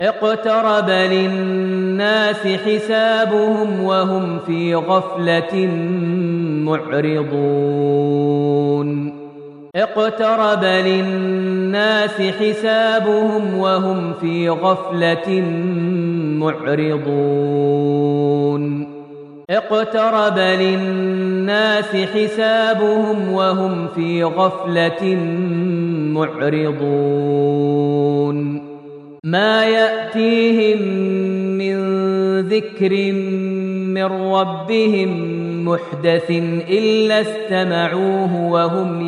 اقترب للناس حسابهم وهم في غفلة معرضون اقترب للناس حسابهم وهم في غفلة معرضون اقترب للناس حسابهم وهم في غفلة معرضون ما يأتيهم من ذكر من ربهم محدث إلا استمعوه وهم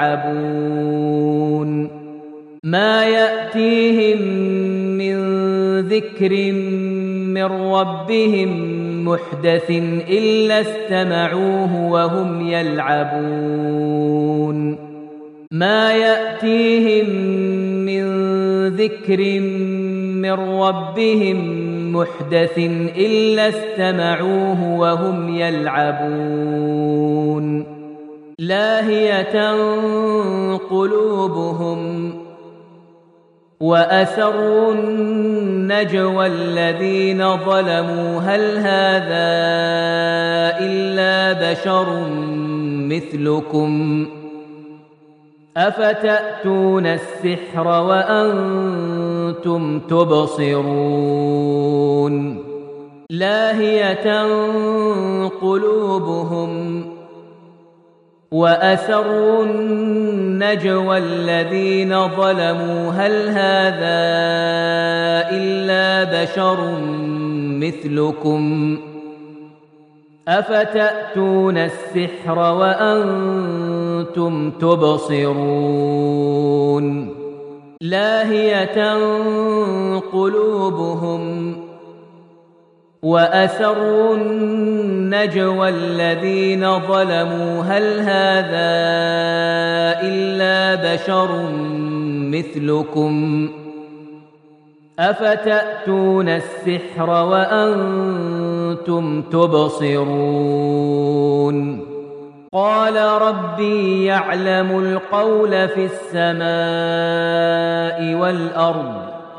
يلعبون ما يأتيهم من ذكر من ربهم محدث إلا استمعوه وهم يلعبون ما يأتيهم من ذكر من ربهم محدث إلا استمعوه وهم يلعبون لاهية قلوبهم وأسروا النجوى الذين ظلموا هل هذا إلا بشر مثلكم أفتأتون السحر وأنتم تبصرون لاهية قلوبهم وأسروا النجوى الذين ظلموا هل هذا إلا بشر مثلكم أفتأتون السحر وأنتم تبصرون لاهية قلوبهم وأسروا النجوى الذين ظلموا هل هذا إلا بشر مثلكم أفتأتون السحر وأنتم تبصرون قال ربي يعلم القول في السماء والأرض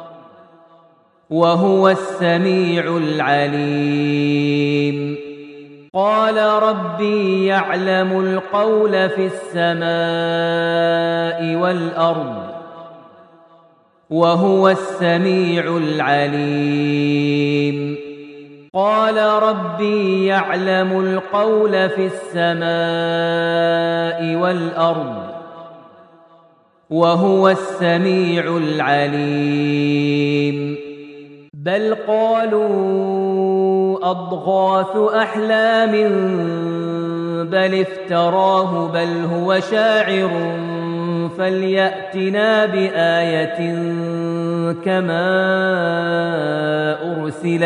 وهو السميع العليم قال ربي يعلم القول في السماء والأرض وهو السميع العليم قال ربي يعلم القول في السماء والأرض وهو السميع العليم بل قالوا أضغاث أحلام بل افتراه بل هو شاعر فليأتنا بآية كما أرسل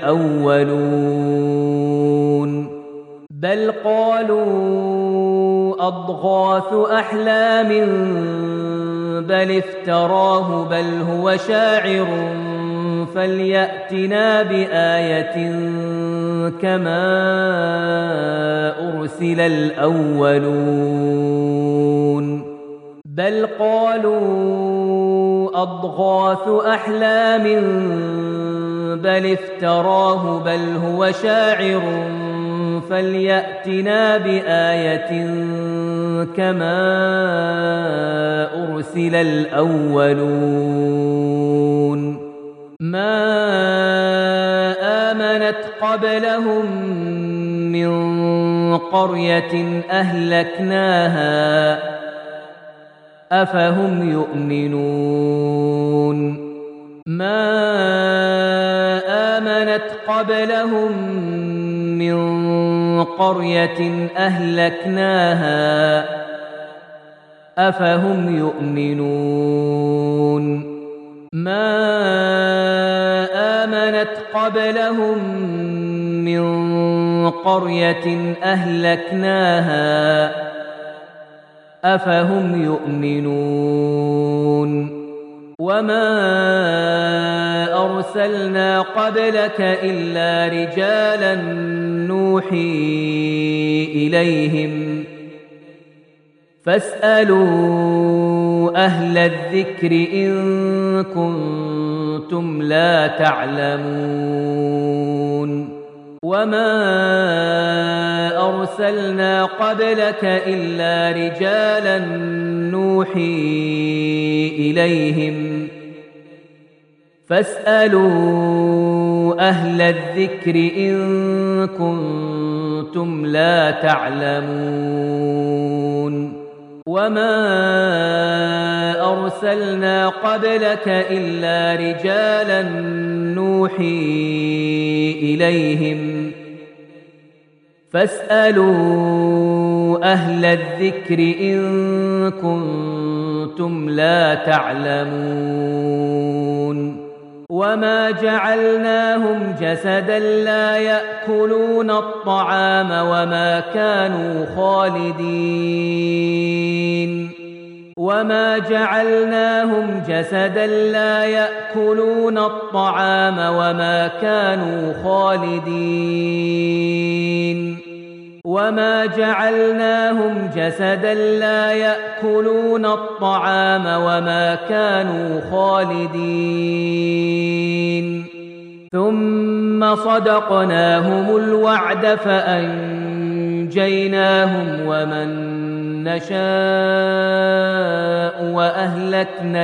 الأولون بل قالوا أضغاث أحلام بل افتراه بل هو شاعر فليأتنا بآية كما أرسل الأولون بل قالوا أضغاث أحلام بل افتراه بل هو شاعر فليأتنا بآية كما أرسل الأولون ما آمنت قبلهم من قرية أهلكناها أفهم يؤمنون ما آمنت قبلهم من قرية أهلكناها أفهم يؤمنون ما آمنت قبلهم من قرية أهلكناها أفهم يؤمنون وما أرسلنا قبلك إلا رجالا نوحي إليهم فاسألوا أهل الذكر إن كنتم كنتم لا تعلمون وما أرسلنا قبلك إلا رجالا نوحي إليهم فاسألوا أهل الذكر إن كنتم لا تعلمون وما أرسلنا قبلك إلا رجالا نوحي إليهم فاسألوا أهل الذكر إن كنتم لا تعلمون وما جعلناهم جسدا لا يأكلون الطعام وما كانوا خالدين وما جعلناهم جسدا لا يأكلون الطعام وما كانوا خالدين وما جعلناهم جسدا لا يأكلون الطعام وما كانوا خالدين ثم صدقناهم الوعد فأنجيناهم ومن نشاء وأهلكنا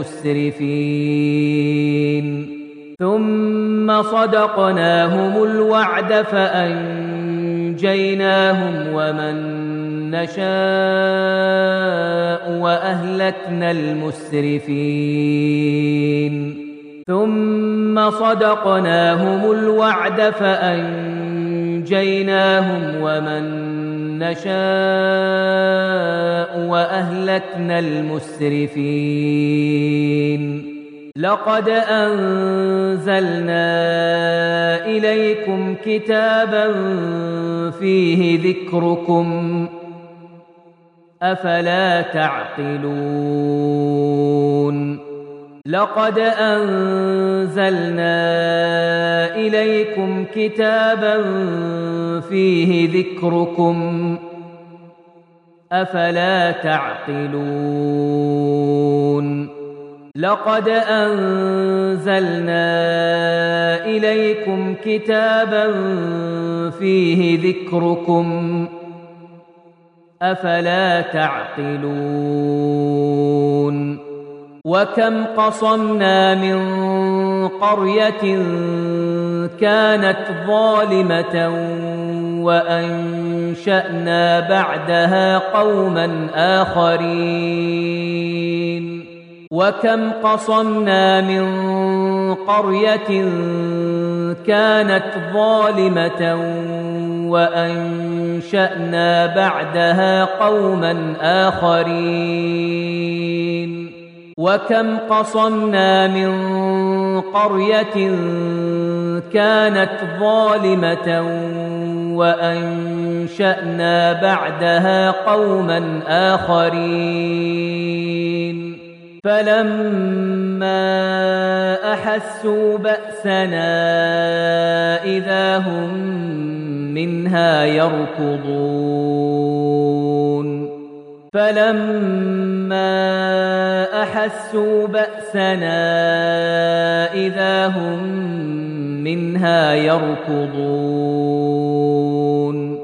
المسرفين ثم صدقناهم الوعد فأنجيناهم ومن نشاء وأهلكنا المسرفين ثم صدقناهم الوعد فأنجيناهم ومن نشاء وأهلكنا المسرفين لقد أنزلنا إليكم كتابا فيه ذكركم أفلا تعقلون لقد أنزلنا إليكم كتابا فيه ذكركم أفلا تعقلون لقد أنزلنا إليكم كتابا فيه ذكركم أفلا تعقلون وكم قصمنا من قرية كانت ظالمة وأنشأنا بعدها قوما آخرين وكم قصمنا من قرية كانت ظالمة وأنشأنا بعدها قوما آخرين وكم قصمنا من قرية كانت ظالمة وأنشأنا بعدها قوما آخرين فلما أحسوا بأسنا إذا هم منها يركضون فلما أحسوا بأسنا إذا هم منها يركضون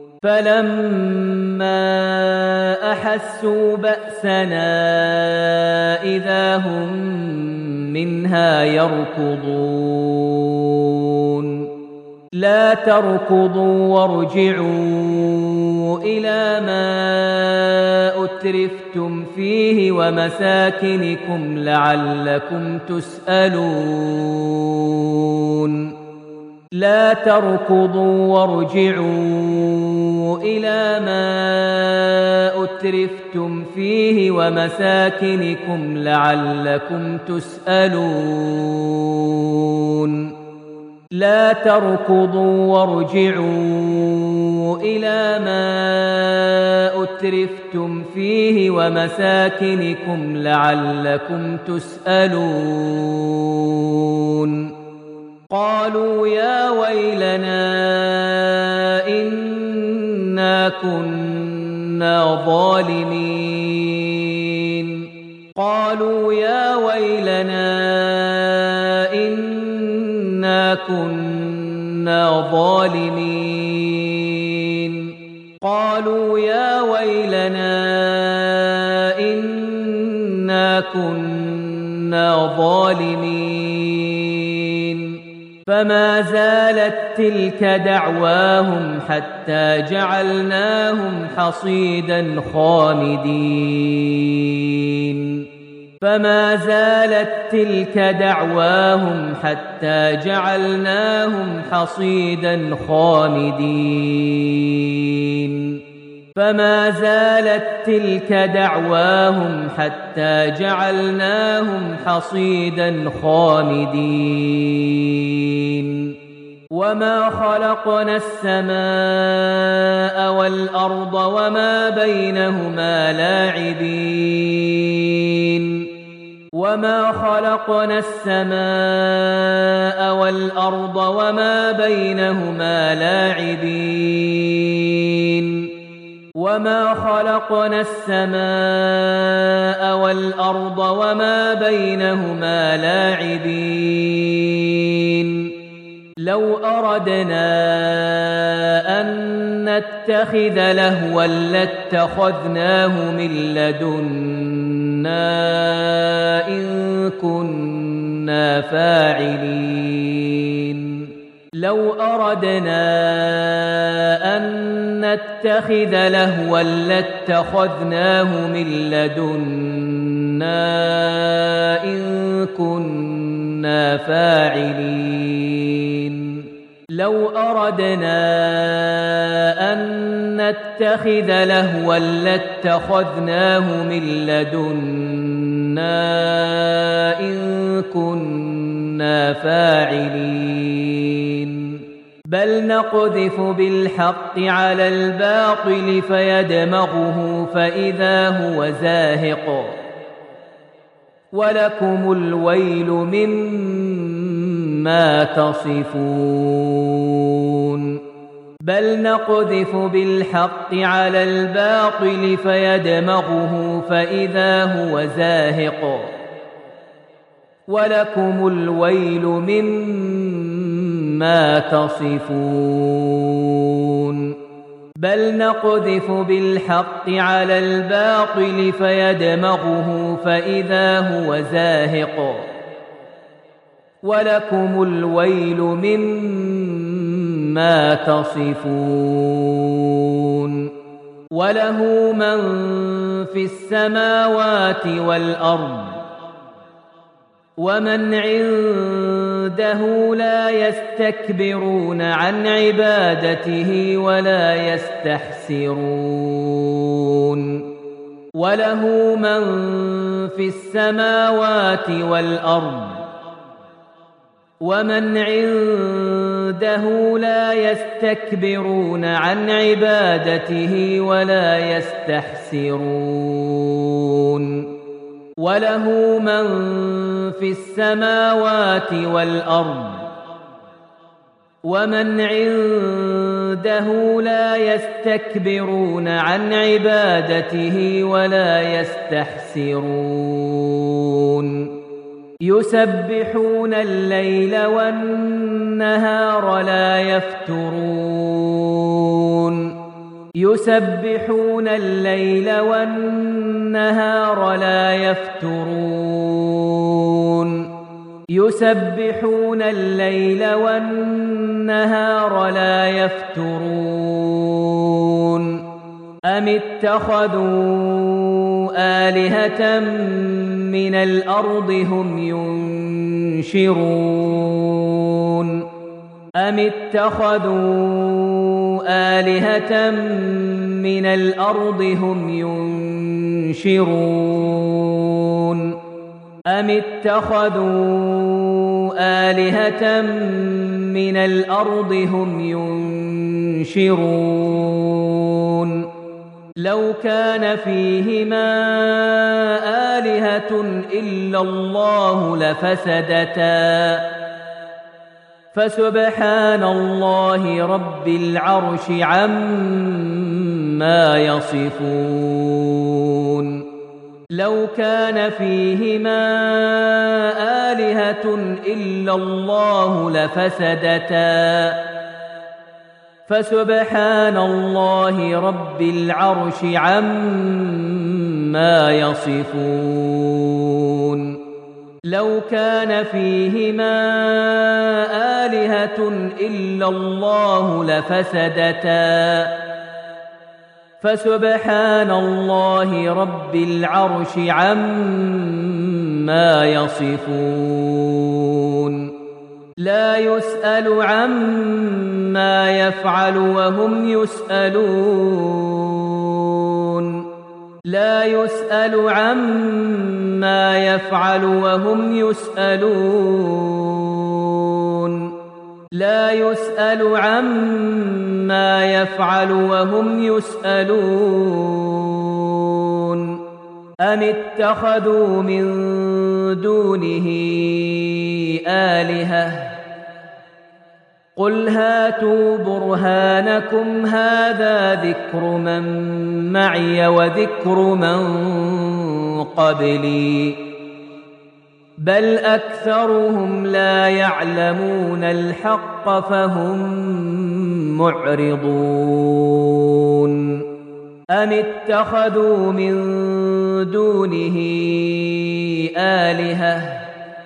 فلما أحسوا بأسنا إذا هم منها يركضون لا تركضوا وارجعوا إلى ما أترفتم فيه ومساكنكم لعلكم تسألون لا تركضوا وارجعوا إلى ما أترفتم فيه ومساكنكم لعلكم تسألون لا تركضوا وارجعوا إلى ما أترفتم فيه ومساكنكم لعلكم تسألون قالوا يا ويلنا إنا كنا ظالمين قالوا يا ويلنا إنا كنا ظالمين قالوا يا ويلنا إنا كنا ظالمين فما زالت تلك دعواهم حتى جعلناهم حصيدا خامدين فما زالت تلك دعواهم حتى جعلناهم حصيدا خامدين فما زالت تلك دعواهم حتى جعلناهم حصيدا خامدين وما خلقنا السماء والأرض وما بينهما لاعبين وما خلقنا السماء والأرض وما بينهما لاعبين وما خلقنا السماء والأرض وما بينهما لاعبين لو أردنا أن نتخذ لهوا لاتخذناه من لدنا إن كنا فاعلين لو أردنا أن نتخذ لهوا لاتخذناه من لدنا إن كنا فاعلين لو أردنا أن نتخذ لهوا لاتخذناه من لدنا إن كنا فاعلين بل نقذف بالحق على الباطل فيدمغه فإذا هو زاهق ولكم الويل مما تصفون بل نقذف بالحق على الباطل فيدمغه فإذا هو زاهق ولكم الويل مما تصفون بل نقذف بالحق على الباطل فيدمغه فإذا هو زاهق ولكم الويل مما تصفون وله من في السماوات والأرض ومن عنده لا يستكبرون عن عبادته ولا يستحسرون وله من في السماوات والأرض ومن عنده لا يستكبرون عن عبادته ولا يستحسرون وله من في السماوات والأرض ومن عنده لا يستكبرون عن عبادته ولا يستحسرون يسبحون الليل والنهار لا يفترون يسبحون الليل والنهار لا يفترون يسبحون الليل والنهار لا يفترون أم اتخذوا آلهة من الأرض هم ينشرون أم اتخذوا آلهة من الأرض هم ينشرون أم اتخذوا آلهة من الأرض هم ينشرون لو كان فيهما آلهة إلا الله لفسدتا فسبحان الله رب العرش عما يصفون لو كان فيهما آلهة إلا الله لفسدتا فسبحان الله رب العرش عما يصفون لو كان فيهما آلهة إلا الله لفسدتا فسبحان الله رب العرش عما يصفون لا يسأل عما يفعل وهم يسألون لا يسأل عما يفعل وهم يسألون لا يسأل عما يفعل وهم يسألون أم اتخذوا من دونه آلهة قل هاتوا برهانكم هذا ذكر من معي وذكر من قبلي بل أكثرهم لا يعلمون الحق فهم معرضون أم اتخذوا من دونه آلهة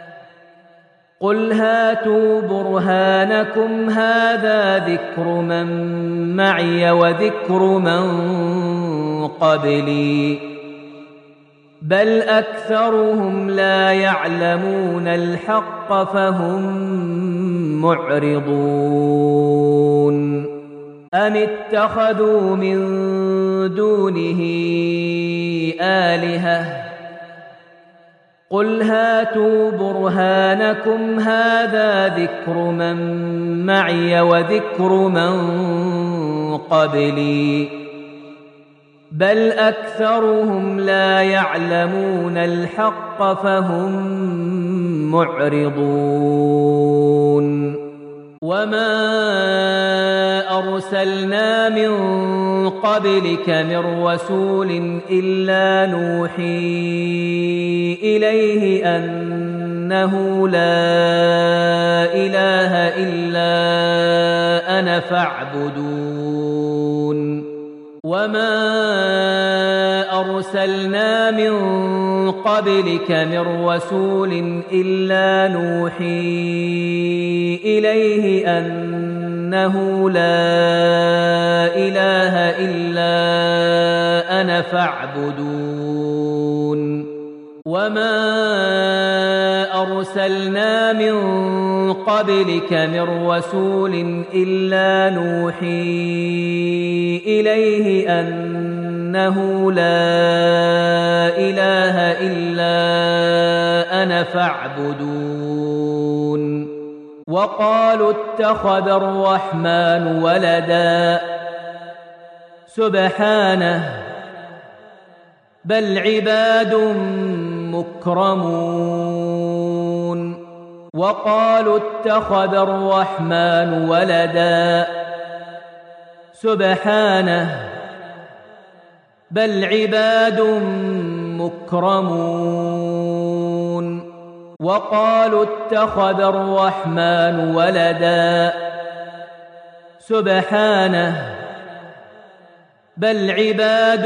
قل هاتوا برهانكم هذا ذكر من معي وذكر من قبلي بل أكثرهم لا يعلمون الحق فهم معرضون أم اتخذوا من دونه آلهة قل هاتوا برهانكم هذا ذكر من معي وذكر من قبلي بل أكثرهم لا يعلمون الحق فهم معرضون وما أرسلنا من قبلك من رسول إلا نوحي إليه أنه لا إله إلا أنا فاعبدون وما أرسلنا من قبلك من رسول إلا نوحي إليه أنه لا إله إلا أنا فاعبدون وما أرسلنا من قبلك من رسول إلا نوحي إليه أنه لا إله إلا أنا فاعبدون وقالوا اتخذ الرحمن ولدا سبحانه بل عباد مكرمون وقالوا اتخذ الرحمن ولدا سبحانه بل عباد مكرمون وقالوا اتخذ الرحمن ولدا سبحانه بل عباد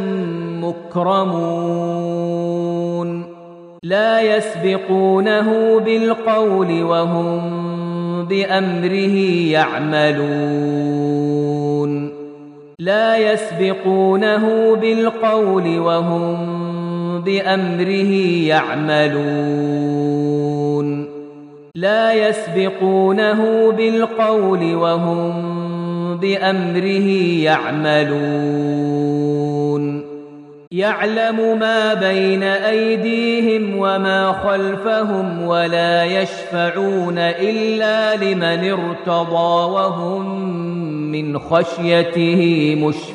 مكرمون لا يسبقونه بالقول وهم بأمره يعملون لا يسبقونه بالقول وهم بأمره يعملون لا يسبقونه بالقول وهم بأمره يعملون يعلم ما بين أيديهم وما خلفهم ولا يشفعون إلا لمن ارتضى وهم من خشيته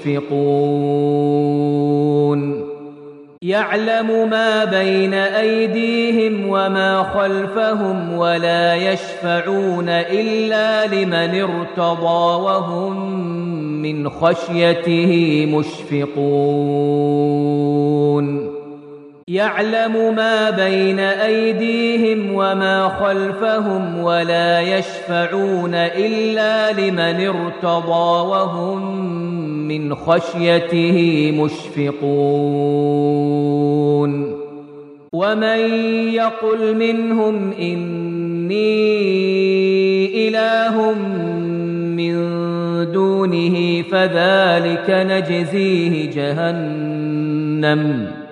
مشفقون يعلم ما بين أيديهم وما خلفهم ولا يشفعون إلا لمن ارتضى وهم من خشيته مشفقون يعلم ما بين أيديهم وما خلفهم ولا يشفعون إلا لمن ارتضى وهم من خشيته مشفقون ومن يقل منهم إني إله من دونه فذلك نجزيه جهنم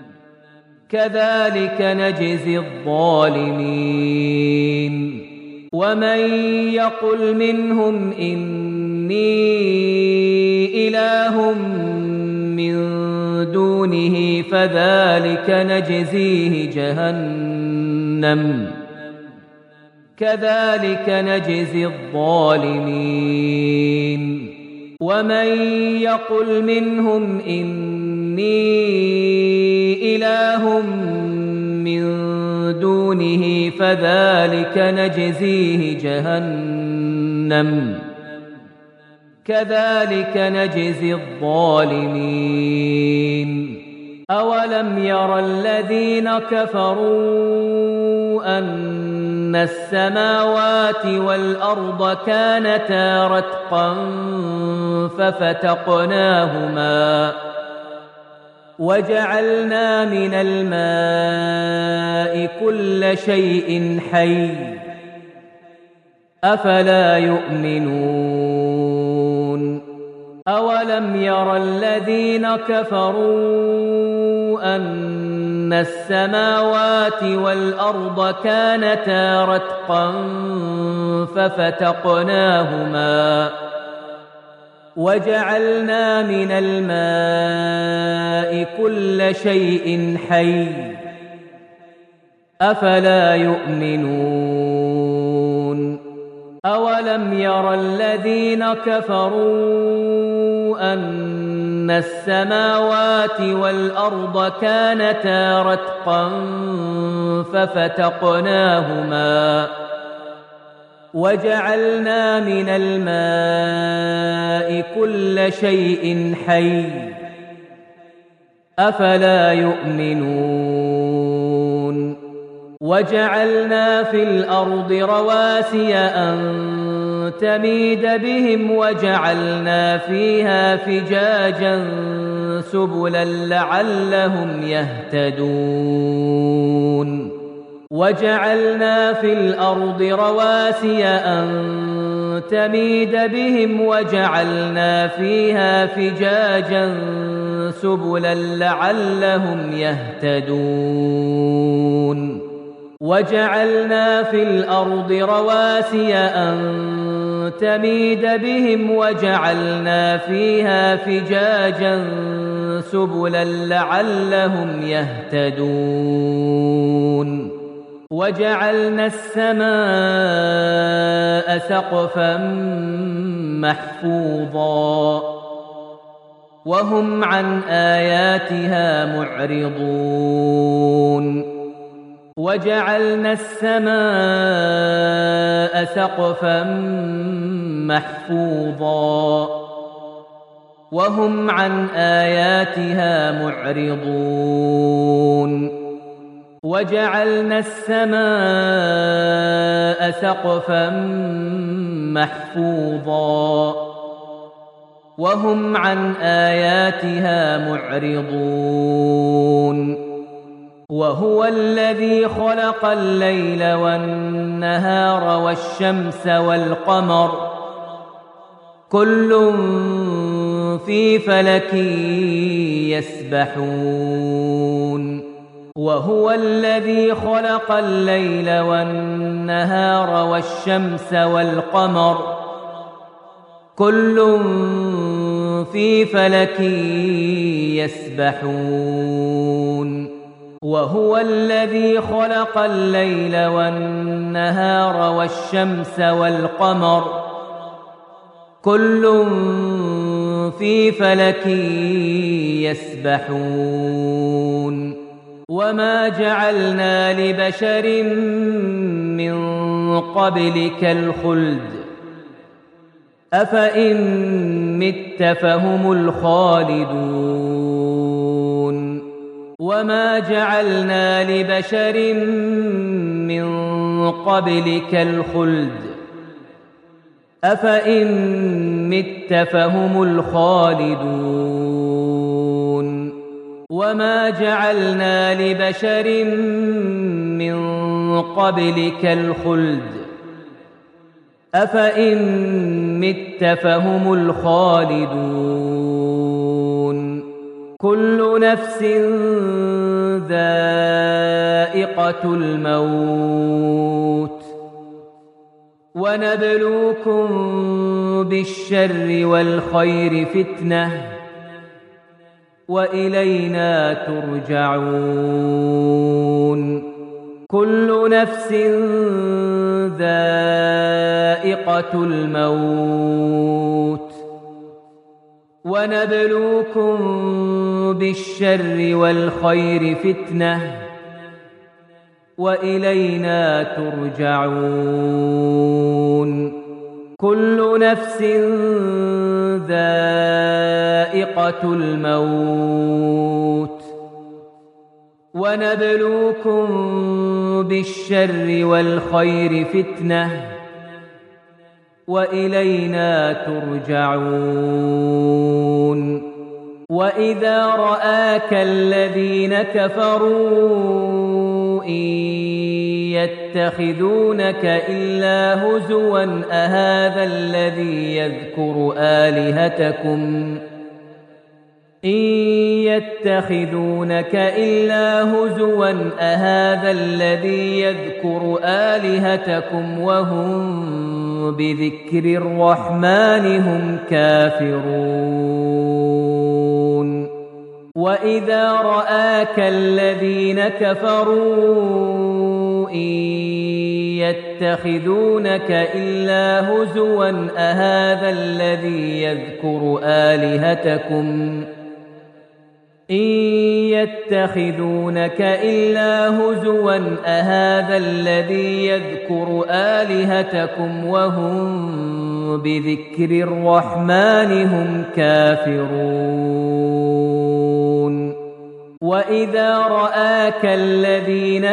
كذلك نجزي الظالمين ومن يقل منهم إني إله من دونه فذلك نجزيه جهنم كذلك نجزي الظالمين ومن يقل منهم إني إله من دونه فذلك نجزيه جهنم كذلك نجزي الظالمين أولم ير الذين كفروا أن السماوات والأرض كانتا رتقا ففتقناهما وجعلنا من الماء كل شيء حي أفلا يؤمنون أولم ير الذين كفروا أن السماوات والأرض كانتا رتقا ففتقناهما وجعلنا من الماء كل شيء حي أفلا يؤمنون أولم ير الذين كفروا أن السماوات والأرض كانتا رتقا ففتقناهما وجعلنا من الماء كل شيء حي أفلا يؤمنون وجعلنا في الأرض رواسي أن تميد بهم وجعلنا فيها فجاجا سبلا لعلهم يهتدون وجعلنا في الأرض رواسي أن تميد بهم وجعلنا فيها فجاجا سبلا لعلهم يهتدون وجعلنا في الأرض رواسي أن تميد بهم وجعلنا فيها فجاجا سبلا لعلهم يهتدون وجعلنا السماء سقفا محفوظا وهم عن آياتها معرضون وجعلنا السماء سقفا محفوظا وهم عن آياتها معرضون وجعلنا السماء سقفا محفوظا وهم عن آياتها معرضون وهو الذي خلق الليل والنهار والشمس والقمر كل في فلك يسبحون وهو الذي خلق الليل والنهار والشمس والقمر كل في فلك يسبحون وهو الذي خلق الليل والنهار والشمس والقمر كل في فلك يسبحون وما جعلنا لبشر من قبلك الخلد أفإن مت فهم الخالدون وما جعلنا لبشر من قبلك الخلد أفإن مت فهم الخالدون وما جعلنا لبشر من قبلك الخلد أفإن مت فهم الخالدون كل نفس ذائقة الموت ونبلوكم بالشر والخير فتنة وإلينا ترجعون كل نفس ذائقة الموت ونبلوكم بالشر والخير فتنة وإلينا ترجعون كل نفس ذائقة الموت ونبلوكم بالشر والخير فتنة وإلينا ترجعون وإذا رآك الذين كفروا إن يتخذونك إلا هزوا أهذا الذي يذكر آلهتكم إن يتخذونك إلا هزوا أهذا الذي يذكر آلهتكم وهم بذكر الرحمن هم كافرون وإذا رآك الذين كفروا إن يتخذونك إلا هزوا أهذا الذي يذكر آلهتكم إن يتخذونك إلا هزوا أهذا الذي يذكر آلهتكم وهم بذكر الرحمن هم كافرون وإذا رآك الذين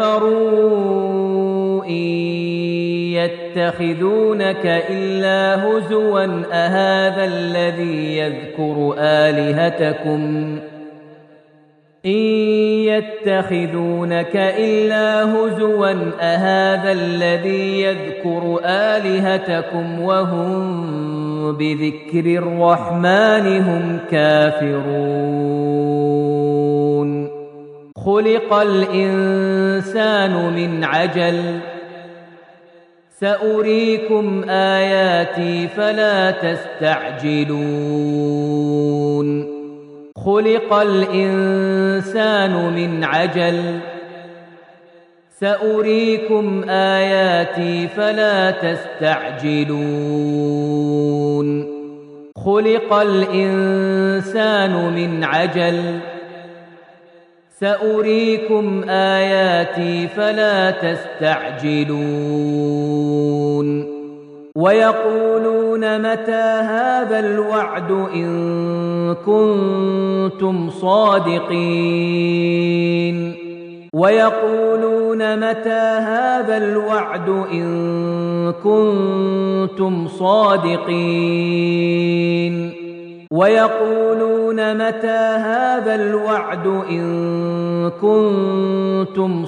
كفروا إن يتخذونك إلا هزوا أهذا الذي يذكر آلهتكم إن يتخذونك إلا هزوا أهذا الذي يذكر آلهتكم وهم بذكر الرحمن هم كافرون خلق الإنسان من عجل سأريكم آياتي فلا تستعجلون خلق الإنسان من عجل سأريكم آياتي فلا تستعجلون خلق الإنسان من عجل سأريكم آياتي فلا تستعجلون ويقولون متى هذا الوعد إن كنتم صادقين ويقولون متى هذا الوعد إن كنتم صادقين ويقولون متى هذا الوعد إن كنتم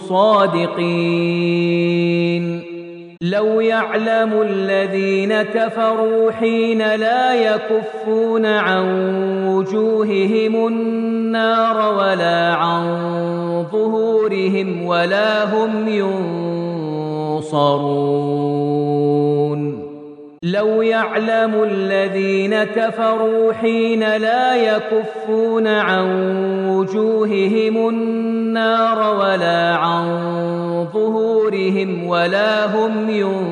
صادقين لو يعلم الذين كفروا حين لا يكفون عن وجوههم النار ولا عن ظهورهم ولا هم ينصرون لو يعلم الذين كفروا حين لا يكفون عن وجوههم النار ولا عن ظهورهم ولا هم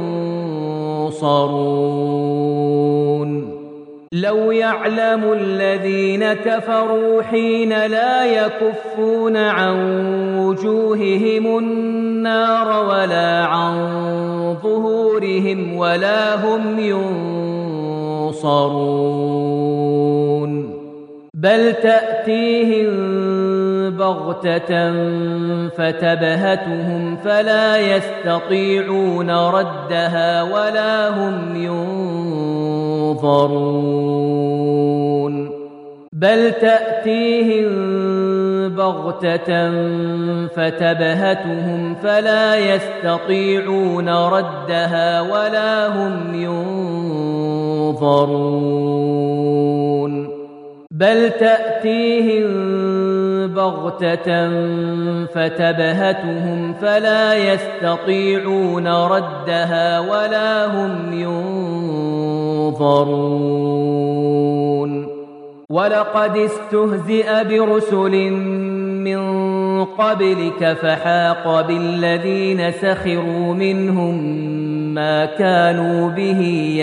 ينصرون لو يعلم الذين كفروا حين لا يكفون عن وجوههم النار ولا عن ظهورهم ولا هم ينصرون بل تأتيهم بغتة فتبهتهم فلا يستطيعون ردها ولا هم ينظرون بل تأتيهم بغتة فتبهتهم فلا يستطيعون ردها ولا هم ينظرون بل تأتيهم بغتة فتبهتهم فلا يستطيعون ردها ولا هم ينظرون ولقد استهزئ برسل من قبلك فحاق بالذين سخروا منهم ما كانوا به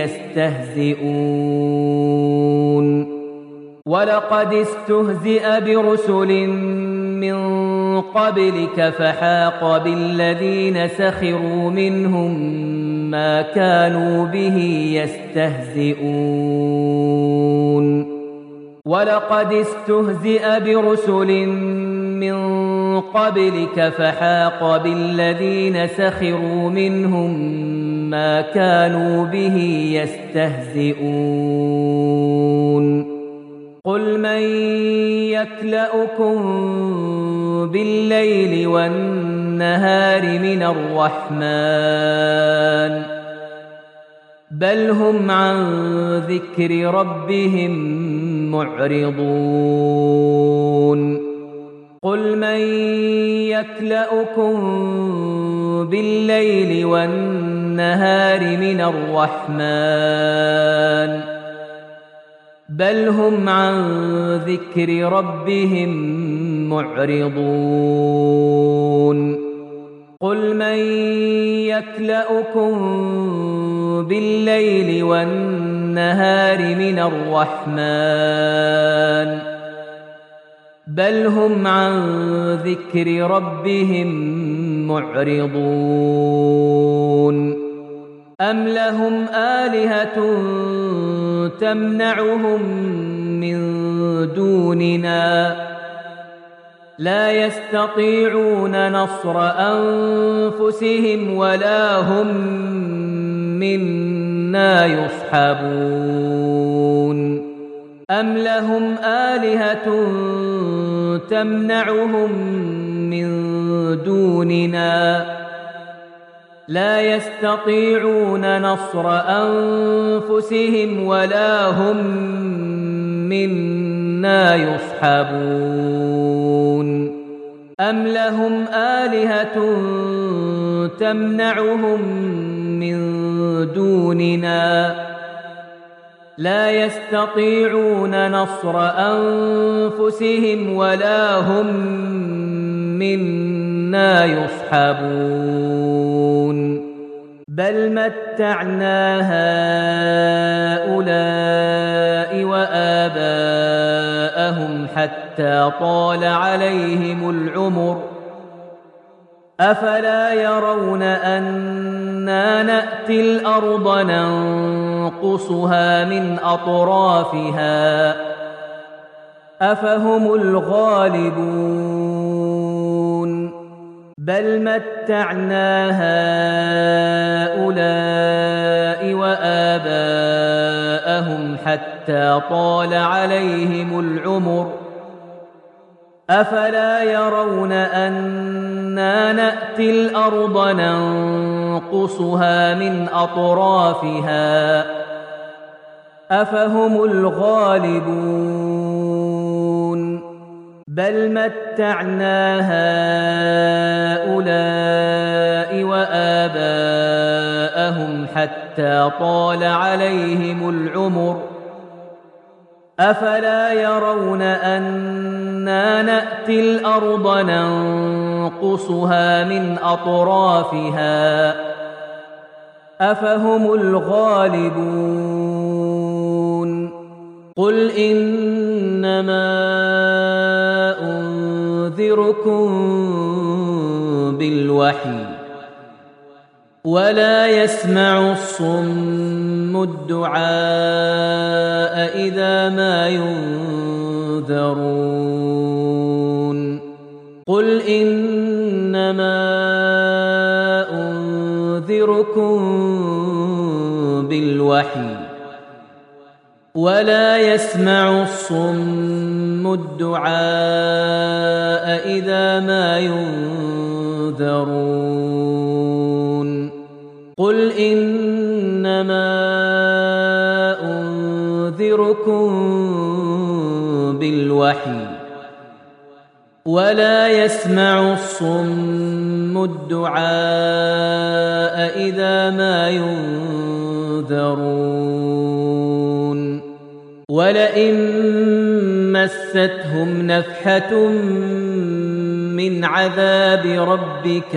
يستهزئون ولقد استهزئ برسل من قبلك فحاق بالذين سخروا منهم ما كانوا به يستهزئون ولقد استهزئ برسل من قبلك فحاق بالذين سخروا منهم ما كانوا به يستهزئون قل من يكلؤكم بالليل والنهار من الرحمن بل هم عن ذكر ربهم معرضون قل من يكلؤكم بالليل والنهار من الرحمن بل هم عن ذكر ربهم معرضون قل من يكلؤكم بالليل والنهار من الرحمن بل هم عن ذكر ربهم معرضون أم لهم آلهة تمنعهم من دوننا لا يستطيعون نصر أنفسهم ولا هم منا يصحبون أم لهم آلهة تمنعهم من دوننا لا يستطيعون نصر أنفسهم ولا هم منا يصحبون أم لهم آلهة تمنعهم من دوننا لا يستطيعون نصر أنفسهم ولا هم منا يصحبون بل متعنا هؤلاء وآباءهم حتى طال عليهم العمر أفلا يرون أنا نأتي الأرض ننقصها من أطرافها أفهم الغالبون بل متعنا هؤلاء وآباءهم حتى طال عليهم العمر أفلا يرون أنا نأتي الأرض ننقصها من أطرافها أفهم الغالبون بل متعنا هؤلاء وآباءهم حتى طال عليهم العمر أفلا يرون أنا نأتي الأرض ننقصها من أطرافها أفهم الغالبون قل إنما أنذركم بالوحي ولا يسمع الصم الدعاء إذا ما ينذرون قل إنما أنذركم بالوحي ولا يسمع الصم الدعاء إذا ما ينذرون قل إنما أنذركم بالوحي ولا يسمع الصم الدعاء إذا ما ينذرون ولئن مستهم نفحة من عذاب ربك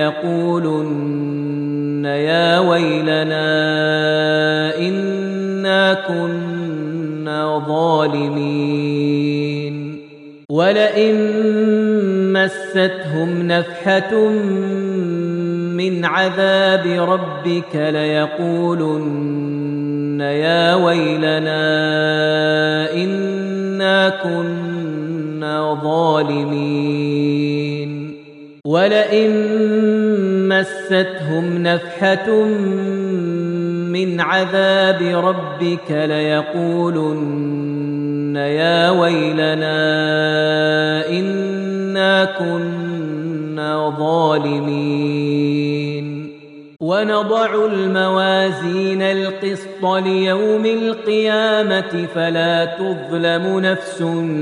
ليقولن يا ويلنا إنا كنا ظالمين ولئن مستهم نفحة من عذاب ربك ليقولن يا ويلنا إنا كنا ظالمين ولئن مستهم نفحة من عذاب ربك ليقولن يا ويلنا إنا كنا ظالمين ونضع الموازين القسط ليوم القيامة فلا تظلم نفس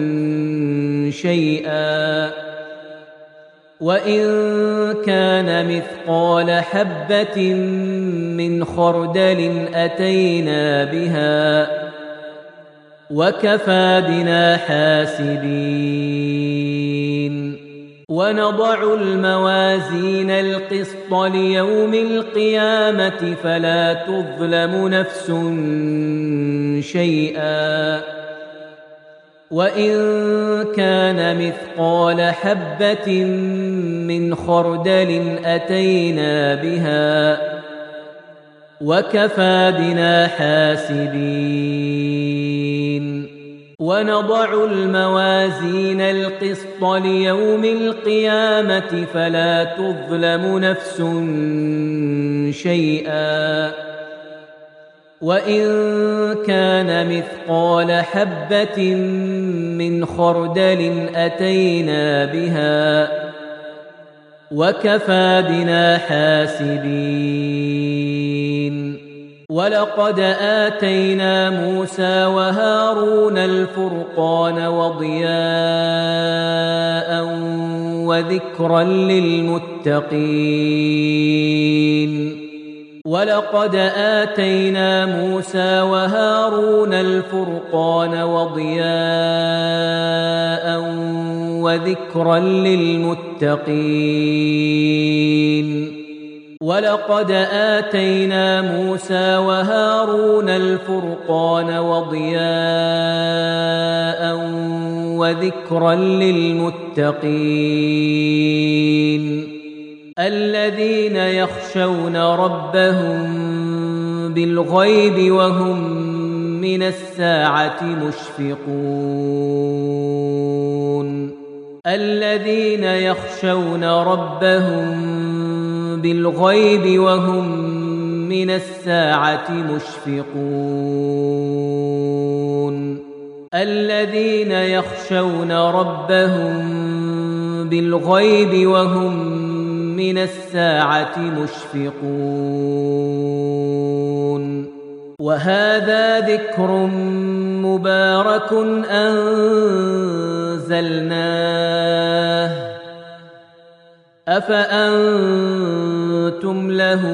شيئا وإن كان مثقال حبة من خردل أتينا بها وكفى بنا حاسبين ونضع الموازين القسط ليوم القيامة فلا تظلم نفس شيئا وإن كان مثقال حبة من خردل أتينا بها وكفى بنا حاسبين ونضع الموازين القسط ليوم القيامة فلا تظلم نفس شيئا وإن كان مثقال حبة من خردل أتينا بها وكفى بنا حاسبين ولقد آتينا موسى وهارون الفرقان وضياء وذكرا للمتقين ولقد آتينا موسى وهارون الفرقان وضياء وذكرا للمتقين ولقد آتينا موسى وهارون الفرقان وضياء وذكرا للمتقين الذين يخشون ربهم بالغيب وهم من الساعة مشفقون الذين يخشون ربهم بالغيب وهم من الساعة مشفقون الذين يخشون ربهم بالغيب وهم من الساعة مشفقون وهذا ذكر مبارك أنزلناه أفأنتم له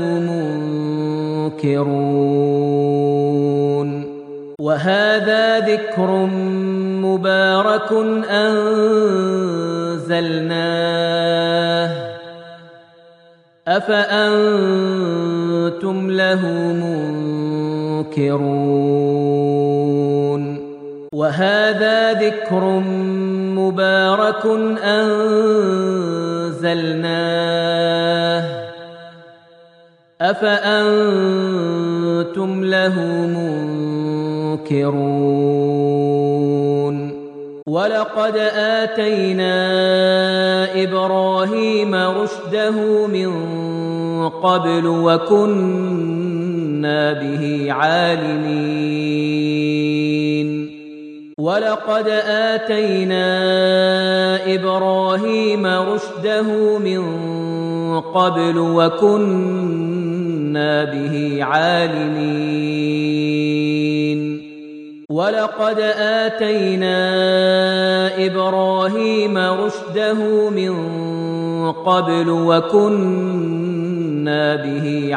منكرون وهذا ذكر مبارك أنزلناه أفأنتم له منكرون وهذا ذكر مبارك أنزلناه أفأنتم له منكرون ولقد آتينا إبراهيم رشده من قبل وكنا به عالمين ولقد آتينا إبراهيم رشده من قبل وكنا به عالمين ولقد آتينا إبراهيم رشده من قبل وكنا به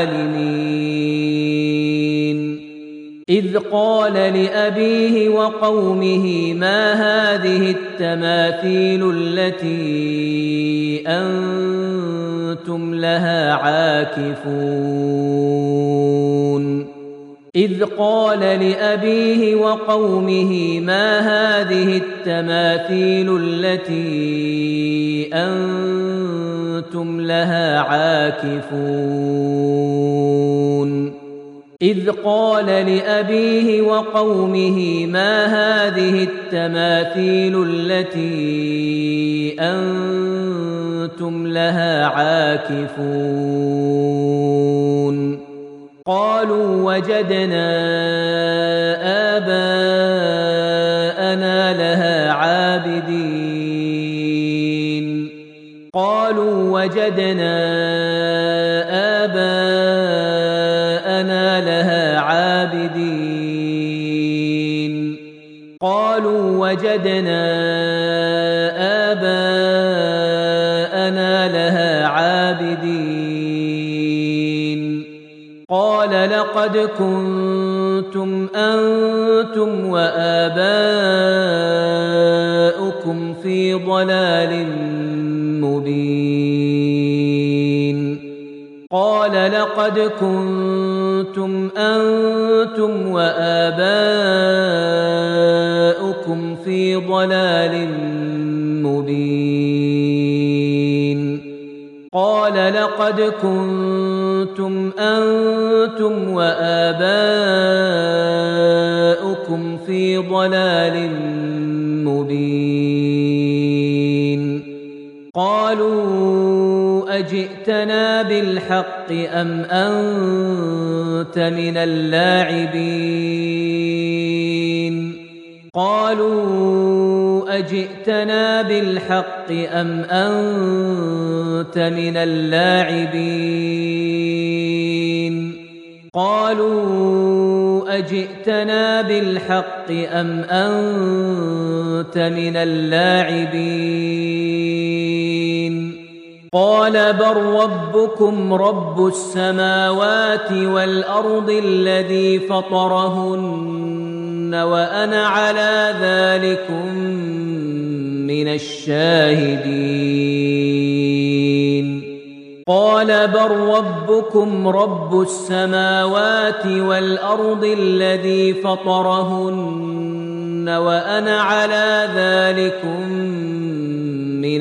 عالمين إذ قال لأبيه وقومه ما هذه التماثيل التي أنتم لها عاكفون إذ قال لأبيه وقومه ما هذه التماثيل التي أنتم لها عاكفون إذ قال لأبيه وقومه ما هذه التماثيل التي أنتم لها عاكفون قالوا وجدنا آباءنا لها عابدين قالوا وجدنا آباءنا لها عابدين قالوا وجدنا آباءنا لها عابدين قال لقد كنتم أنتم وآباؤكم في ضلال مبين قال لقد كنتم أنتم وآباؤكم في ضلال مبين قال لقد كنتم أنتم وآباؤكم في ضلال مبين قالوا أجئتنا بالحق أم أنت من اللاعبين قالوا أجئتنا بالحق أم أنت من اللاعبين قالوا أجئتنا بالحق أم أنت من اللاعبين قال بل ربكم رب السماوات والأرض الذي فطرهن وأنا على ذلكم من الشاهدين قال بل ربكم رب السماوات والأرض الذي فطرهن وأنا على ذلكم من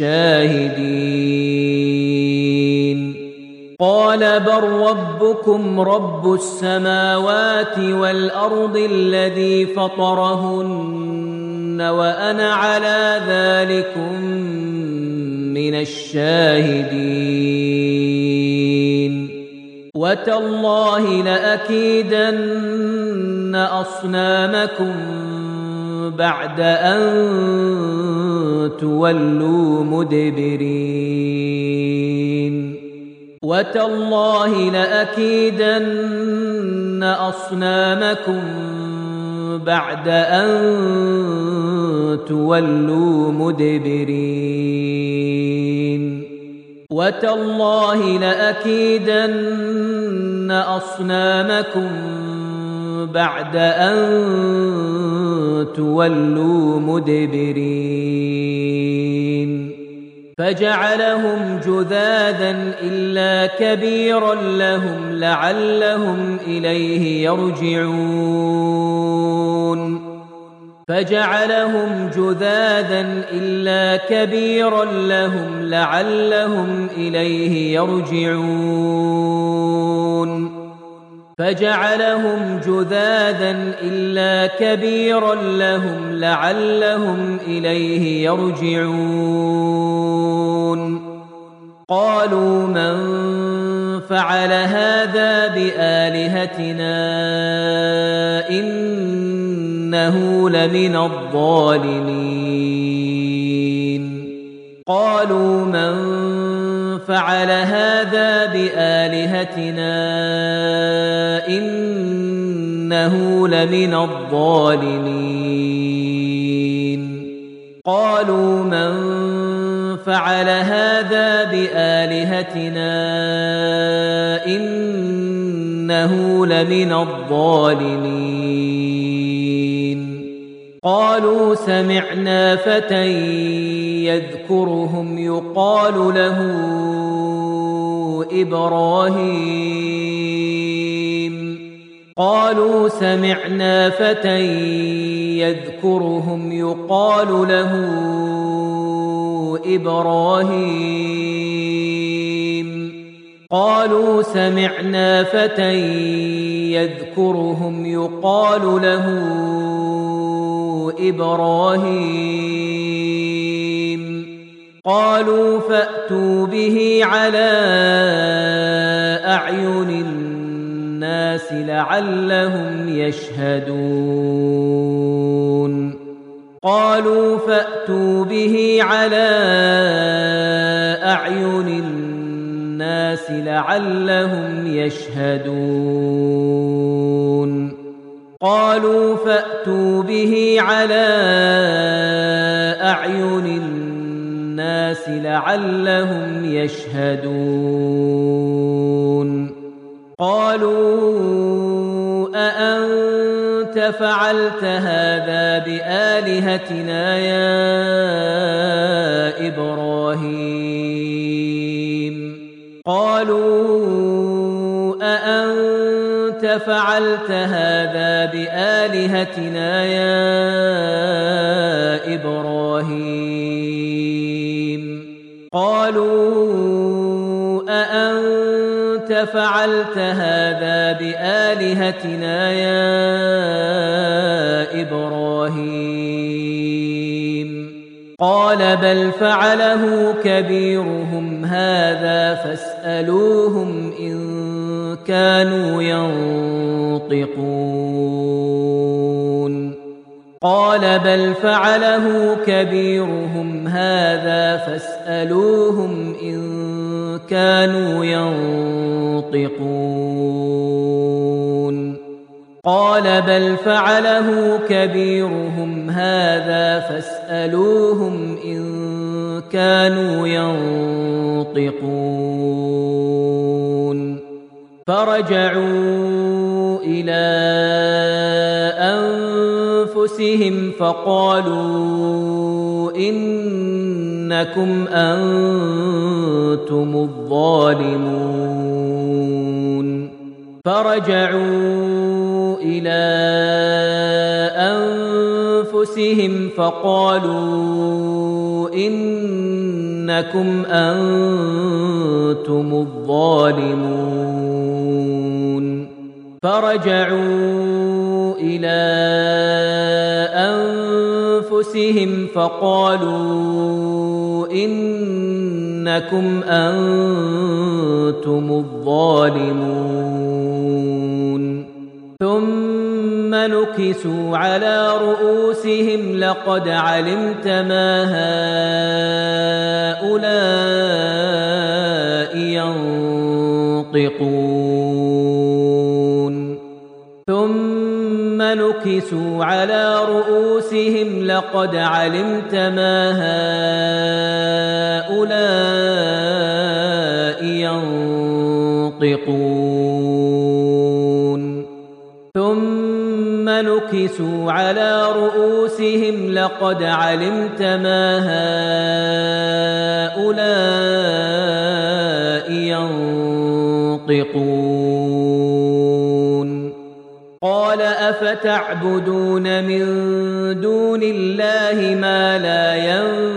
الشاهدين قال بل ربكم رب السماوات والأرض الذي فطرهن وأنا على ذلكم من الشاهدين وتالله لأكيدن أصنامكم بعد أن تولوا مدبرين وتالله لأكيدن أصنامكم بعد أن تولوا مدبرين وتالله لأكيدن أصنامكم بعد أن تولوا مدبرين فجعلهم جذاذا إلا كبيرا لهم لعلهم إليه يرجعون فجعلهم جذاذا إلا كبيرا لهم لعلهم إليه يرجعون فجعلهم جذاذا إلا كبيرا لهم لعلهم إليه يرجعون قالوا من فعل هذا بآلهتنا إنه لمن الظالمين قالوا من فعل هذا بآلهتنا إنه لمن الظالمين قالوا من فعل هذا بآلهتنا إنه لمن الظالمين قالوا سمعنا فتى يذكرهم يقال له إبراهيم قالوا سمعنا فتى يذكرهم يقال له إبراهيم قالوا سمعنا فتى يذكرهم يقال له إبراهيم قالوا فأتوا به على أعين الناس لعلهم يشهدون قالوا فأتوا به على أعين الناس لعلهم يشهدون قالوا فأتوا به على أعين الناس لعلهم يشهدون قالوا أأنت فعلت هذا بآلهتنا يا إبراهيم قالوا أأنت فعلت هذا بآلهتنا يا إبراهيم قالوا أأنت فعلت هذا بآلهتنا يا إبراهيم قال بل فعله كبيرهم هذا فاسألوهم إن كانوا ينطقون قال بل فعله كبيرهم هذا فاسألوهم إن كانوا ينطقون قال بل فعله كبيرهم هذا فاسألوهم إن كانوا ينطقون فرجعوا إلى أنفسهم فقالوا إنكم أنتم الظالمون فرجعوا إلى أنفسهم فقالوا إنكم أنتم الظالمون فرجعوا إلى أنفسهم فقالوا إنكم أنتم الظالمون ثم نكسوا على رؤوسهم لقد علمت ما هؤلاء ينطقون ثم نكسوا على رؤوسهم لقد علمت ما هؤلاء ينطقون ثم نكسوا على رؤوسهم لقد علمت ما هؤلاء ينطقون قال أفتعبدون من دون الله ما لا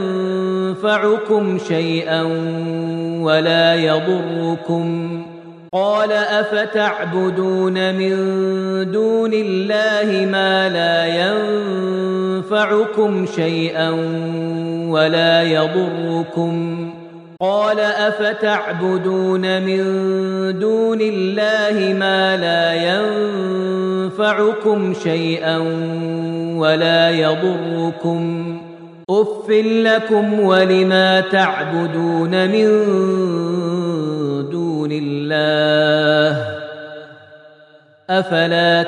ينفعكم شيئا ولا يضركم قال أفتعبدون من دون الله ما لا ينفعكم شيئا ولا يضركم قال أفتعبدون من دون الله ما لا ينفعكم شيئا ولا يضركم أف لكم ولما تعبدون من دون الله أفلا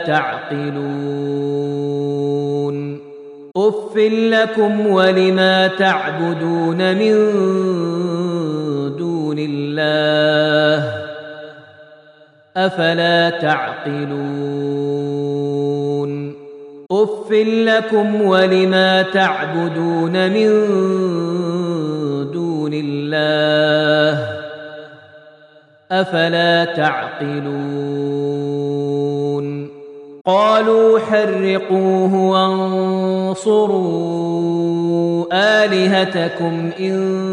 تعقلون أف لكم ولما تعبدون من دون الله أفلا تعقلون أف لكم ولما تعبدون من دون الله أفلا تعقلون قالوا حرقوه وانصروا آلهتكم إن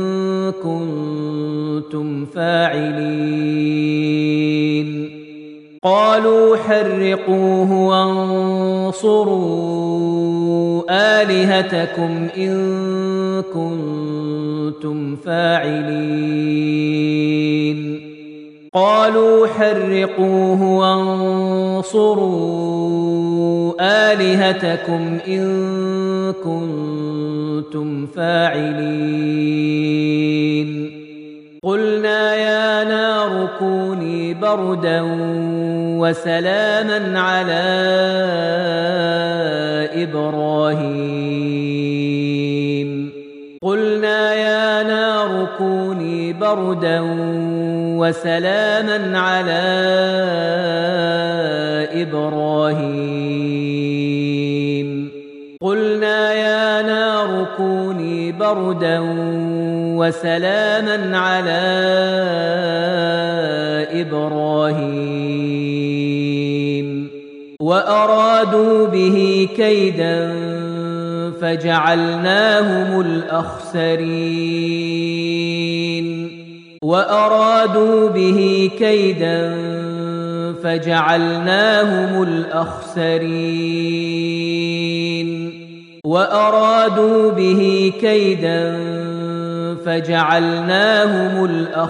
كنتم فاعلين قالوا حرقوه وانصروا آلهتكم إن كنتم فاعلين قالوا حرقوه وانصروا آلهتكم إن كنتم فاعلين قلنا يا نار كوني بردا وسلاما على إبراهيم قلنا يا نار كوني بردا وسلاما على إبراهيم قلنا يا نار كوني بردا وسلاما على إبراهيم وأرادوا به كيدا فجعلناهم الأخسرين وأرادوا به كيدا فجعلناهم الأخسرين وأرادوا به كيدا فجعلناهم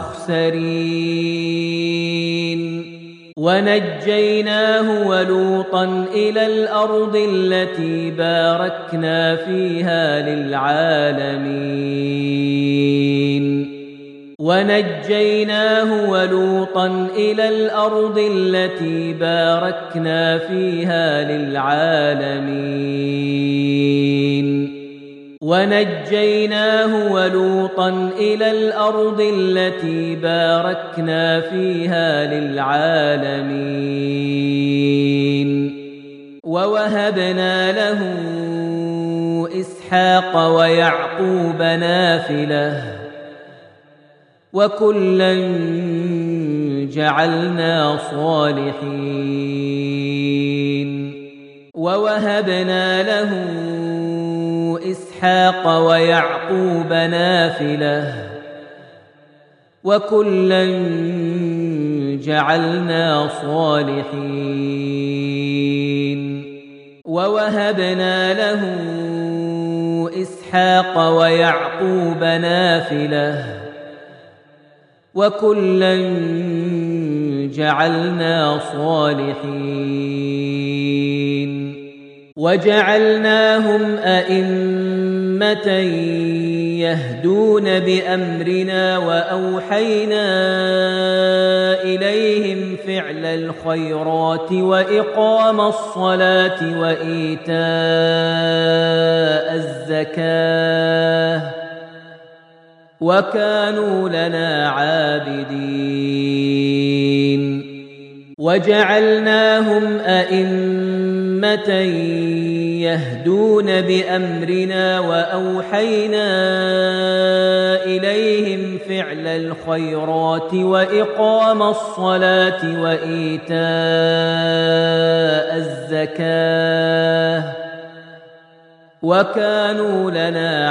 الأخسرين ونجيناه ولوطا إلى الأرض التي باركنا فيها للعالمين ونجيناه ولوطا إلى الأرض التي باركنا فيها للعالمين ونجيناه ولوطا إلى الأرض التي باركنا فيها للعالمين ووهبنا له إسحاق ويعقوب نافلة وكلا جعلنا صالحين ووهبنا له إسحاق ويعقوب نافلة وكلا جعلنا صالحين ووهبنا له إسحاق ويعقوب نافلة وكلا جعلنا صالحين وجعلناهم أئمة يهدون بأمرنا وأوحينا إليهم فعل الخيرات وإقام الصلاة وإيتاء الزكاة وكانوا لنا عابدين وجعلناهم أئمة يهدون بأمرنا وأوحينا إليهم فعل الخيرات وإقام الصلاة وإيتاء الزكاة وكانوا لنا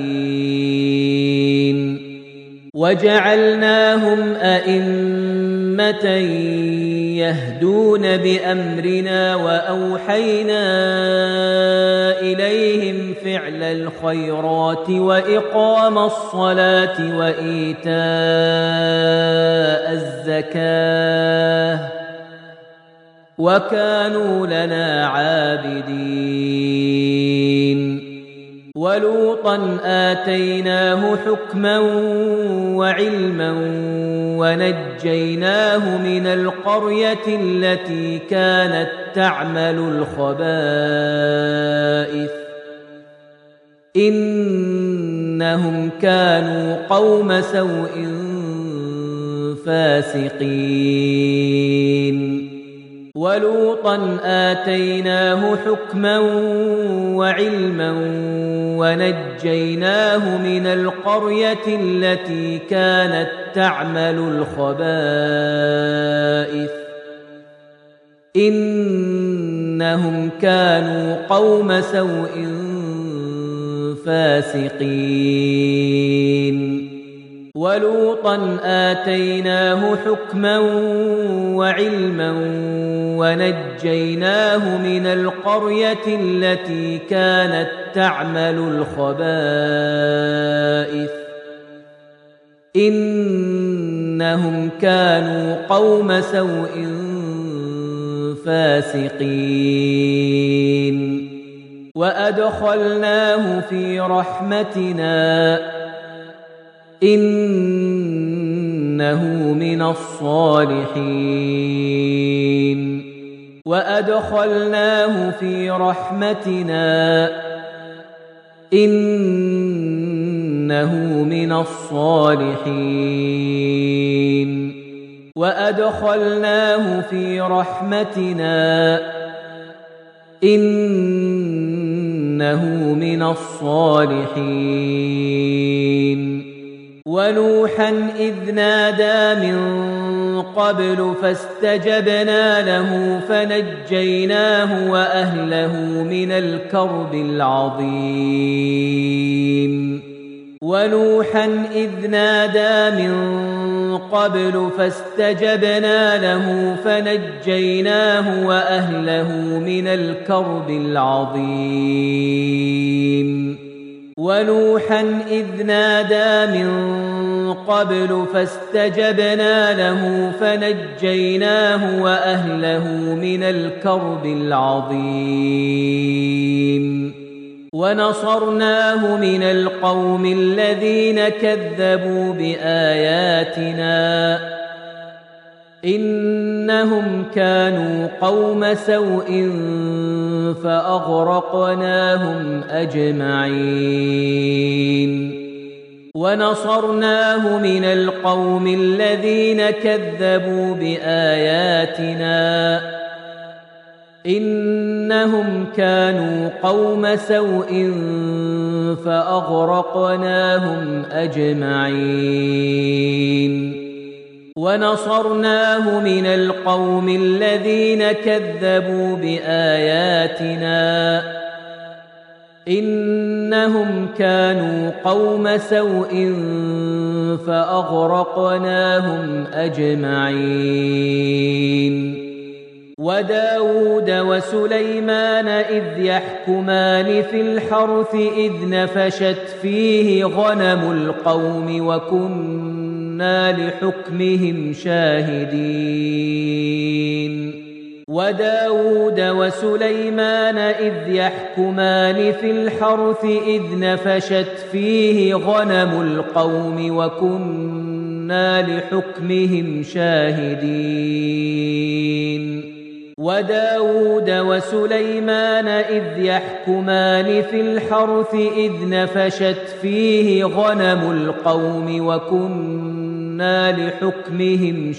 عابدين وجعلناهم أئمة أئمة يهدون بأمرنا وأوحينا إليهم فعل الخيرات وإقام الصلاة وإيتاء الزكاة وكانوا لنا عابدين ولوطا آتيناه حكما وعلما ونجيناه من القرية التي كانت تعمل الخبائث إنهم كانوا قوم سوء فاسقين ولوطا آتيناه حكما وعلما ونجيناه من القرية التي كانت تعمل الخبائث إنهم كانوا قوم سوء فاسقين ولوطا آتيناه حكما وعلما ونجيناه من القرية التي كانت تعمل الخبائث إنهم كانوا قوم سوء فاسقين وأدخلناه في رحمتنا إنه من الصالحين وأدخلناه في رحمتنا إنه من الصالحين وأدخلناه في رحمتنا إنه من الصالحين ونوحا إذ نادى من قبل فاستجبنا له فنجيناه وأهله من الكرب العظيم ونوحا إذ نادى من قبل فاستجبنا له فنجيناه وأهله من الكرب العظيم ونوحا إذ نادى من قبل فاستجبنا له فنجيناه وأهله من الكرب العظيم ونصرناه من القوم الذين كذبوا بآياتنا إنهم كانوا قوم سوء فأغرقناهم أجمعين ونصرناه من القوم الذين كذبوا بآياتنا إنهم كانوا قوم سوء فأغرقناهم أجمعين ونصرناه من القوم الذين كذبوا بآياتنا إنهم كانوا قوم سوء فأغرقناهم أجمعين وداود وسليمان إذ يحكمان في الحرث إذ نفشت فيه غنم القوم وكنا لحكمهم شاهدين وداود وسليمان إذ يحكمان في الحرث إذ نفشت فيه غنم القوم وكنا لحكمهم شاهدين وداود وسليمان إذ يحكمان في الحرث إذ نفشت فيه غنم القوم وكنا لحكمهم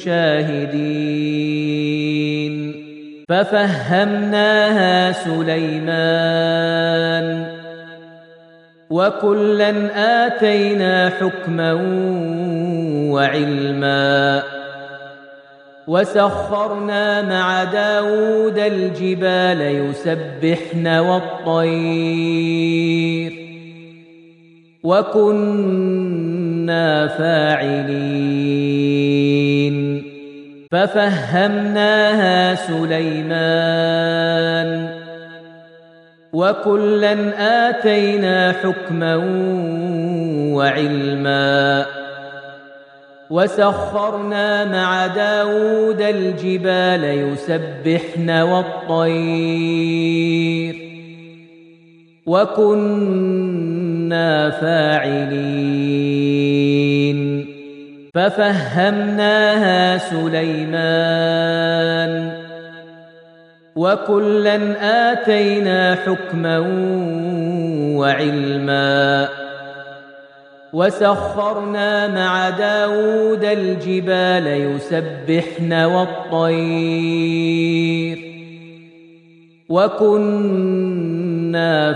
شاهدين ففهمناها سليمان وكلا آتينا حكما وعلما وسخرنا مع داود الجبال يسبحن والطير وكنا فاعلين ففهمناها سليمان وكلا آتينا حكما وعلما وسخرنا مع داود الجبال يسبحن والطير وكنا فاعلين ففهمناها سليمان وكلا آتينا حكما وعلما وسخرنا مع داود الجبال يسبحن والطير وكنا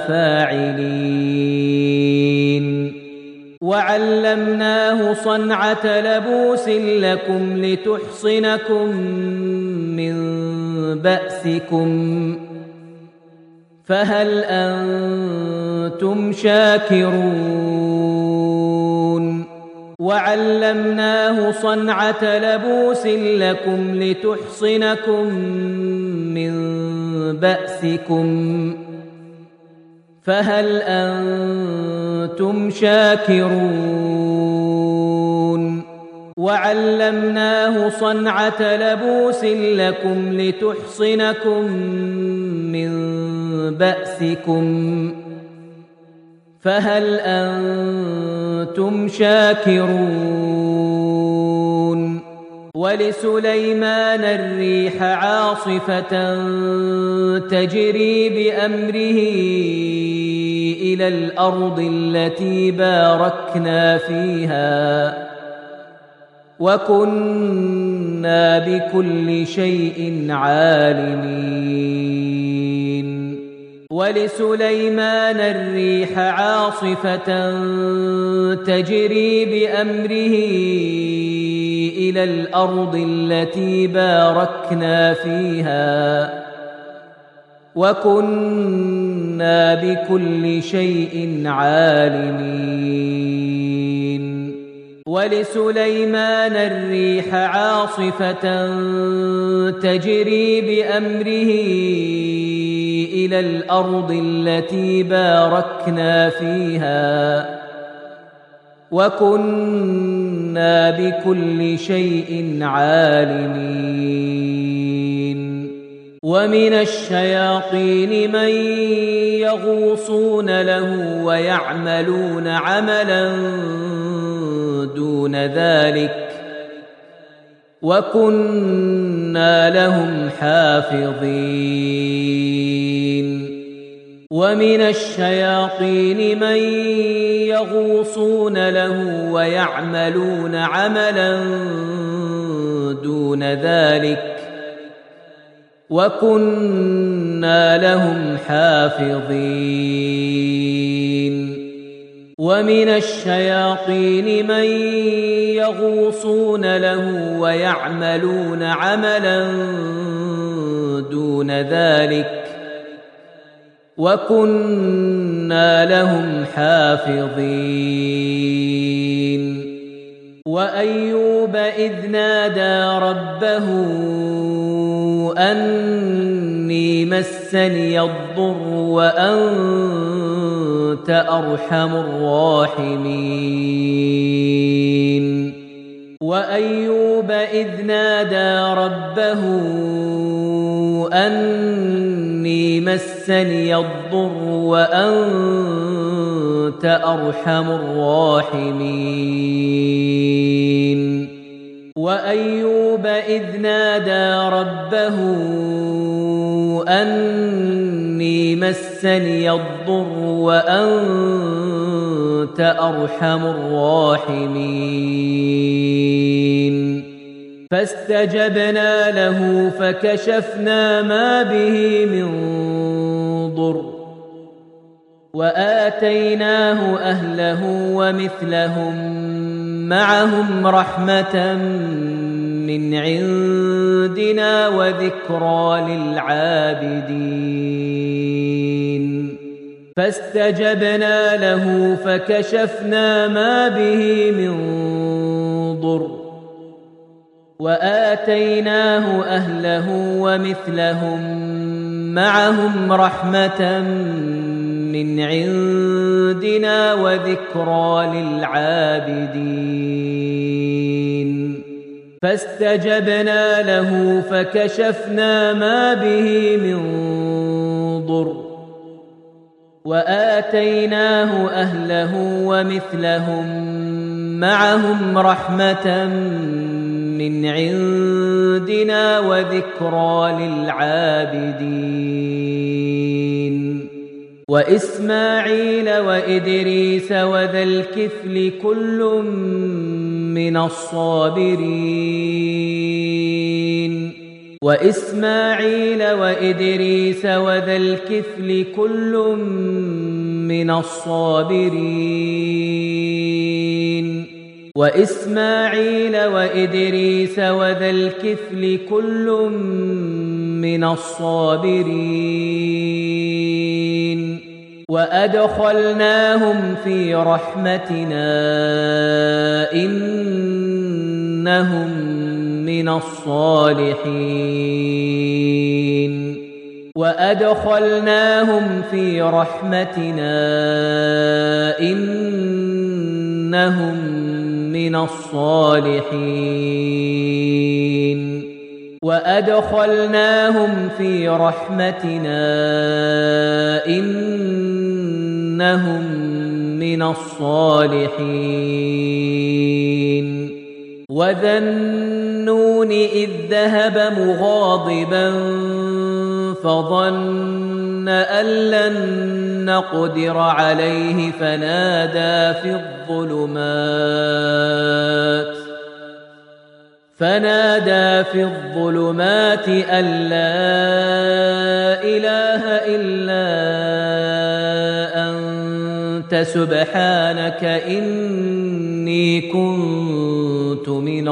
فاعلين وعلمناه صنعة لبوس لكم لتحصنكم من بأسكم فهل أنتم شاكرون وعلمناه صنعة لبوس لكم لتحصنكم من بأسكم فهل أنتم شاكرون وعلمناه صنعة لبوس لكم لتحصنكم من بأسكم فهل أنتم شاكرون ولسليمان الريح عاصفة تجري بأمره إلى الأرض التي باركنا فيها وكنا بكل شيء عالمين ولسليمان الريح عاصفة تجري بأمره إلى الأرض التي باركنا فيها وكنا بكل شيء عالمين ولسليمان الريح عاصفة تجري بأمره إلى الأرض التي باركنا فيها وكنا بكل شيء عالمين ومن الشياطين من يغوصون له ويعملون عملا دون ذلك وكنا لهم حافظين ومن الشياطين من يغوصون له ويعملون عملا دون ذلك وكنا لهم حافظين ومن الشياطين من يغوصون له ويعملون عملا دون ذلك وكنا لهم حافظين وأيوب إذ نادى ربه أني مسني الضر وأنت أرحم الراحمين وأيوب إذ نادى ربه أني مسني الضر وأنت أرحم الراحمين وأيوب إذ نادى ربه أني مسني الضر وأنت أرحم الراحمين فاستجبنا له فكشفنا ما به من ضر وآتيناه أهله ومثلهم معهم رحمة من عندنا وذكرى للعابدين فاستجبنا له فكشفنا ما به من ضر وآتيناه أهله ومثلهم معهم رحمة من عندنا وذكرى للعابدين فاستجبنا له فكشفنا ما به من ضر وآتيناه أهله ومثلهم معهم رحمة من عندنا وذكرى للعابدين وإسماعيل وإدريس وذا الكفل كل من الصابرين وإسماعيل وإدريس وذا الكفل كل من الصابرين وإسماعيل وإدريس وذا الكفل كل من الصابرين وأدخلناهم في رحمتنا إنهم من الصالحين وأدخلناهم في رحمتنا إنهم من الصالحين وأدخلناهم في رحمتنا إنهم من الصالحين وذا النون إذ ذهب مغاضبا فظن أن لن نقدر عليه فنادى في الظلمات أن لا إله إلا أنت سبحانك إني كنت من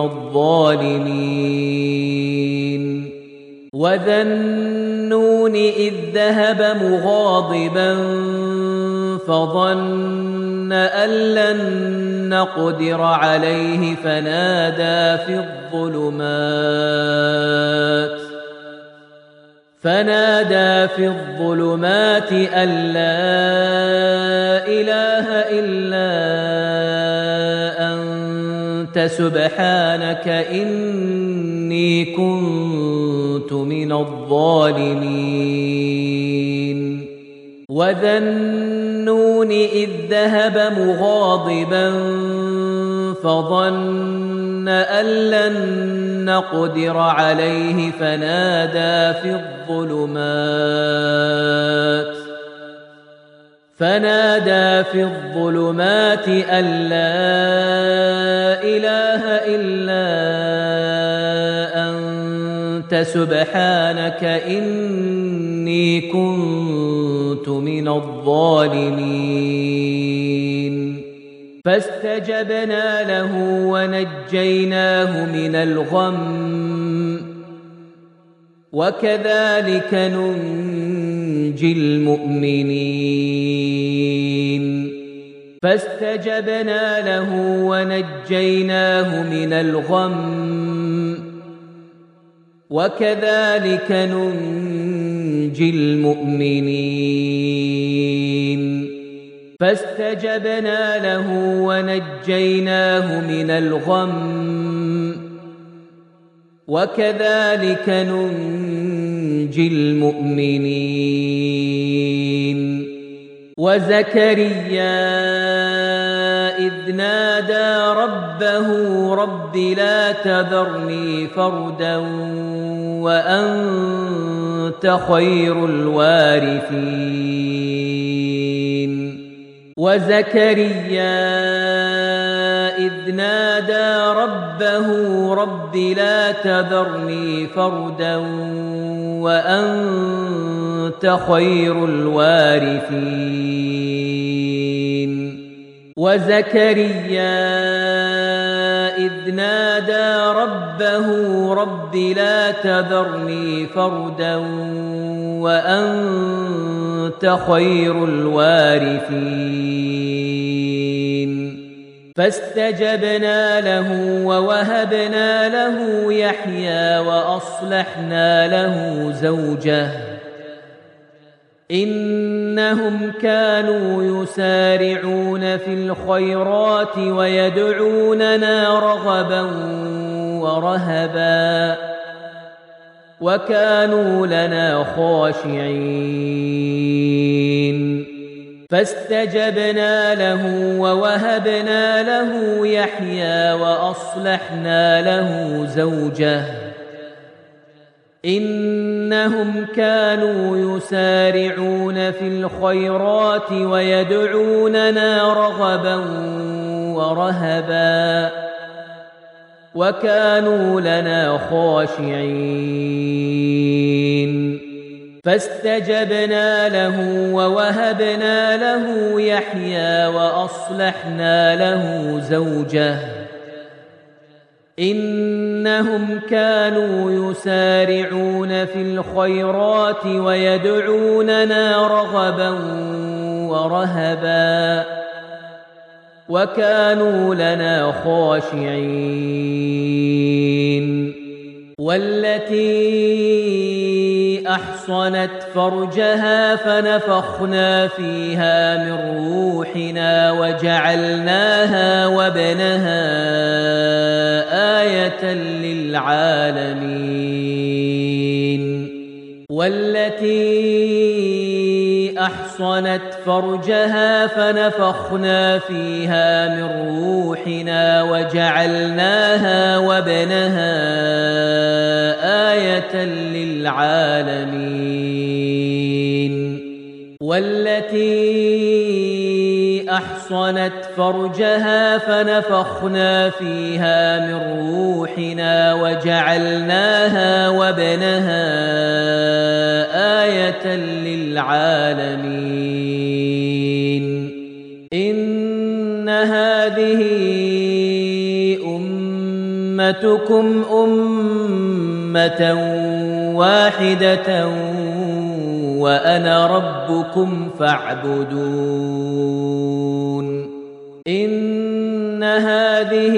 الظالمين وذا النون إذ ذهب مغاضبا فظن أن لن نقدر عليه فنادى في الظلمات أن لا إله إلا أنت سبحانك إني كنت من الظالمين وذا النون إذ ذهب مغاضبا فظن أن لن نقدر عليه فنادى في الظلمات أن لا إله إلا أنت سبحانك إني كنت من الظالمين فاستجبنا له ونجيناه من الغم وكذلك ننجي المؤمنين فاستجبنا له ونجيناه من الغم وكذلك ننجي المؤمنين فاستجبنا له ونجيناه من الغم وكذلك ننجي المؤمنين وزكريا إذ نادى ربه رب لا تذرني فردا وأنت خير الوارثين وزكريا إذ نادى ربه رب لا تذرني فردا وأنت خير الوارثين وزكريا إذ نادى ربه رب لا تذرني فردا وأنت خير الوارثين فاستجبنا له ووهبنا له يحيى وأصلحنا له زوجه إنهم كانوا يسارعون في الخيرات ويدعوننا رغبا ورهبا وكانوا لنا خاشعين فاستجبنا له ووهبنا له يحيى وأصلحنا له زوجه إنهم كانوا يسارعون في الخيرات ويدعوننا رغبا ورهبا وكانوا لنا خاشعين فاستجبنا له ووهبنا له يحيى وأصلحنا له زوجه إنهم كانوا يسارعون في الخيرات ويدعوننا رغبا ورهبا وكانوا لنا خاشعين والتي أحصنت فرجها فنفخنا فيها من روحنا وجعلناها وابنها آية للعالمين والتي أحصنت فرجها فنفخنا فيها من روحنا وجعلناها وابنها آية للعالمين والتي أحصنت فرجها فنفخنا فيها من روحنا وجعلناها وابنها آية للعالمين إن هذه أمتكم أمة واحدة وأنا ربكم فاعبدون إن هذه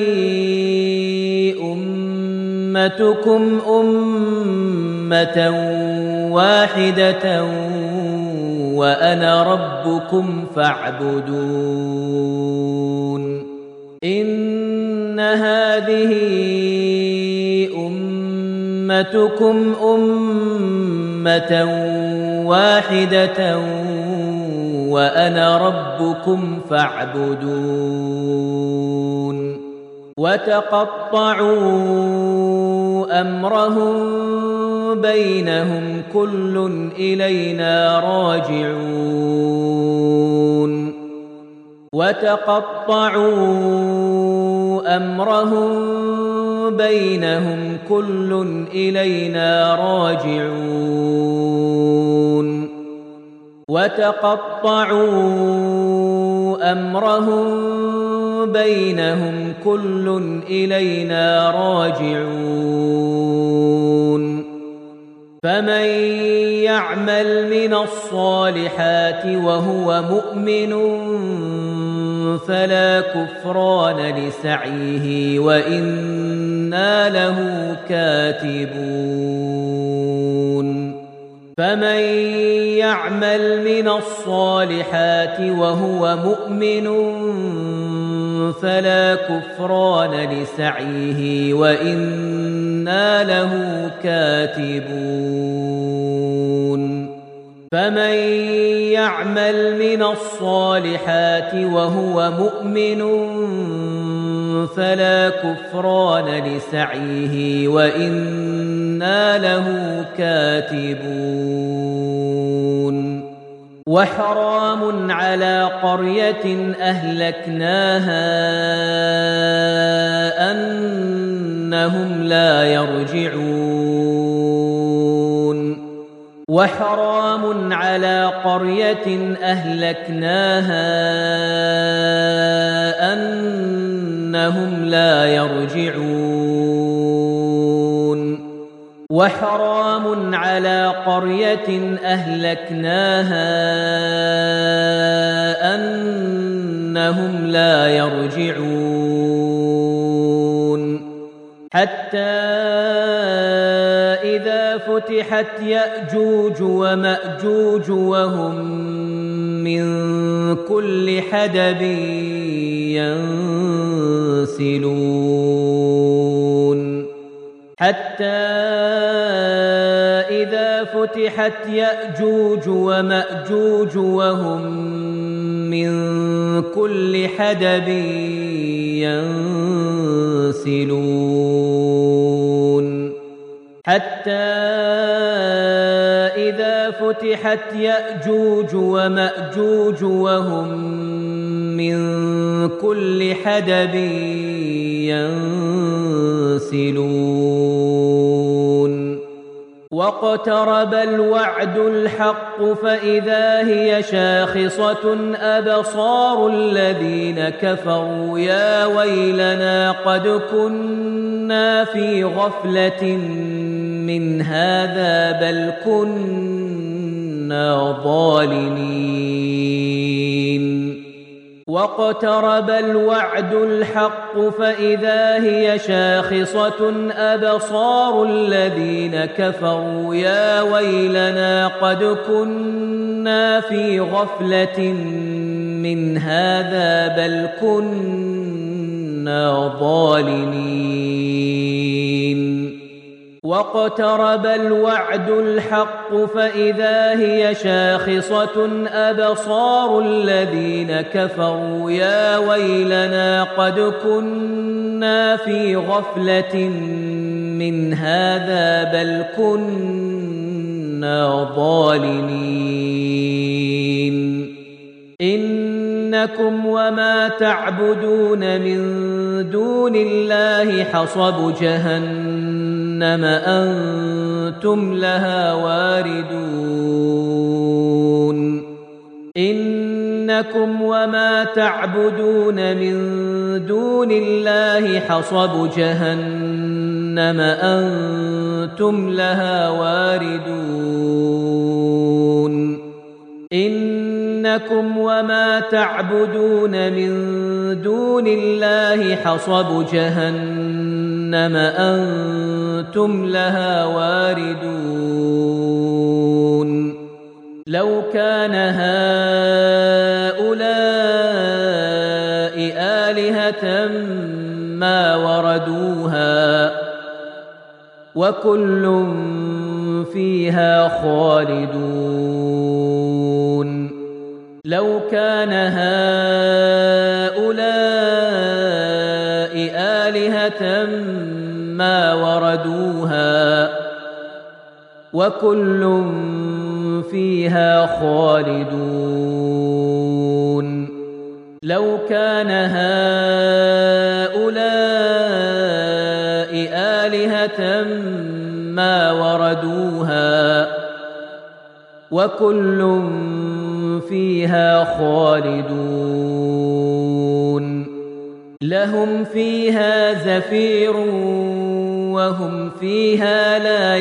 أمتكم أمة واحدة وأنا ربكم فاعبدون إن هذه أمتكم أمة واحدة وأنا ربكم فاعبدون وتقطعوا أمرهم بينهم كل إلينا راجعون وتقطعوا أمرهم بينهم كل إلينا راجعون وتقطعوا أمرهم بينهم كل إلينا راجعون فمن يعمل من الصالحات وهو مؤمن فلا كفران لسعيه وإنا له كاتبون فمن يعمل من الصالحات وهو مؤمن فلا كفران لسعيه وإنا له كاتبون فمن يعمل من الصالحات وهو مؤمن فلا كفران لسعيه وإنا له كاتبون وحرام على قرية أهلكناها أنهم لا يرجعون وحرام على قرية أهلكناها أنهم لا يرجعون وحرام على قرية أهلكناها أنهم لا يرجعون حتى إذا فتحت يأجوج ومأجوج وهم من كل حدب ينسلون حتى إذا فتحت يأجوج ومأجوج وهم من كل حدب ينسلون حتى إذا فتحت يأجوج ومأجوج وهم من كل حدب ينسلون واقترب الوعد الحق فإذا هي شاخصة أبصار الذين كفروا يا ويلنا قد كنا في غفلة من هذا بل كنا ظالمين واقترب الوعد الحق فإذا هي شاخصة أبصار الذين كفروا يا ويلنا قد كنا في غفلة من هذا بل كنا ظالمين واقترب الوعد الحق فإذا هي شاخصة أبصار الذين كفروا يا ويلنا قد كنا في غفلة من هذا بل كنا ظالمين إنكم وما تعبدون من دون الله حصب جهنم أنتم لها واردون إنكم وما تعبدون من دون الله حصب جهنم أنتم لها واردون إنكم وما تعبدون من دون الله حصب جهنم أنتم لها واردون لو كان هؤلاء آلهة ما وردوها وكل فيها خالدون لو كان هؤلاء آلهة ما وردوها وكل فيها خالدون لو كان هؤلاء آلهة ما وردوها وكل فيها خالدون لهم فيها زفير وهم فيها لا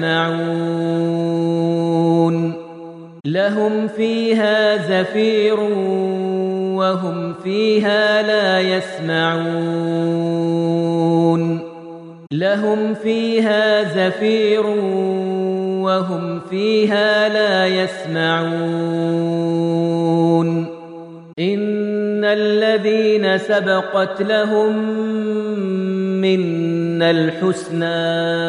يسمعون لهم فيها زفير وهم فيها لا يسمعون لهم فيها زفير وهم فيها لا يسمعون إن الذين سبقت لهم منا الحسنى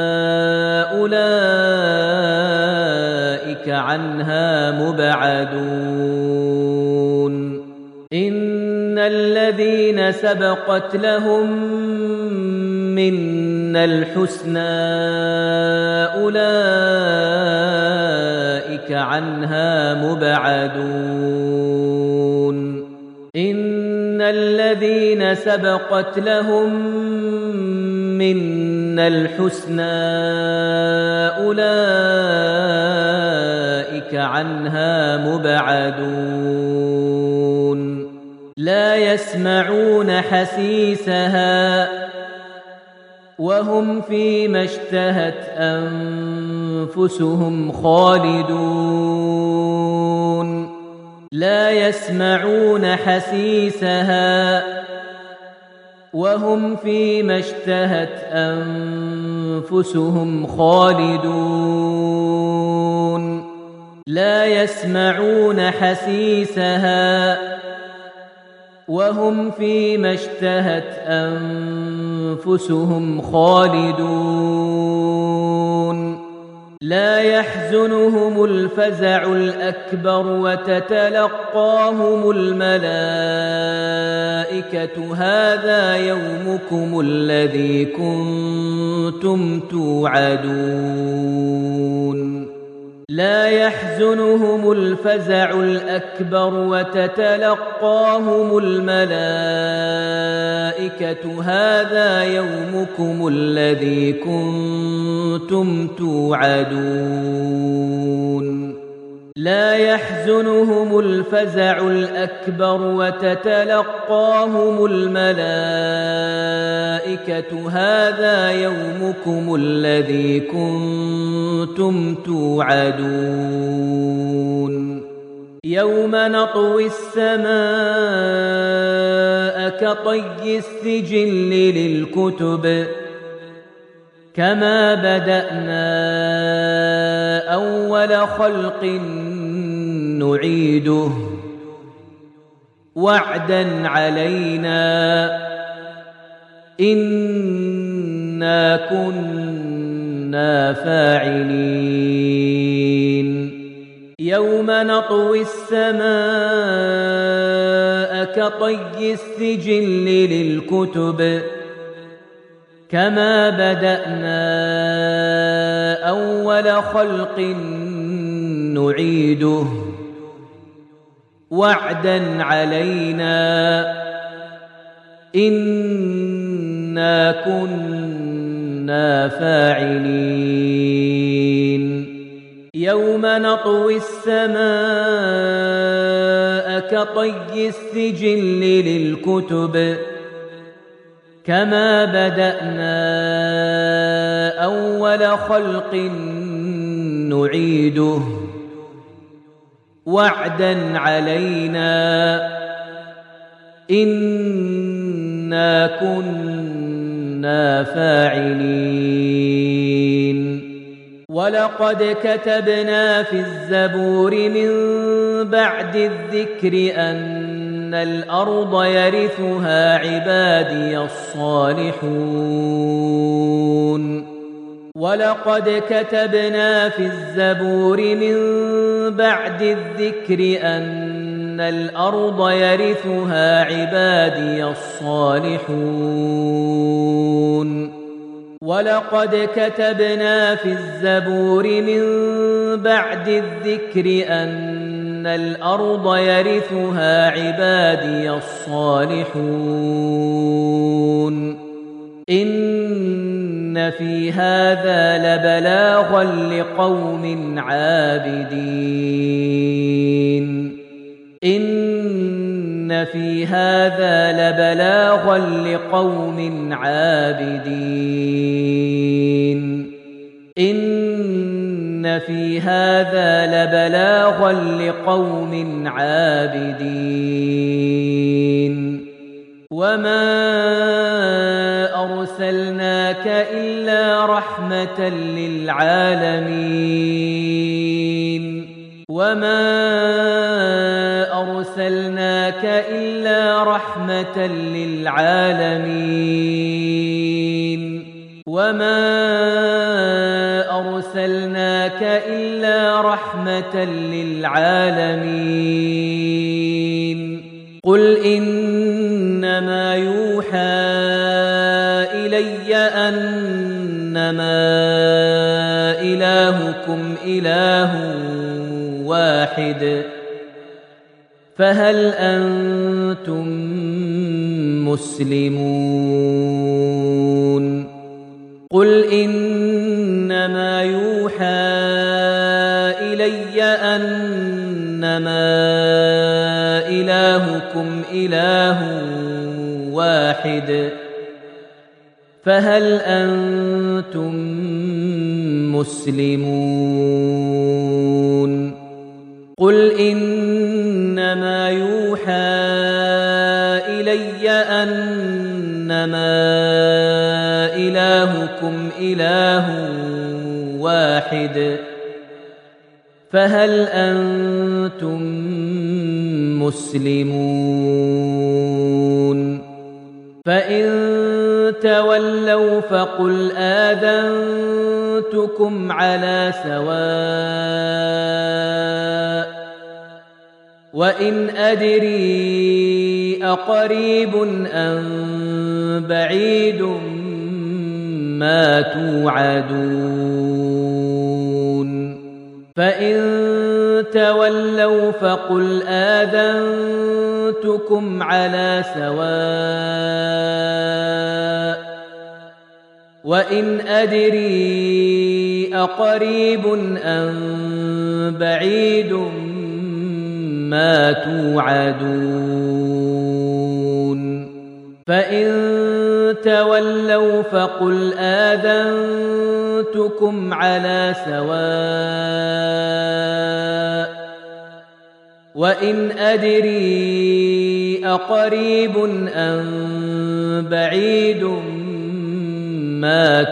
أولئك عنها مبعدون إن الذين سبقت لهم منا الحسنى أولئك عنها مبعدون إن الذين سبقت لهم منا الحسنى أولئك عنها مبعدون لا يسمعون حسيسها وهم فيما اشتهت أنفسهم خالدون لا يسمعون حسيسها وهم فيما اشتهت أنفسهم خالدون لا يسمعون حسيسها وهم فيما اشتهت أنفسهم خالدون لا يحزنهم الفزع الأكبر وتتلقاهم الملائكة هذا يومكم الذي كنتم توعدون لا يحزنهم الفزع الأكبر وتتلقاهم الملائكة هذا يومكم الذي كنتم توعدون لا يحزنهم الفزع الأكبر وتتلقاهم الملائكة هذا يومكم الذي كنتم توعدون يوم نطوي السماء كطي السجل للكتب كما بدأنا أول خلق نعيده وعدا علينا إنا كنا فاعلين يوم نطوي السماء كطي السجل للكتب كما بدأنا أول خلق نعيده وعدا علينا إنا كنا فاعلين يوم نطوي السماء كطي السجل للكتب كما بدأنا أول خلق نعيده وعدا علينا إنا كنا فاعلين ولقد كتبنا في الزبور من بعد الذكر أن الأرض يرثها عبادي الصالحون ولقد كتبنا في الزبور من بعد الذكر أن الأرض يرثها عبادي الصالحون ولقد كتبنا في الزبور من بعد الذكر أن الأرض يرثها عبادي الصالحون إن في هذا لبلاغا لقوم عابدين إن في هذا لبلاغا لقوم عابدين إن في هذا لبلاغا لقوم عابدين وما أرسلناك إلا رحمة للعالمين وما أرسلناك إلا رحمة للعالمين وما أرسلناك إلا رحمة للعالمين قل إنما يوحى إلي أنما إلهكم إله واحد فهل أنتم مسلمون قل إنما يوحى إلي أنما إلهكم إله واحد فهل أنتم مسلمون قل إنما يوحى إلي أنما إلهكم إله واحد فهل أنتم مسلمون فإن تولوا فقل آذنتكم على سواء وإن أدري أقريب أم بعيد ما توعدون فإن تولوا فقل آذنتكم على سواء وإن أدري أقريب أم بعيد ما توعدون فإن تولوا فقل آذنتكم على سواء وإن أدري أقريب أم بعيد ما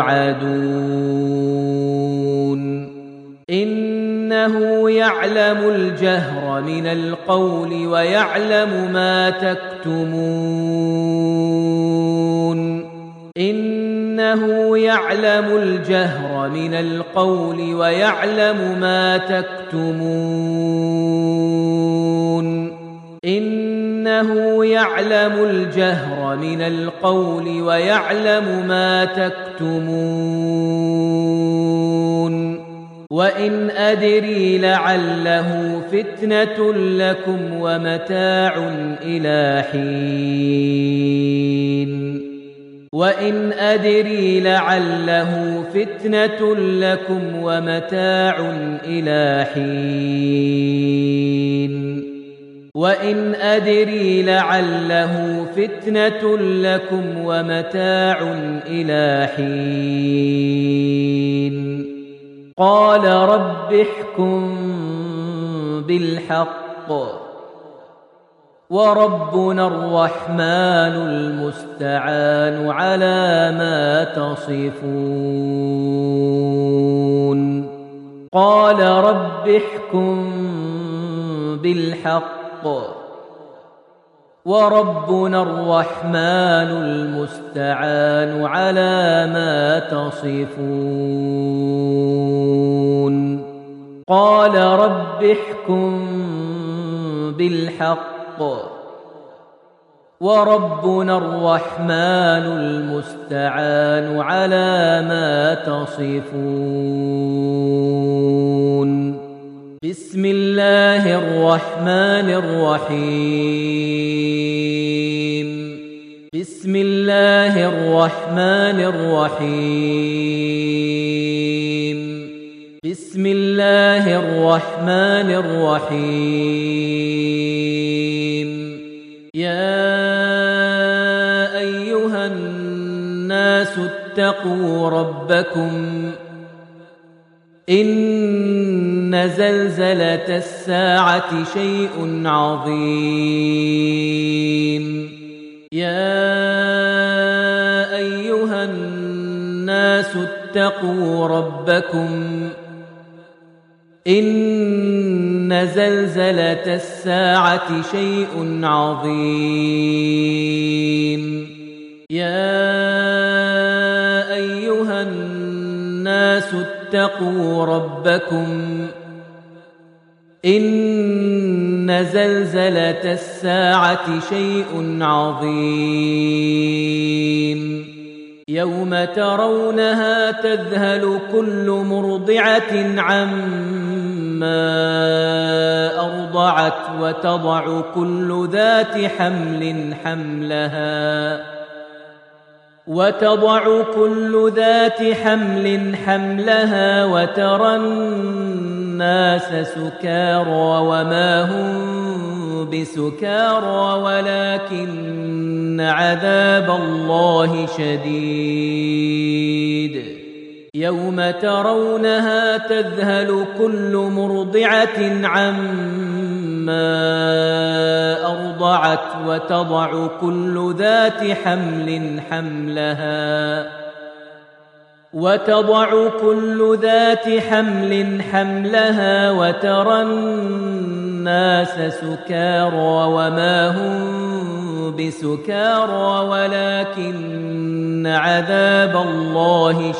توعدون إنه يعلم الجهر من القول ويعلم ما تكتمون إنه يعلم الجهر من القول ويعلم ما تكتمون إنه يعلم الجهر من القول ويعلم ما تكتمون وإن أدري لعله فتنة لكم ومتاع إلى حين وإن أدري لعله فتنة لكم ومتاع إلى حين وإن أدري لعله فتنة لكم ومتاع إلى حين قال رب احكم بالحق وربنا الرحمن المستعان على ما تصفون قال رب احكم بالحق وربنا الرحمن المستعان على ما تصفون قال رب احكم بالحق وربنا الرحمن المستعان على ما تصفون بسم الله الرحمن الرحيم بسم الله الرحمن الرحيم بسم الله الرحمن الرحيم يا أيها الناس اتقوا ربكم إن زلزلة الساعة شيء عظيم يا أيها الناس اتقوا ربكم إن زلزلة الساعة شيء عظيم يا أيها الناس اتقوا ربكم إن زلزلة الساعة شيء عظيم يوم ترونها تذهل كل مرضعة عما أرضعت وتضع كل ذات حمل حملها وترى الناس سكارى وما هم بسكارى ولكن عذاب الله شديد يوم ترونها تذهل كل مرضعة عما أرضعت وتضع كل ذات حمل حملها وترى الناس سكارى وما هم بسكارى ولكن عذاب الله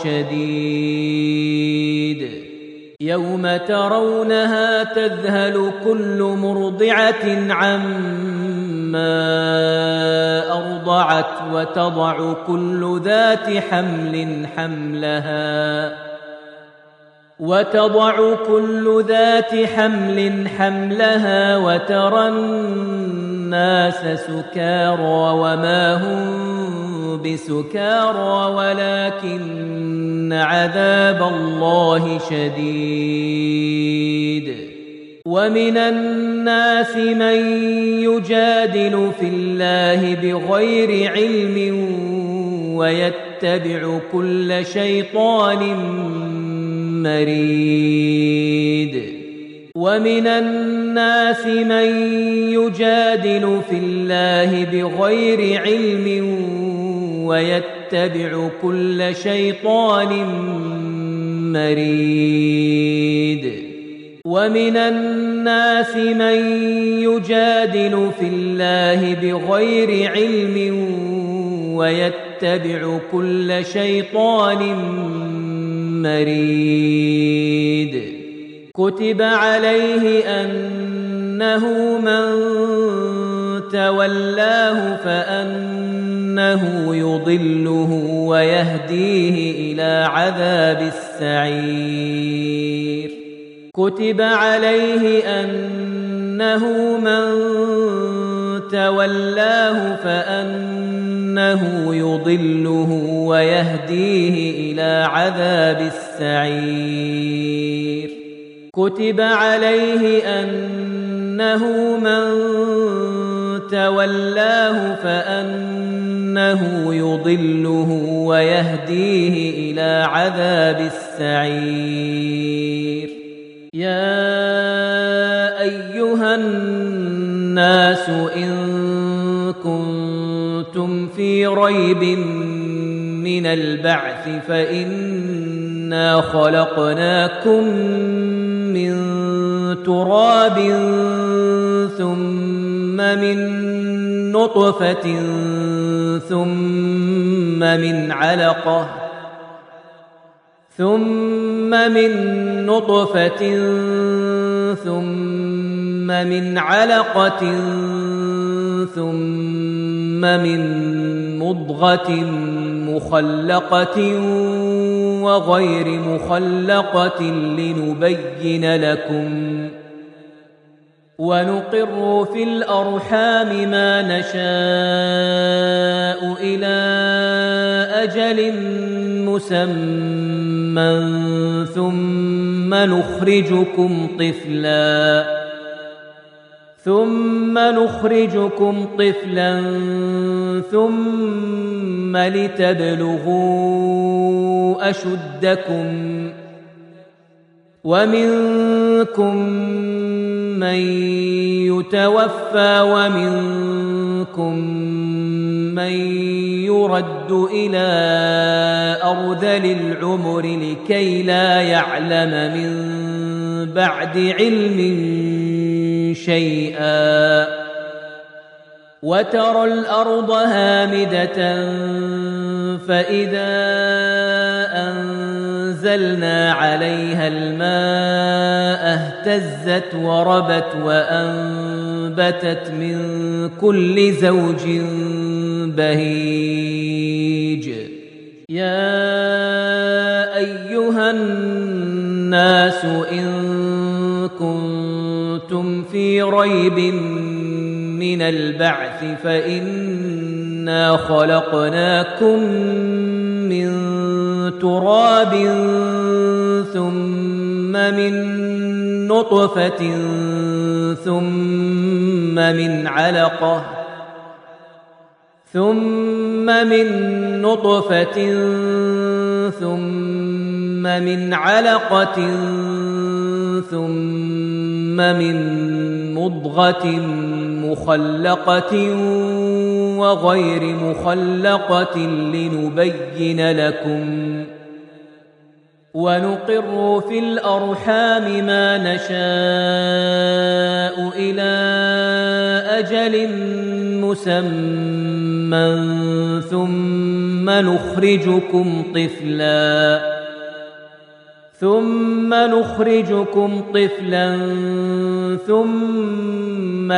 شديد يوم ترونها تذهل كل مرضعة عما أرضعت وتضع كل ذات حمل حملها وترى الناس سكارى وما هم بسكارى ولكن عذاب الله شديد ومن الناس من يجادل في الله بغير علم ويتبع كل شيطان مريد ومن الناس من يجادل في الله بغير علم ويتبع كل شيطان مريد ومن الناس من يجادل في الله بغير علم ويتبع كل شيطان مريد كتب عليه أنه من تولاه فأنه يضله ويهديه إلى عذاب السعير كتب عليه أنه من تولاه فأنه يضله ويهديه إلى عذاب السعير كتب عليه أنه من تولاه فأنه يضله ويهديه إلى عذاب السعير يا أيها الناس إن كنتم في ريب من البعث فإنا خلقناكم من تراب ثم من نطفة ثم من علقة ثم من مضغة مخلقة وغير مخلقة لنبين لكم ونقر في الأرحام ما نشاء إلى أجل مسمى ثم نخرجكم طفلا ثم لتبلغوا أشدكم ومنكم من يتوفى ومنكم من يرد إلى أرذل العمر لكي لا يعلم من بعد علم شيئا وترى الأرض هامدة فإذا أنزلنا عليها الماء اهتزت وربت وأنبتت من كل زوج بهيج يا أيها الناس إن كنتم في ريب من البعث فإنا خلقناكم من تراب ثم من نطفة ثم من علقة ثم من علقة ثم من مضغة مخلقة وغير مخلقة لنبين لكم ونقر في الأرحام ما نشاء إلى أجل مسمى ثم نخرجكم طفلا ثم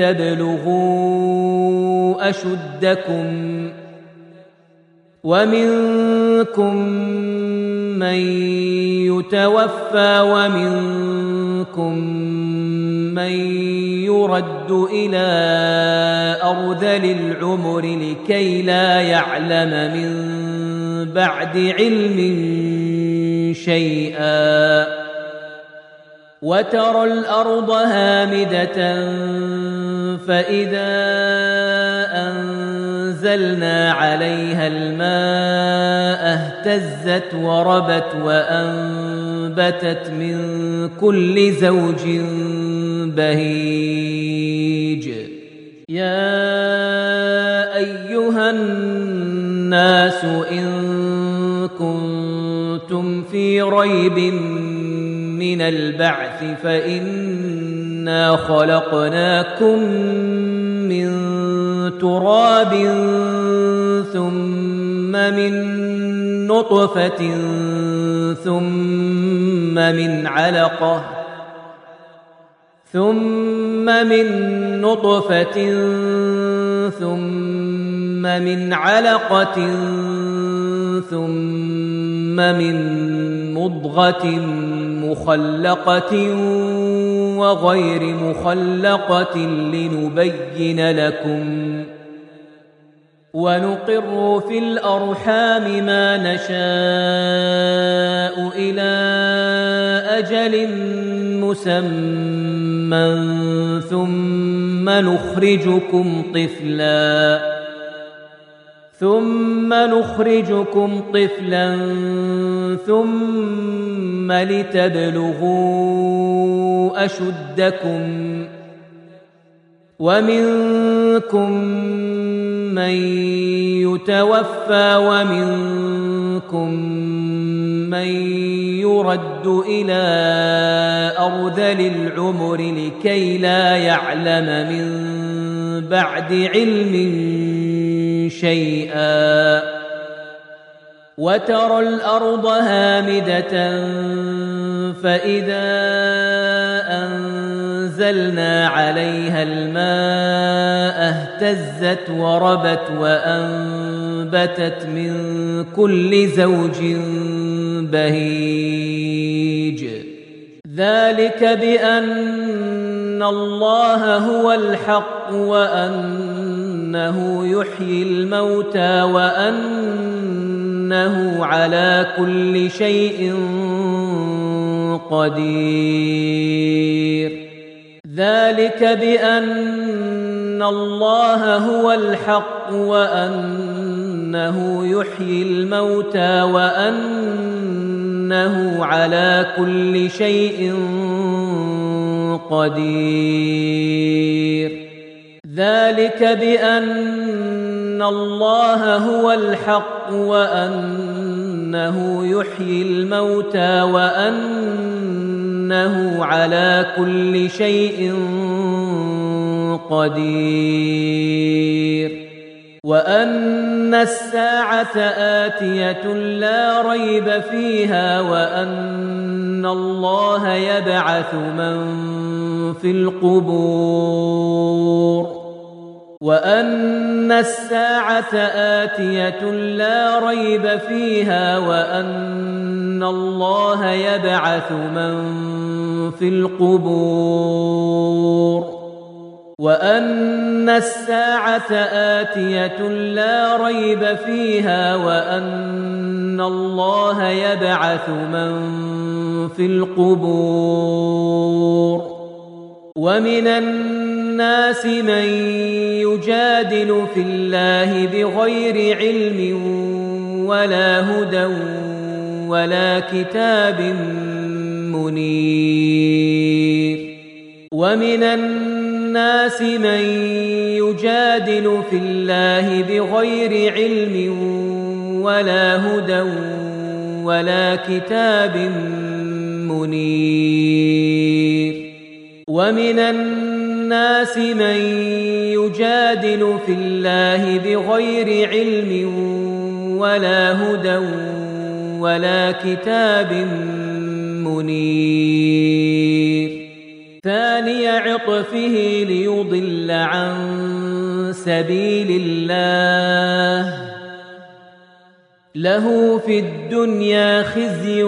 لتبلغوا أشدكم ومنكم من يتوفى ومنكم من يرد إلى أرذل العمر لكي لا يعلم من بعد علم شيئا وترى الأرض هامدة فإذا أنزلنا عليها الماء اهتزت وربت وأنبتت من كل زوج بهيج يا أيها الناس إن كنتم في ريب من البعث فإنا خلقناكم من تراب ثم من نطفة ثم من علقة ثم من علقة ثم من مضغة مخلقة وغير مخلقة لنبين لكم ونقر في الأرحام ما نشاء إلى أجل مسمى ثم نخرجكم طفلا ثم لتبلغوا أشدكم ومنكم من يتوفى ومنكم من يرد إلى أرذل العمر لكي لا يعلم من بعد علم شيئا وترى الأرض هامدة فإذا أنزلنا عليها الماء اهتزت وربت وأنبتت من كل زوج بهيج ذلك بأن الله هو الحق وأنه يحيي الموتى وأنه على كل شيء قدير ذلك بأن الله هو الحق وأنه يحيي الموتى وأنه على كل شيء قدير ذلك بأن الله هو الحق وأنه يحيي الموتى وأنه على كل شيء قدير وأن الساعة آتية لا ريب فيها وأن الله يبعث من في القبور وأن الساعة آتية لا ريب فيها وأن الله يبعث من في القبور وأن الساعة آتية لا ريب فيها وأن الله يبعث من في القبور ومن الناس من يجادل في الله بغير علم ولا هدى ولا كتاب منير ومن الناس من يجادل في الله بغير علم ولا هدى ولا كتاب منير ومن الناس من يجادل في الله بغير علم ولا هدى ولا كتاب منير ثاني عطفه ليضل عن سبيل الله له في الدنيا خزي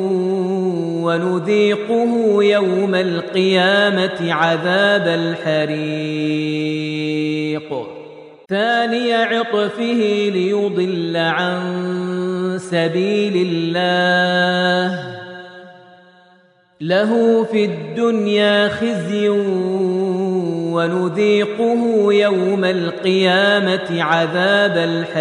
ونذيقه يوم القيامة عذاب الحريق ثاني عطفه ليضل عن سبيل الله له في الدنيا خزي ونذيقه يوم القيامة عذاب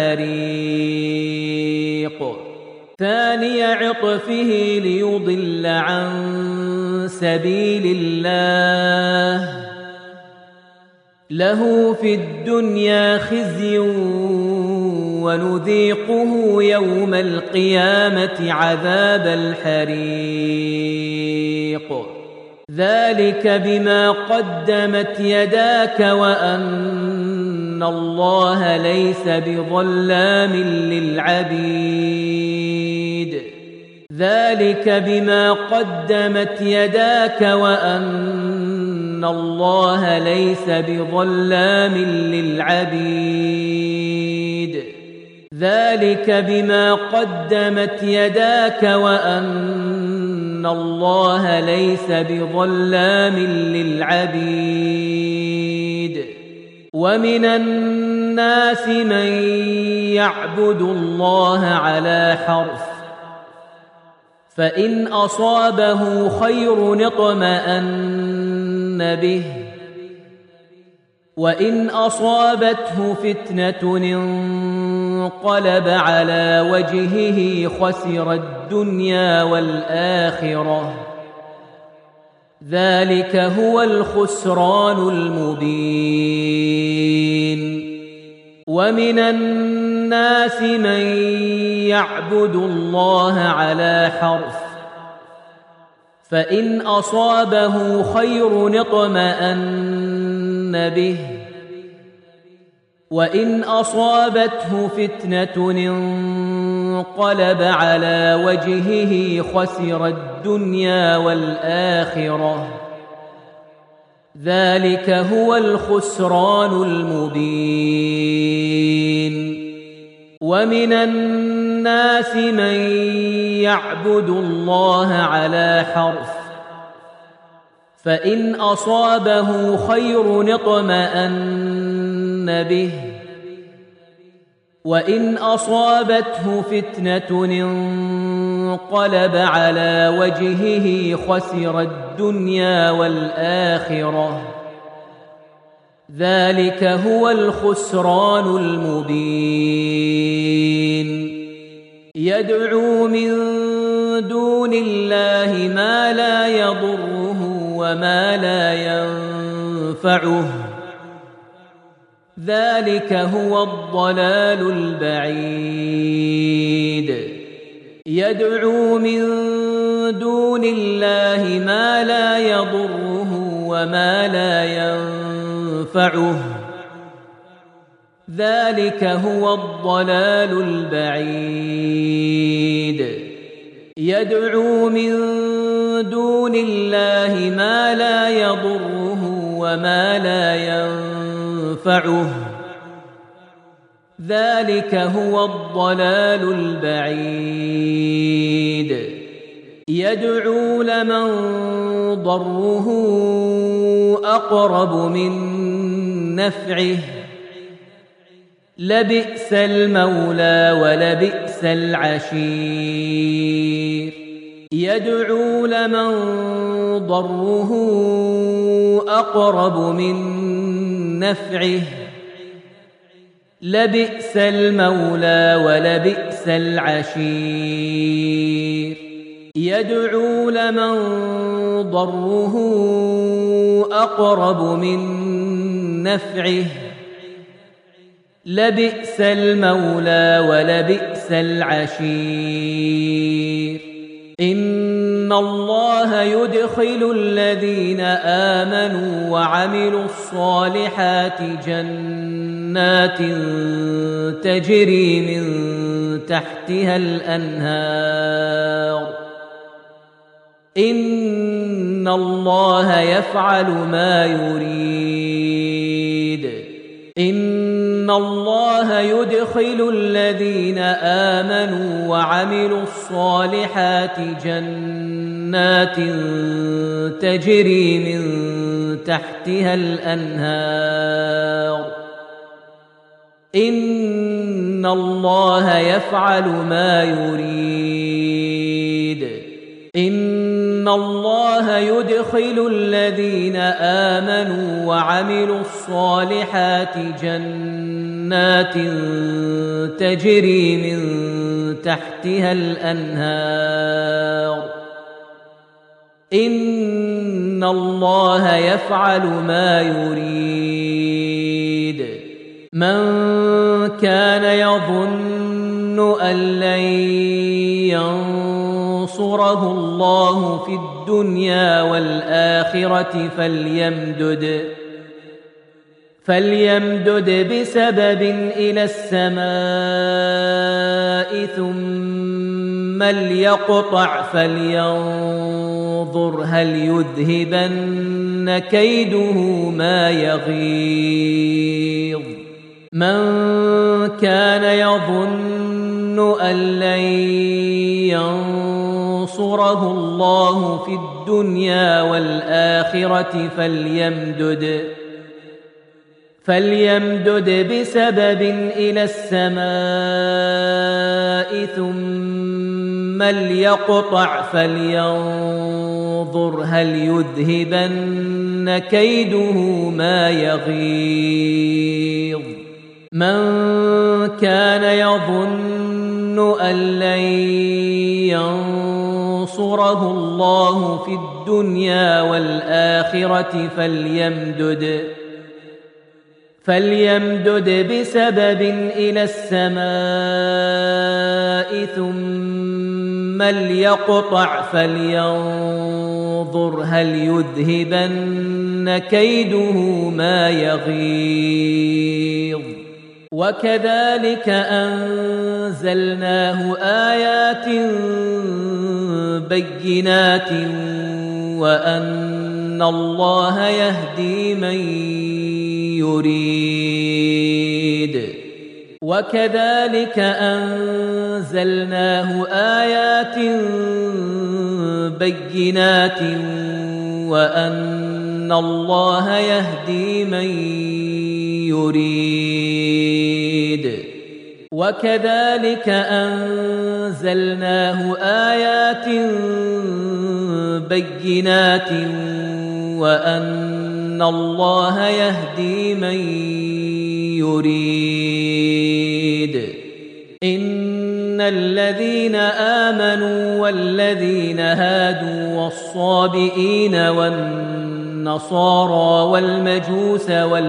الحريق ثاني عطفه ليضل عن سبيل الله له في الدنيا خزي ونذيقه يوم القيامة عذاب الحريق ذلك بما قدمت يداك وأن الله ليس بظلام للعبيد ذلك بما قدمت يداك وأن الله ليس بظلام للعبيد ذلك بما قدمت يداك وأن الله ليس بظلام للعبيد ومن الناس من يعبد الله على حرف فإن أصابه خير اطمأن به وإن أصابته فتنة انقلب على وجهه خسر الدنيا والآخرة ذلك هو الخسران المبين ومن الناس من يعبد الله على حرف فإن أصابه خير اطمأن به وإن أصابته فتنة انقلب على وجهه خسر الدنيا والآخرة ذلك هو الخسران المبين ومن الناس من يعبد الله على حرف فإن أصابه خير اطمأن به وإن أصابته فتنة انقلب على وجهه خسر الدنيا والآخرة ذلك هو الخسران المبين يدعو من دون الله ما لا يضره وما لا ينفعه ذلك هو الضلال البعيد يدعو من دون الله ما لا يضره وما لا ينفعه ذلك هو الضلال البعيد يدعو من دون الله ما لا يضره وما لا ينفعه ذلك هو الضلال البعيد يدعو لمن ضره أقرب من نفعه لبئس المولى ولبئس العشير يدعو لمن ضره أقرب من نفعه لبئس المولى ولبئس العشير يدعو لمن ضره أقرب من نفعه لبئس المولى ولبئس العشير إن الله يدخل الذين آمنوا وعملوا الصالحات جنات تجري من تحتها الأنهار إن الله يفعل ما يريد إن الله يدخل الذين آمنوا وعملوا الصالحات جنات تجري من تحتها الأنهار إن الله يفعل ما يريد إن الله يدخل الذين آمنوا وعملوا الصالحات جنات تجري من تحتها الأنهار إن الله يفعل ما يريد من كان يظن أن لن ينصره الله في الدنيا والآخرة فليمدد بسبب إلى السماء ثم ليقطع فلينظر هل يذهبن كيده ما يغيظ من كان يظن أن لن ينصره الله في الدنيا والآخرة فليمدد بسبب إلى السماء ثم ليقطع فلينظر هل يذهبن كيده ما يغيظ من كان يظن أن لن ينصره الله في الدنيا والآخرة فليمدد بسبب إلى السماء ثم ليقطع فلينظر هل يذهبن كيده ما يغيظ وكذلك أنزلناه آيات بينات وأن الله يهدي من يريد وكذلك أنزلناه آيات بينات وأن الله يهدي من يريد وكذلك أنزلناه آيات بينات وأن الله يهدي من يريد إن الذين آمنوا والذين هادوا والصابئين والنصارى والمجوس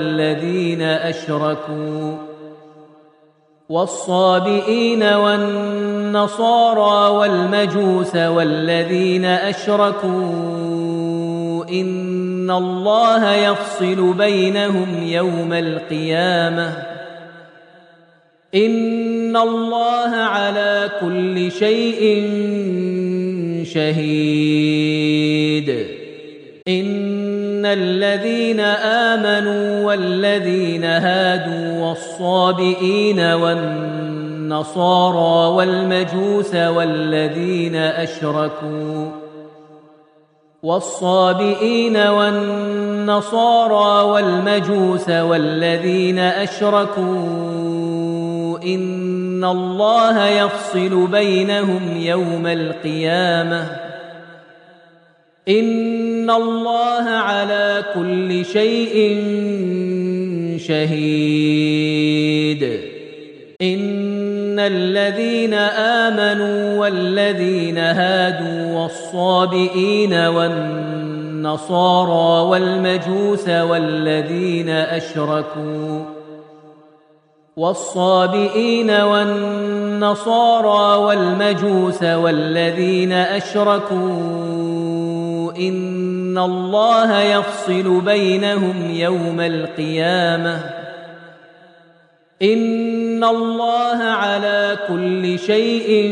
والذين أشركوا إن الله يفصل بينهم يوم القيامة إن الله على كل شيء شهيد إن الذين آمنوا والذين هادوا والصابئين والنصارى والمجوس والذين أشركوا إن الله يفصل بينهم يوم القيامة إن الله على كل شيء شهيد إن الذين آمنوا والذين هادوا والصابئين والنصارى والمجوس والذين أشركوا إن الله يفصل بينهم يوم القيامة إن الله على كل شيء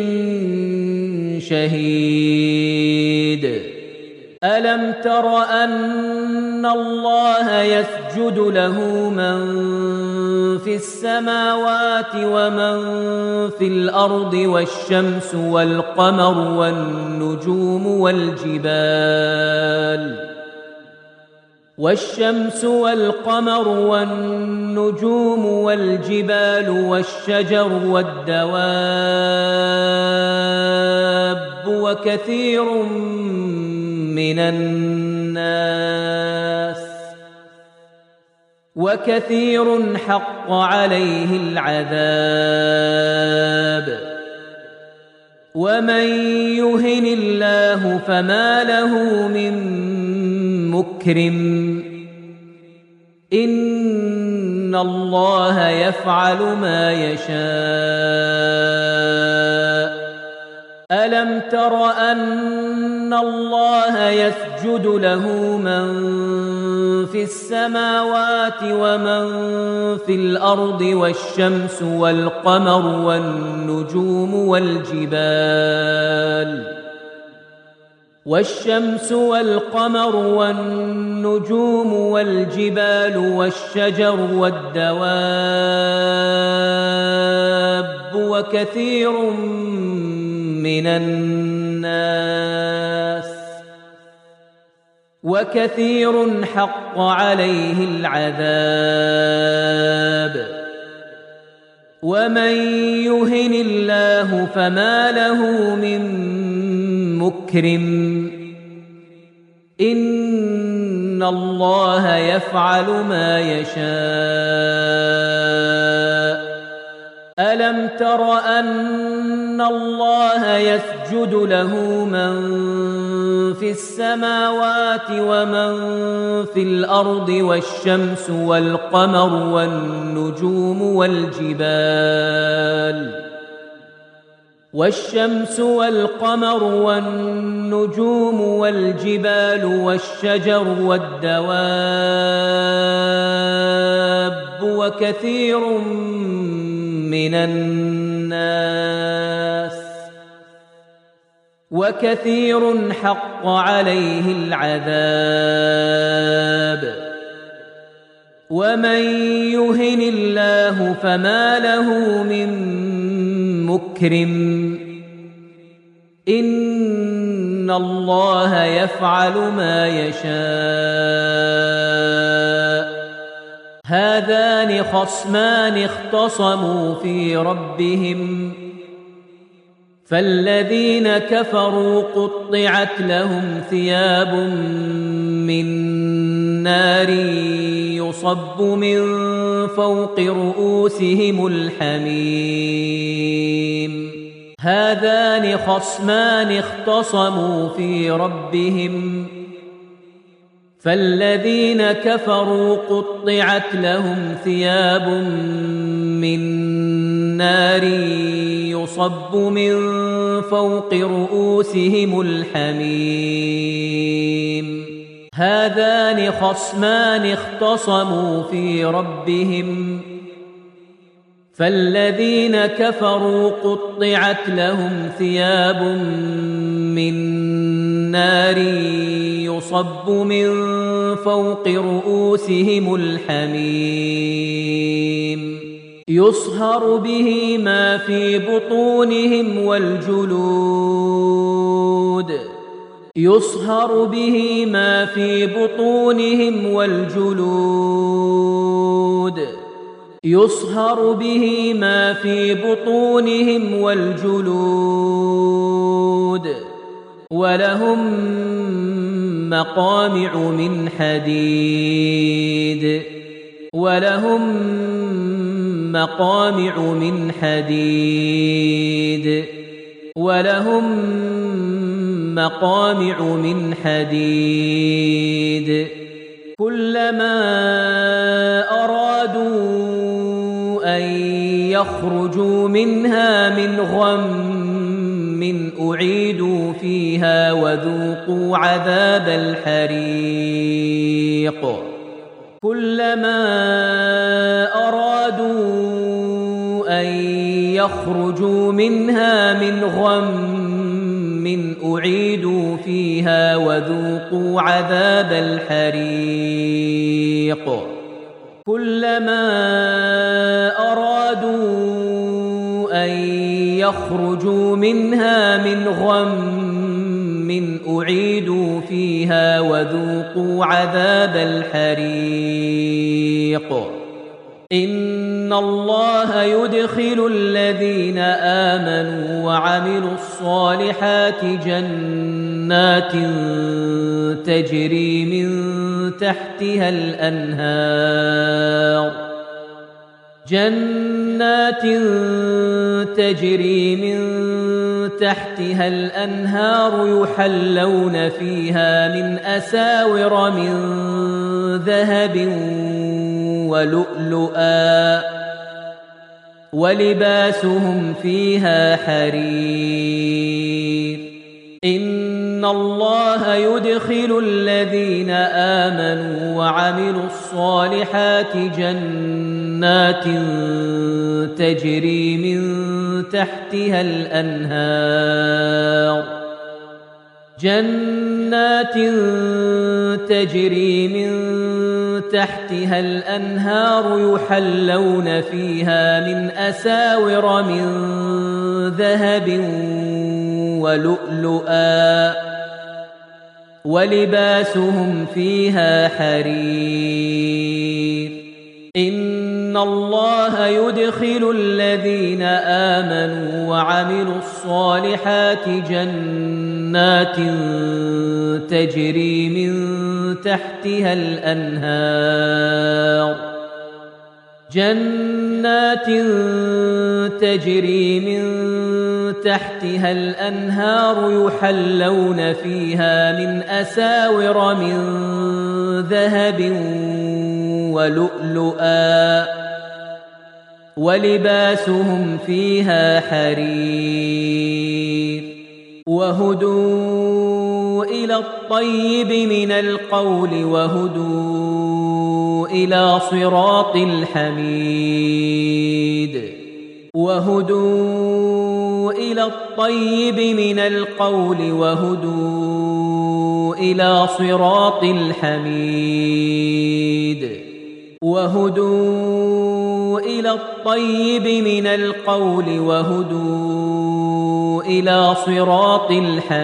شهيد ألم تر أن الله يسجد له من في السماوات ومن في الأرض والشمس والقمر والنجوم والجبال والشجر والدواب وكثير حق عليه العذاب ومن يهن الله فما له من مكرم إن الله يفعل ما يشاء ألم تر أن الله يسجد له من في السماوات ومن في الأرض والشمس والقمر والنجوم والجبال والشجر والدواب وكثير حق عليه العذاب ومن يهن الله فما له من مكرم إن الله يفعل ما يشاء ألم تر أن الله يسجد له من في السماوات ومن في الأرض والشمس والقمر والنجوم والجبال والشجر والدواب وكثير حق عليه العذاب ومن يهن الله فما له من مكرم إن الله يفعل ما يشاء هذان خصمان اختصموا في ربهم فالذين كفروا قطعت لهم ثياب من نار يصب من فوق رؤوسهم الحميم هذان خصمان اختصموا في ربهم فالذين كفروا قطعت لهم ثياب من نار يصب من فوق رؤوسهم الحميم هذان خصمان اختصموا في ربهم فالذين كفروا قطعت لهم ثياب من نار يصب من فوق رؤوسهم الحميم يصهر به ما في بطونهم والجلود ولهم مقامع من حديد ولهم مقامع من حديد ولهم مقامع من حديد كلما أرادوا أن يخرجوا منها من غم أعيدوا فيها وذوقوا عذاب الحريق كلما أرادوا أن يخرجوا منها من غم أعيدوا فيها وذوقوا عذاب الحريق كلما أرادوا أن يخرجوا منها من غم أعيدوا فيها وذوقوا عذاب الحريق إن الله يدخل الذين آمنوا وعملوا الصالحات جنات تجري من تحتها الأنهار جنات تجري من تحتها الأنهار يحلون فيها من أساور من ذهب ولؤلؤا ولباسهم فيها حرير إن الله يدخل الذين آمنوا وعملوا الصالحات جنات تجري من تحتها الأنهار جنات تجري من تحتها الأنهار يحلون فيها من أساور من ذهب ولؤلؤا ولباسهم فيها حرير إن الله يدخل الذين آمنوا وعملوا الصالحات جنات تجري من تحتها الأنهار جنات تجري من تحتها الأنهار يحلون فيها من أساور من ذهب ولؤلؤا ولباسهم فيها حرير وهدوا إلى الطيب من القول وهدوا إلى صراط الحميد وهدوا إلى الطيب من القول وهدوا إلى صراط الحميد وهدوا إلى الطيب من القول وهدوا إلى صراط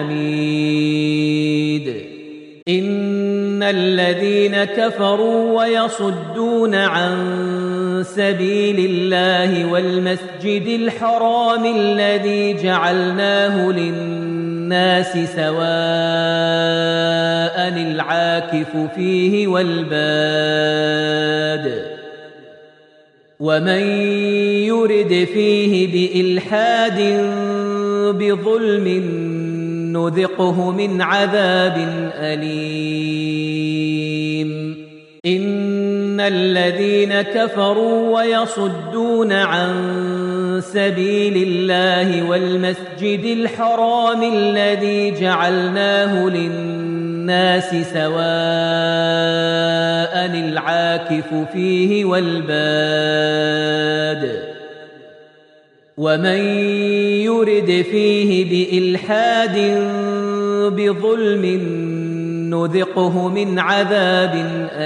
الحميد إن الذين كفروا ويصدون عن سبيل الله والمسجد الحرام الذي جعلناه للناس سواء العاكف فيه والباد ومن يرد فيه بإلحاد بظلم نذقه من عذاب أليم إن الذين كفروا ويصدون عن سبيل الله والمسجد الحرام الذي جعلناه للناس سواء العاكف فيه والباد ومن يرد فيه بإلحاد بظلم نذقه من عذاب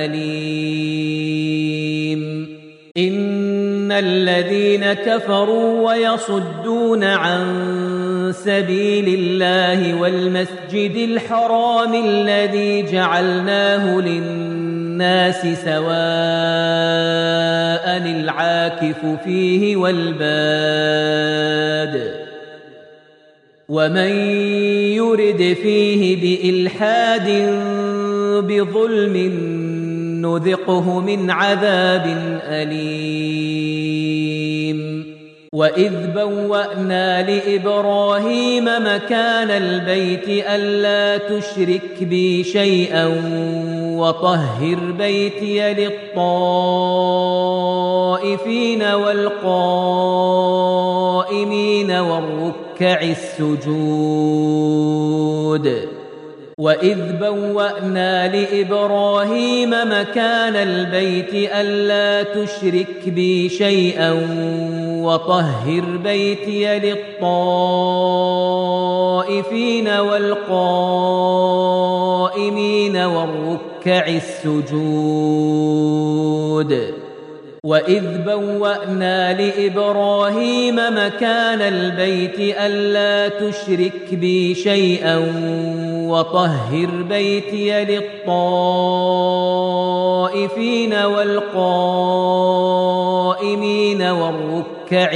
أليم إن الذين كفروا ويصدون عن سبيل الله والمسجد الحرام الذي جعلناه للناس سواء العاكف فيه والباد ومن يرد فيه بإلحاد بظلم نذقه من عذاب أليم وإذ بوأنا لإبراهيم مكان البيت ألا تشرك بي شيئا وطهر بيتي للطائفين والقائمين والركع السجود وإذ بوأنا لإبراهيم مكان البيت ألا تشرك بي شيئا وطهر بيتي للطائفين والقائمين والركع السجود وإذ بوأنا لإبراهيم مكان البيت ألا تشرك بي شيئا وطهر بيتي للطائفين والقائمين والركع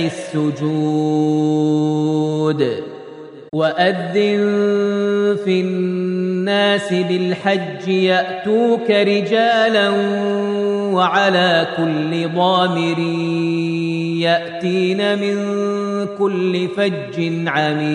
السجود وأذن في الناس بالحج يأتوك رجالا وعلى كل ضامر يأتين من كل فج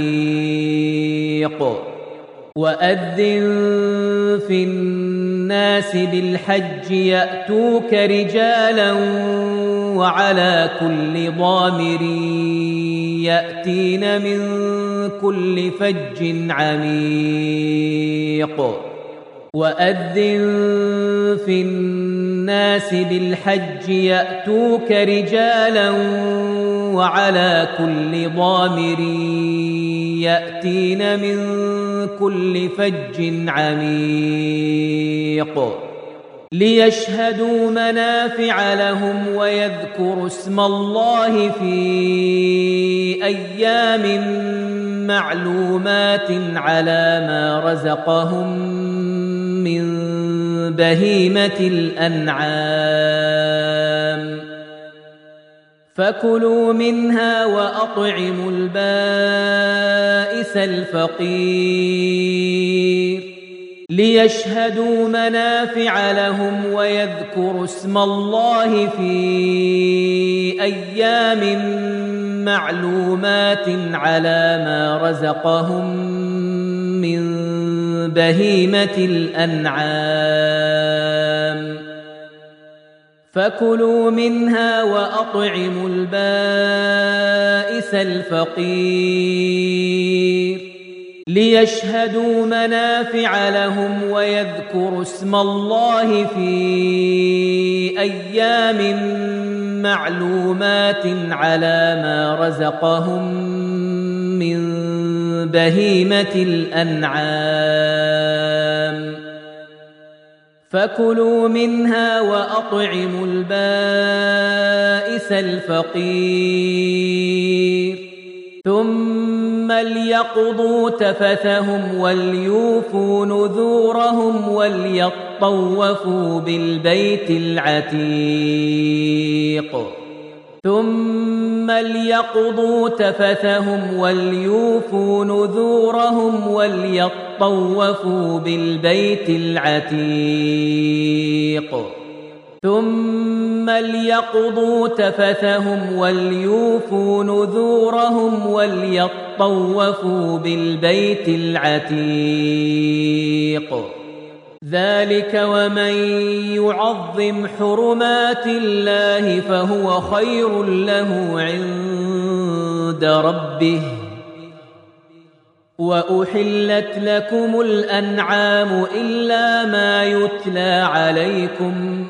عميق وأذن في الناس بالحج يأتوك رجالا وعلى كل ضامر يأتين من كل فج عميق وأذن في الناس بالحج يأتوك رجالا وعلى كل ضامر يأتين من كل فج عميق ليشهدوا منافع لهم ويذكروا اسم الله في أيام معلومات على ما رزقهم من بهيمة الأنعام فكلوا منها وأطعموا البائس الفقير ليشهدوا منافع لهم ويذكروا اسم الله في أيام معلومات على ما رزقهم من بهيمة الأنعام فكلوا منها وأطعموا البائس الفقير ليشهدوا منافع لهم ويذكروا اسم الله في أيام معلومات على ما رزقهم من بهيمة الأنعام فكلوا منها وأطعموا البائس الفقير ثم ليقضوا تفثهم وليوفوا نذورهم وليطوفوا بالبيت العتيق ثم ليقضوا تفثهم وليوفوا نذورهم وليطوفوا بالبيت العتيق ثم ليقضوا تفثهم وليوفوا نذورهم وليطوفوا بالبيت العتيق ذلك ومن يعظم حرمات الله فهو خير له عند ربه وأحلت لكم الأنعام إلا ما يتلى عليكم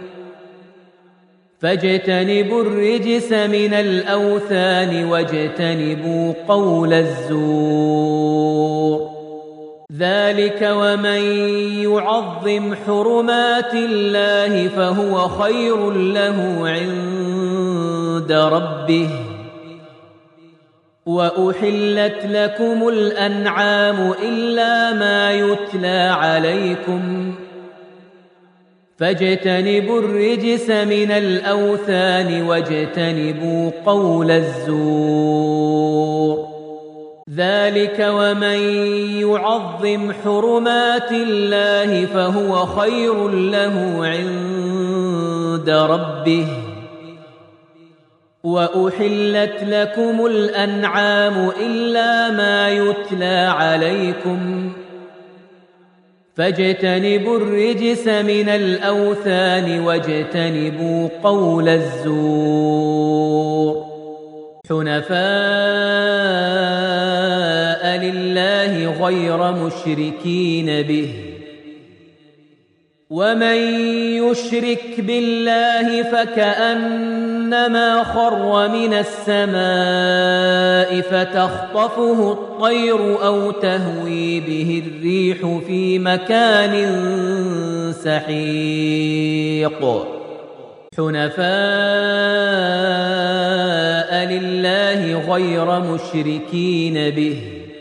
فاجتنبوا الرجس من الأوثان واجتنبوا قول الزور ذلك ومن يعظم حرمات الله فهو خير له عند ربه وأحلت لكم الأنعام إلا ما يتلى عليكم فاجتنبوا الرجس من الأوثان واجتنبوا قول الزور ذلك ومن يعظم حرمات الله فهو خير له عند ربه وأحلت لكم الأنعام إلا ما يتلى عليكم فاجتنبوا الرجس من الأوثان واجتنبوا قول الزور حنفاء لله غير مشركين به ومن يشرك بالله فكأنما خر من السماء فتخطفه الطير أو تهوي به الريح في مكان سحيق حنفاء لله غير مشركين به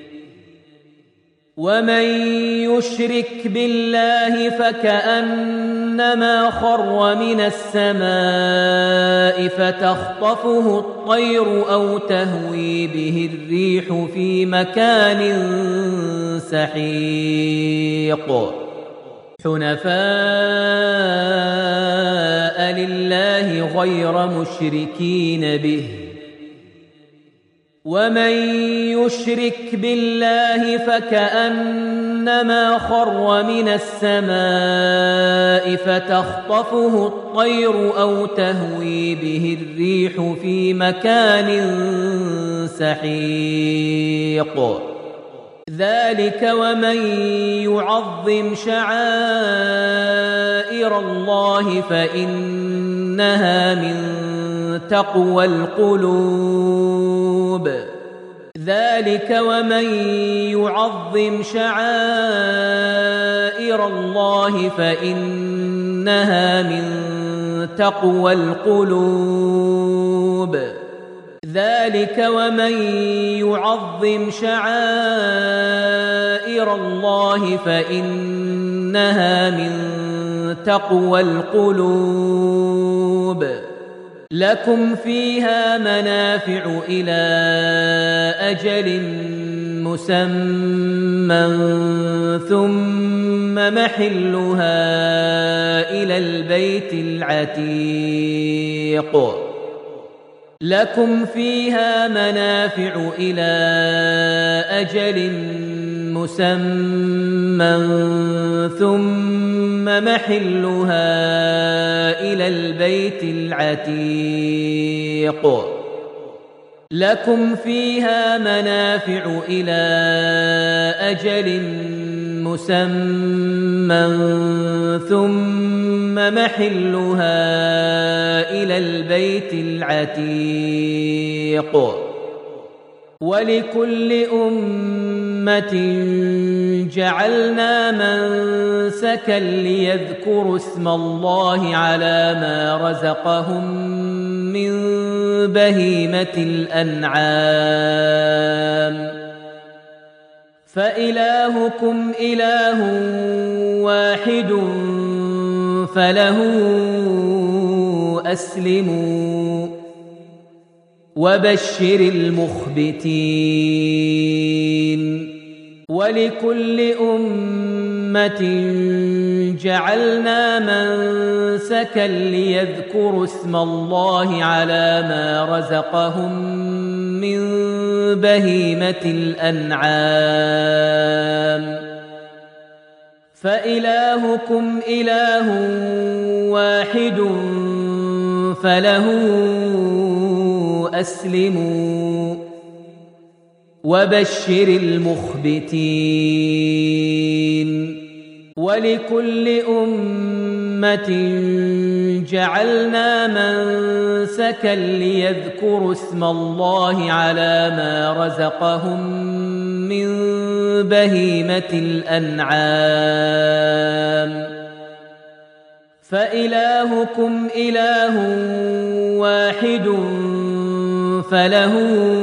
ومن يشرك بالله فكأنما خر من السماء فتخطفه الطير أو تهوي به الريح في مكان سحيق حنفاء لله غير مشركين به ومن يشرك بالله فكأنما خر من السماء فتخطفه الطير أو تهوي به الريح في مكان سحيق ذلك ومن يعظم شعائر الله فإنها من تقوى القلوب ذلك ومن يعظم شعائر الله فإنها من تقوى القلوب ذلك ومن يعظم شعائر الله فإنها من تقوى القلوب لكم فيها منافع إلى أجل مسمى ثم محلها إلى البيت العتيق لكم فيها منافع إلى أجل مسمى ثم محلها إلى البيت العتيق لكم فيها منافع إلى أجل مسمى ثم محلها إلى البيت العتيق ولكل أمة جعلنا منسكا ليذكروا اسم الله على ما رزقهم من بهيمة الأنعام فإلهكم إله واحد فله أسلموا وبشر المخبتين ولكل أمة جعلنا منسكا ليذكروا اسم الله على ما رزقهم من بهيمة الأنعام فإلهكم إله واحد فله أسلموا وبشر المخبتين ولكل أمة جعلنا منسكا ليذكروا اسم الله على ما رزقهم من بهيمة الأنعام فإلهكم إله واحد فله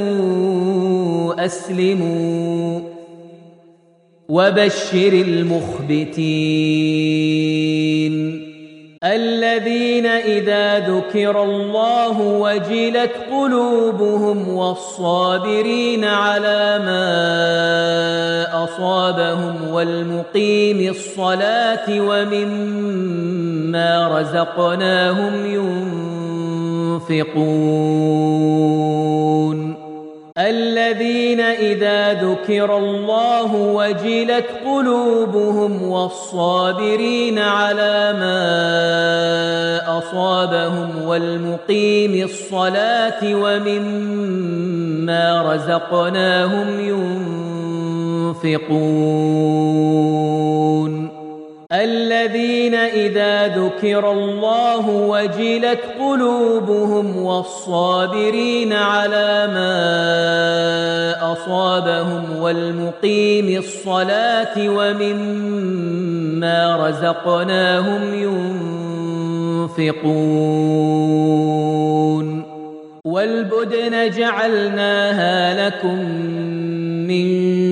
أسلموا وبشر المخبتين الذين إذا ذكر الله وجلت قلوبهم والصابرين على ما أصابهم والمقيم الصلاة ومما رزقناهم ينفقون الذين إذا ذكر الله وجلت قلوبهم والصابرين على ما أصابهم والمقيم الصلاة ومما رزقناهم ينفقون الذين إذا ذكر الله وجلت قلوبهم والصابرين على ما أصابهم والمقيم الصلاة ومما رزقناهم ينفقون والبدن جعلناها لكم من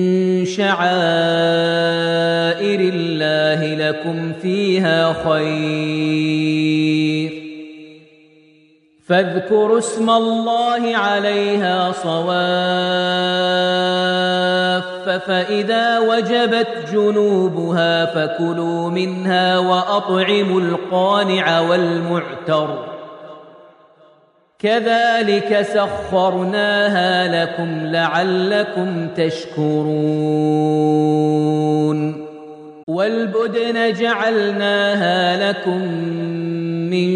شعائر الله لكم فيها خير فاذكروا اسم الله عليها صواف فإذا وجبت جنوبها فكلوا منها وأطعموا القانع والمعتر كذلك سخرناها لكم لعلكم تشكرون والبدن جعلناها لكم من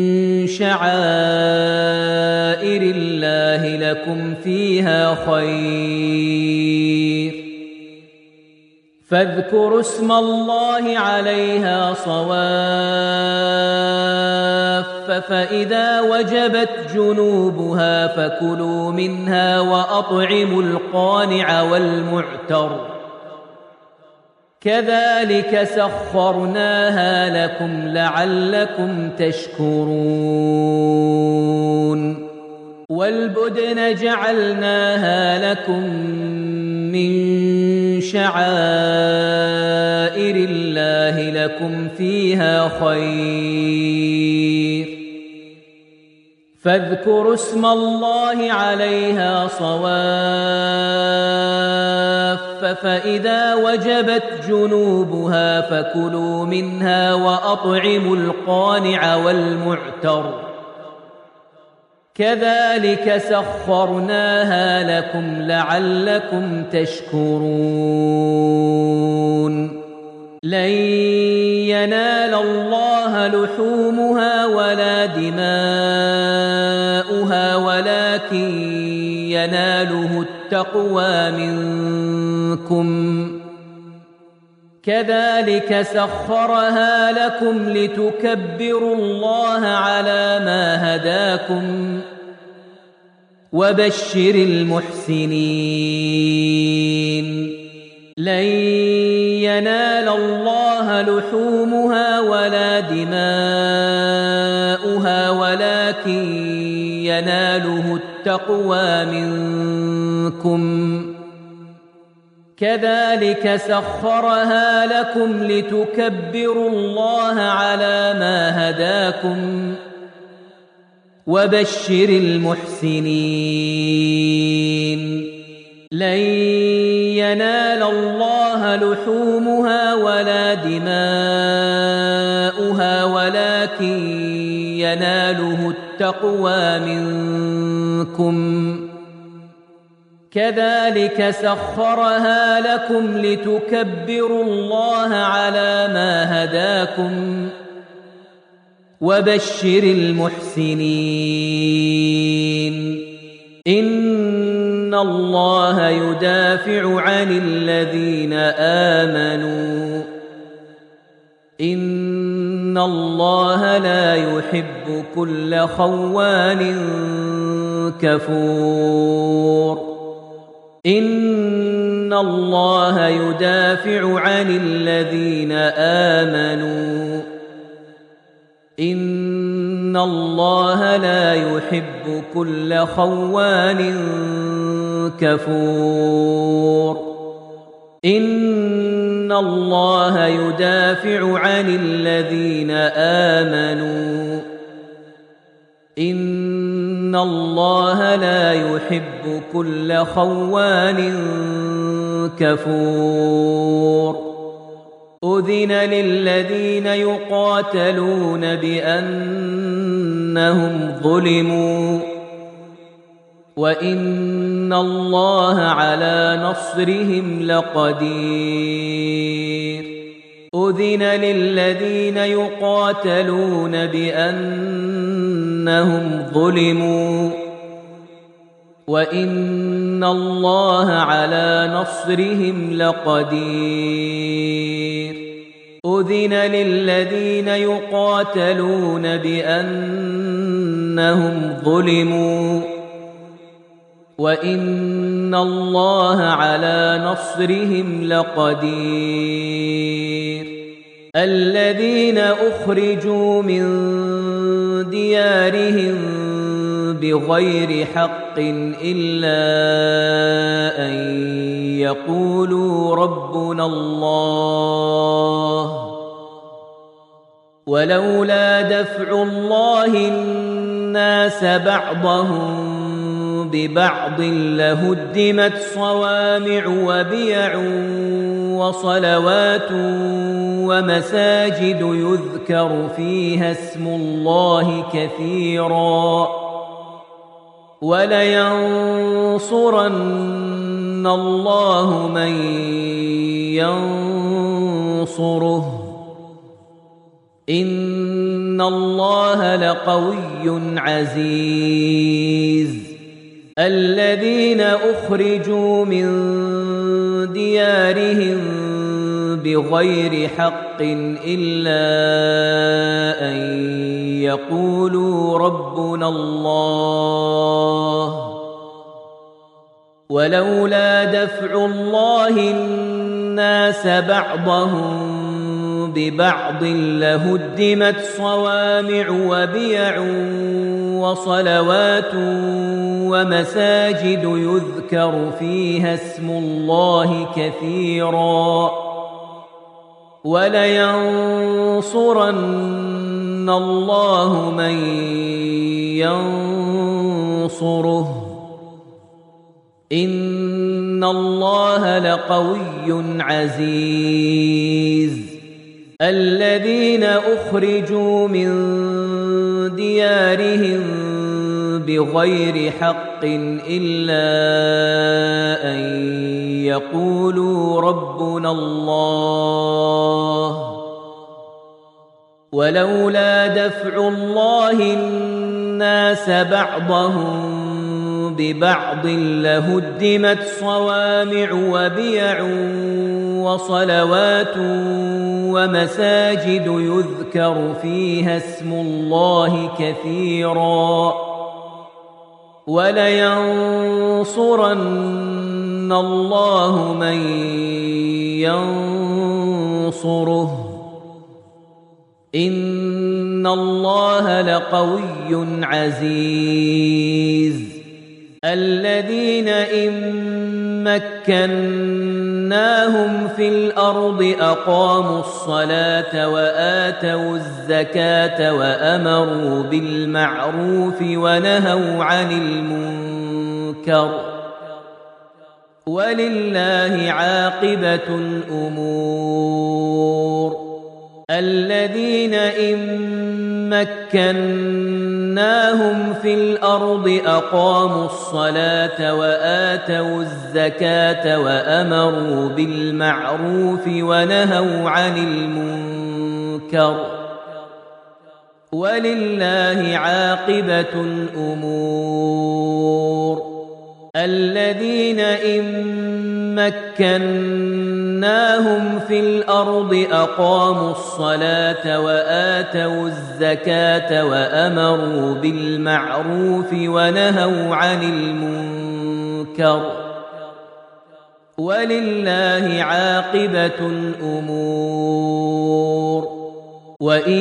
شعائر الله لكم فيها خير فاذكروا اسم الله عليها صواف فإذا وجبت جنوبها فكلوا منها وأطعموا القانع والمعتر كذلك سخرناها لكم لعلكم تشكرون والبدن جعلناها لكم من شعائر الله لكم فيها خير فاذكروا اسم الله عليها صواف فإذا وجبت جنوبها فكلوا منها وأطعموا القانع والمعتر كذلك سخرناها لكم لعلكم تشكرون لن ينال الله لحومها ولا دماؤها ولكن يناله التقوى منكم كذلك سخرها لكم لتكبروا الله على ما هداكم وبشر المحسنين لن ينال الله لحومها ولا دماؤها ولكن يناله التقوى منكم كذلك سخرها لكم لتكبروا الله على ما هداكم وبشر المحسنين لن ينال الله لحومها ولا دماؤها ولكن يناله التقوى منكم كذلك سخرها لكم لتكبروا الله على ما هداكم وبشر المحسنين إن الله يدافع عن الذين آمنوا إن الله لا يحب كل خوان كفور إن الله يدافع عن الذين آمنوا إن الله لا يحب كل خوان كفور إن الله يدافع عن الذين آمنوا إن الله لا يحب كل خوان كفور أذن للذين يقاتلون بأنهم ظلموا وإن الله على نصرهم لقدير أذن للذين يقاتلون بأنهم ظلموا وإن الله على نصرهم لقدير أذن للذين يقاتلون بأنهم ظلموا وإن الله على نصرهم لقدير الذين أخرجوا من ديارهم بغير حق إلا أن يقولوا ربنا الله ولولا دفع الله الناس بعضهم ببعض لهدمت صوامع وبيع وصلوات ومساجد يذكر فيها اسم الله كثيرا ولينصرن الله من ينصره إن الله لقوي عزيز الذين أخرجوا من ديارهم بغير حق إلا أن يقولوا ربنا الله ولولا دفع الله الناس بعضهم ببعض لهدمت صوامع وبيع وصلوات ومساجد يذكر فيها اسم الله كثيرا ولينصرن الله من ينصره إن الله لقوي عزيز الذين أخرجوا من ديارهم بغير حق إلا أن يقولوا ربنا الله ولولا دفع الله الناس بعضهم ببعض لهدمت صوامع وبيع وصلوات ومساجد يذكر فيها اسم الله كثيرا ولينصرن الله من ينصره إن الله لقوي عزيز الذين إن مكناهم في الأرض أقاموا الصلاة وآتوا الزكاة وأمروا بالمعروف ونهوا عن المنكر ولله عاقبة الأمور الذين إن مكناهم في الأرض أقاموا الصلاة وآتوا الزكاة وأمروا بالمعروف ونهوا عن المنكر ولله عاقبة الأمور الذين إن مكناهم في الأرض أقاموا الصلاة وآتوا الزكاة وأمروا بالمعروف ونهوا عن المنكر ولله عاقبة الأمور وإن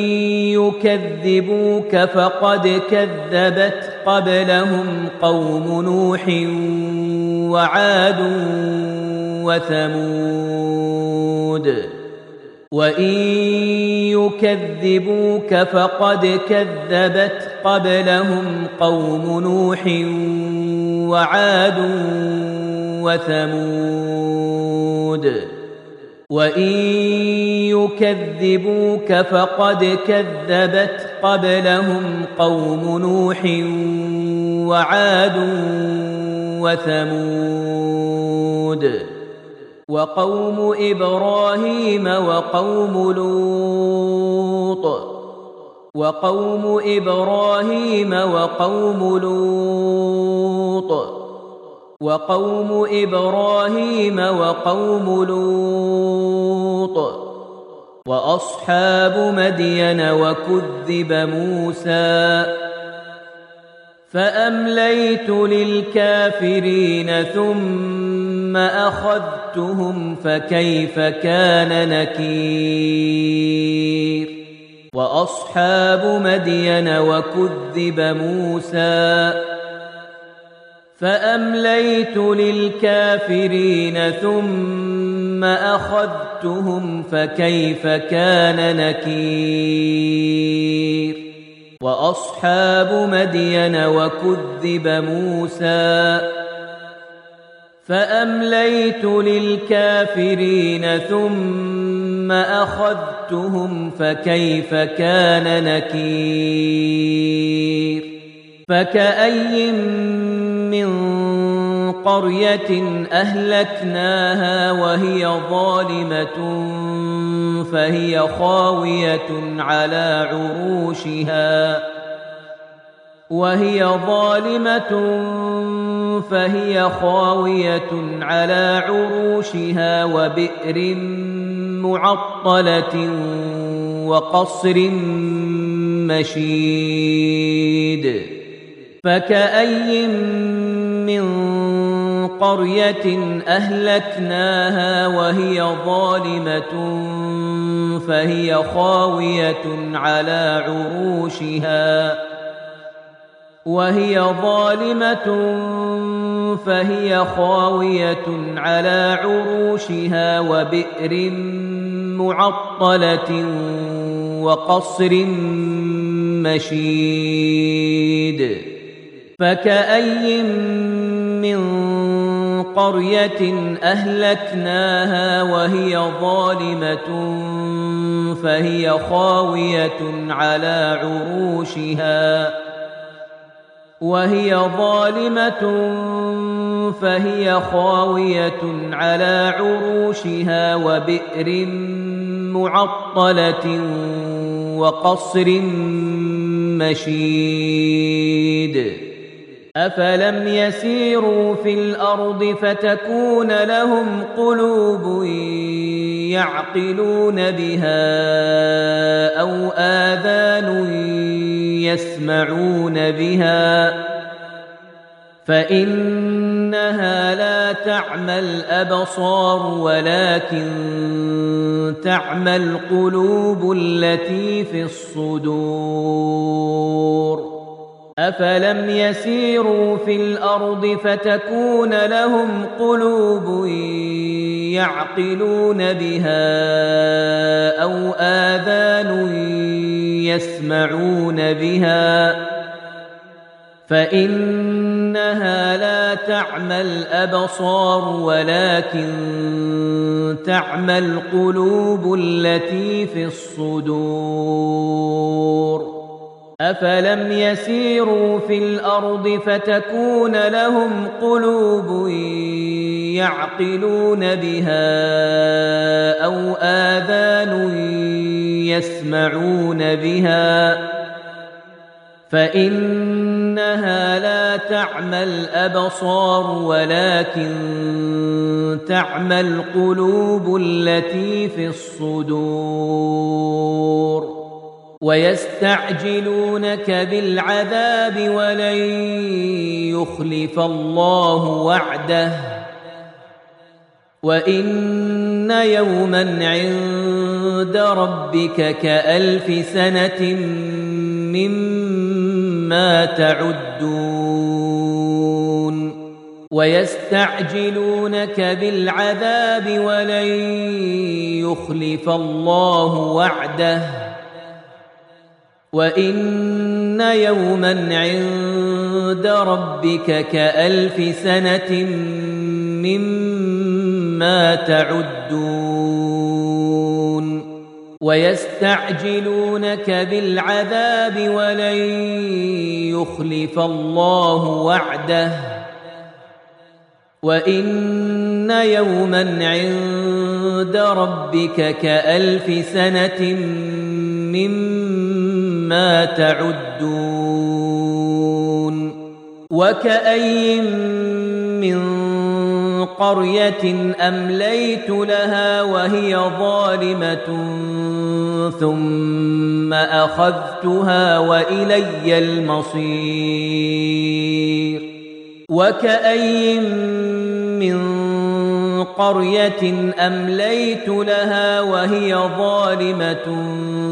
يكذبوك فقد كذبت قبلهم قوم نوح وعاد وثمود وإن يكذبوك فقد كذبت قبلهم قوم نوح وعاد وثمود وإن يكذبوك فقد كذبت قبلهم قوم نوح وعاد وثمود وقوم إبراهيم وقوم لوط وأصحاب مدين وكذب موسى فأمليت للكافرين ثم أخذتهم فكيف كان نكير وأصحاب مدين وكذب موسى فأمليت للكافرين ثم أخذتهم فكيف كان نكير وأصحاب مدين وكذب موسى فأمليت للكافرين ثم أخذتهم فكيف كان نكير فكأي من قرية أهلكناها وهي ظالمة فهي خاوية على عروشها وبئر معطلة وقصر مشيد فكأي من قرية أهلكناها وهي ظالمة فهي خاوية على عروشها وبئر معطلة وقصر مشيد فكأي من قرية أهلكناها وهي ظالمة فهي خاوية على عروشها وبئر معطلة وقصر مشيد أفلم يسيروا في الأرض فتكون لهم قلوب يعقلون بها أو آذان يسمعون بها فإنها لا تعمى الأبصار ولكن تعمى القلوب التي في الصدور أفلم يسيروا في الأرض فتكون لهم قلوب يعقلون بها أو آذان يسمعون بها فإنها لا تعمى الأبصار ولكن تعمى القلوب التي في الصدور أفلم يسيروا في الأرض فتكون لهم قلوب يعقلون بها أو آذان يسمعون بها فإنها لا تعمى الأبصار ولكن تعمى القلوب التي في الصدور ويستعجلونك بالعذاب ولن يخلف الله وعده وإن يوما عند ربك كألف سنة مما تعدون ويستعجلونك بالعذاب ولن يخلف الله وعده وإن يوما عند ربك كألف سنة مما تعدون ويستعجلونك بالعذاب ولن يخلف الله وعده وإن يوما عند ربك كألف سنة مما تعدون وكأي من قرية أمليت لها وهي ظالمة ثم أخذتها وإلي المصير وكأي من قرية أمليت لها وهي ظالمة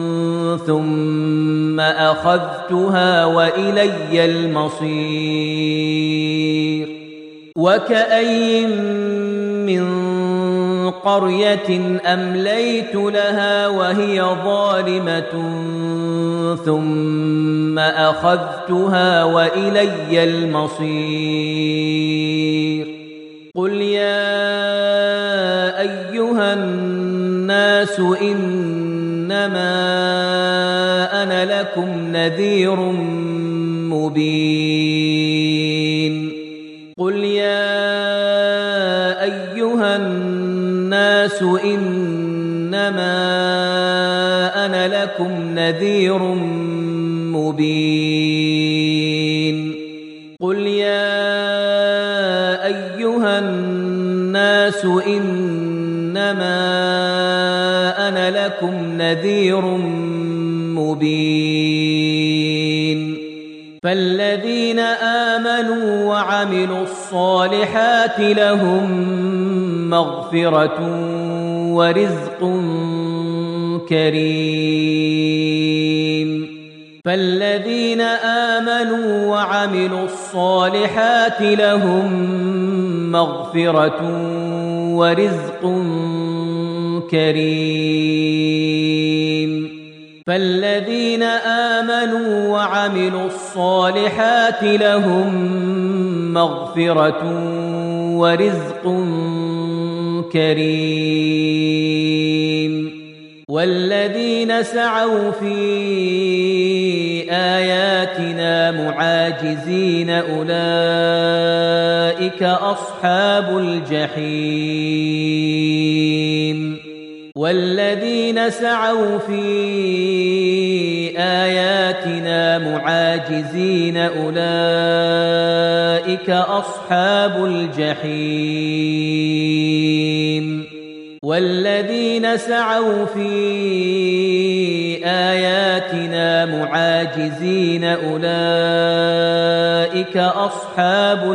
ثم أخذتها وإلي المصير وكأي من قرية أمليت لها وهي ظالمة ثم أخذتها وإلي المصير قل يا أيها الناس إنما أنا لكم نذير مبين قل يا أيها الناس إنما أنا لكم نذير مبين قل يا أيها الناس إنما أنا لكم نذير مبين فالذين آمنوا وعملوا الصالحات لهم مغفرة ورزق كريم فالذين آمنوا وعملوا الصالحات لهم مغفرة ورزق كريم فالذين آمنوا وعملوا الصالحات لهم مغفرة ورزق كريم والذين سعوا في آياتنا معاجزين أولئك أصحاب الجحيم والذين سعوا في آياتنا معاجزين أولئك أصحاب الجحيم والذين سعوا في آياتنا معاجزين أولئك أصحاب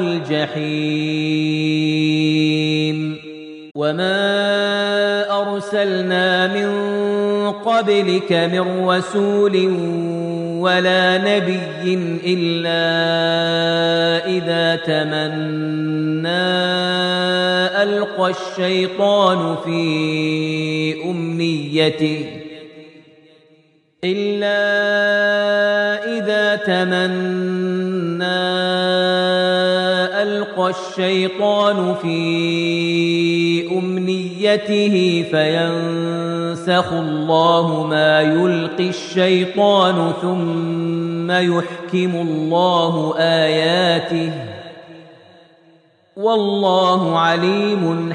الجحيم وما أرسلنا من قبلك من رسول ولا نبي إلا إذا تمنى ألقى الشيطان في أمنيته فينسخ الله ما يلقي الشيطان ثم يحكم الله آياته والله عليم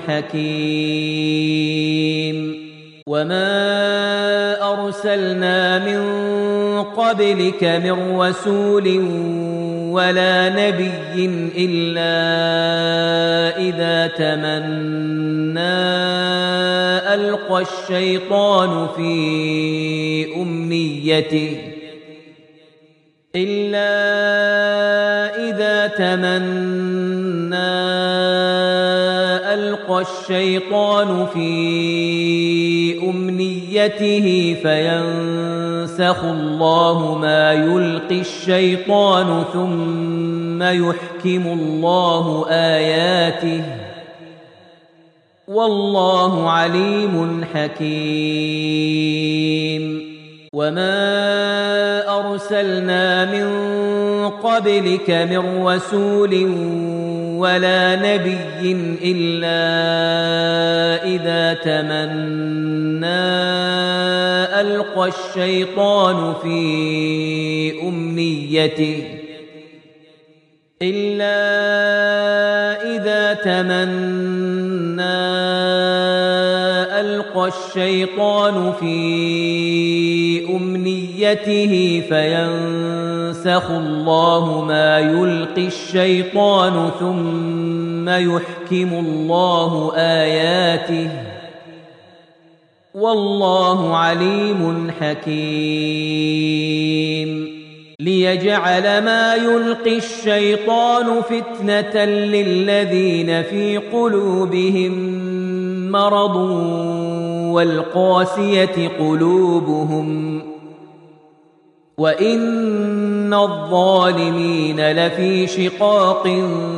حكيم وما أرسلنا من قبلك من رسول ولا نبي إلا إذا تمنى ألقى الشيطان في أمنيته فينسخ فينسخ الله ما يلقي الشيطان ثم يحكم الله آياته والله عليم حكيم. وما أرسلنا من قبلك من رسول ولا نبي إلا إذا تمنى ألقى الشيطان في أمنيته فينسخ الله ما يلقي الشيطان ثم يحكم الله آياته والله عليم حكيم. ليجعل ما يلقي الشيطان فتنة للذين في قلوبهم مرض والقاسية قلوبهم وإن الظالمين لفي شقاق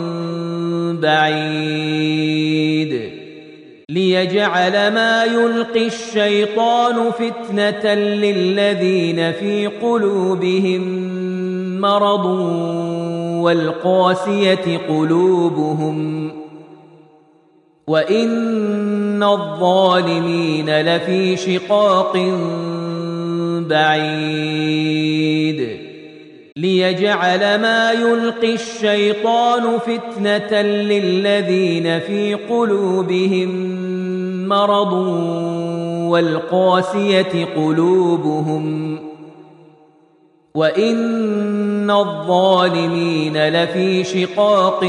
بعيد. ليجعل ما يلقي الشيطان فتنة للذين في قلوبهم مرض والقاسية قلوبهم وإن الظالمين لفي شقاق بعيد. ليجعل ما يلقي الشيطان فتنة للذين في قلوبهم مرض والقاسية قلوبهم وإن الظالمين لفي شقاق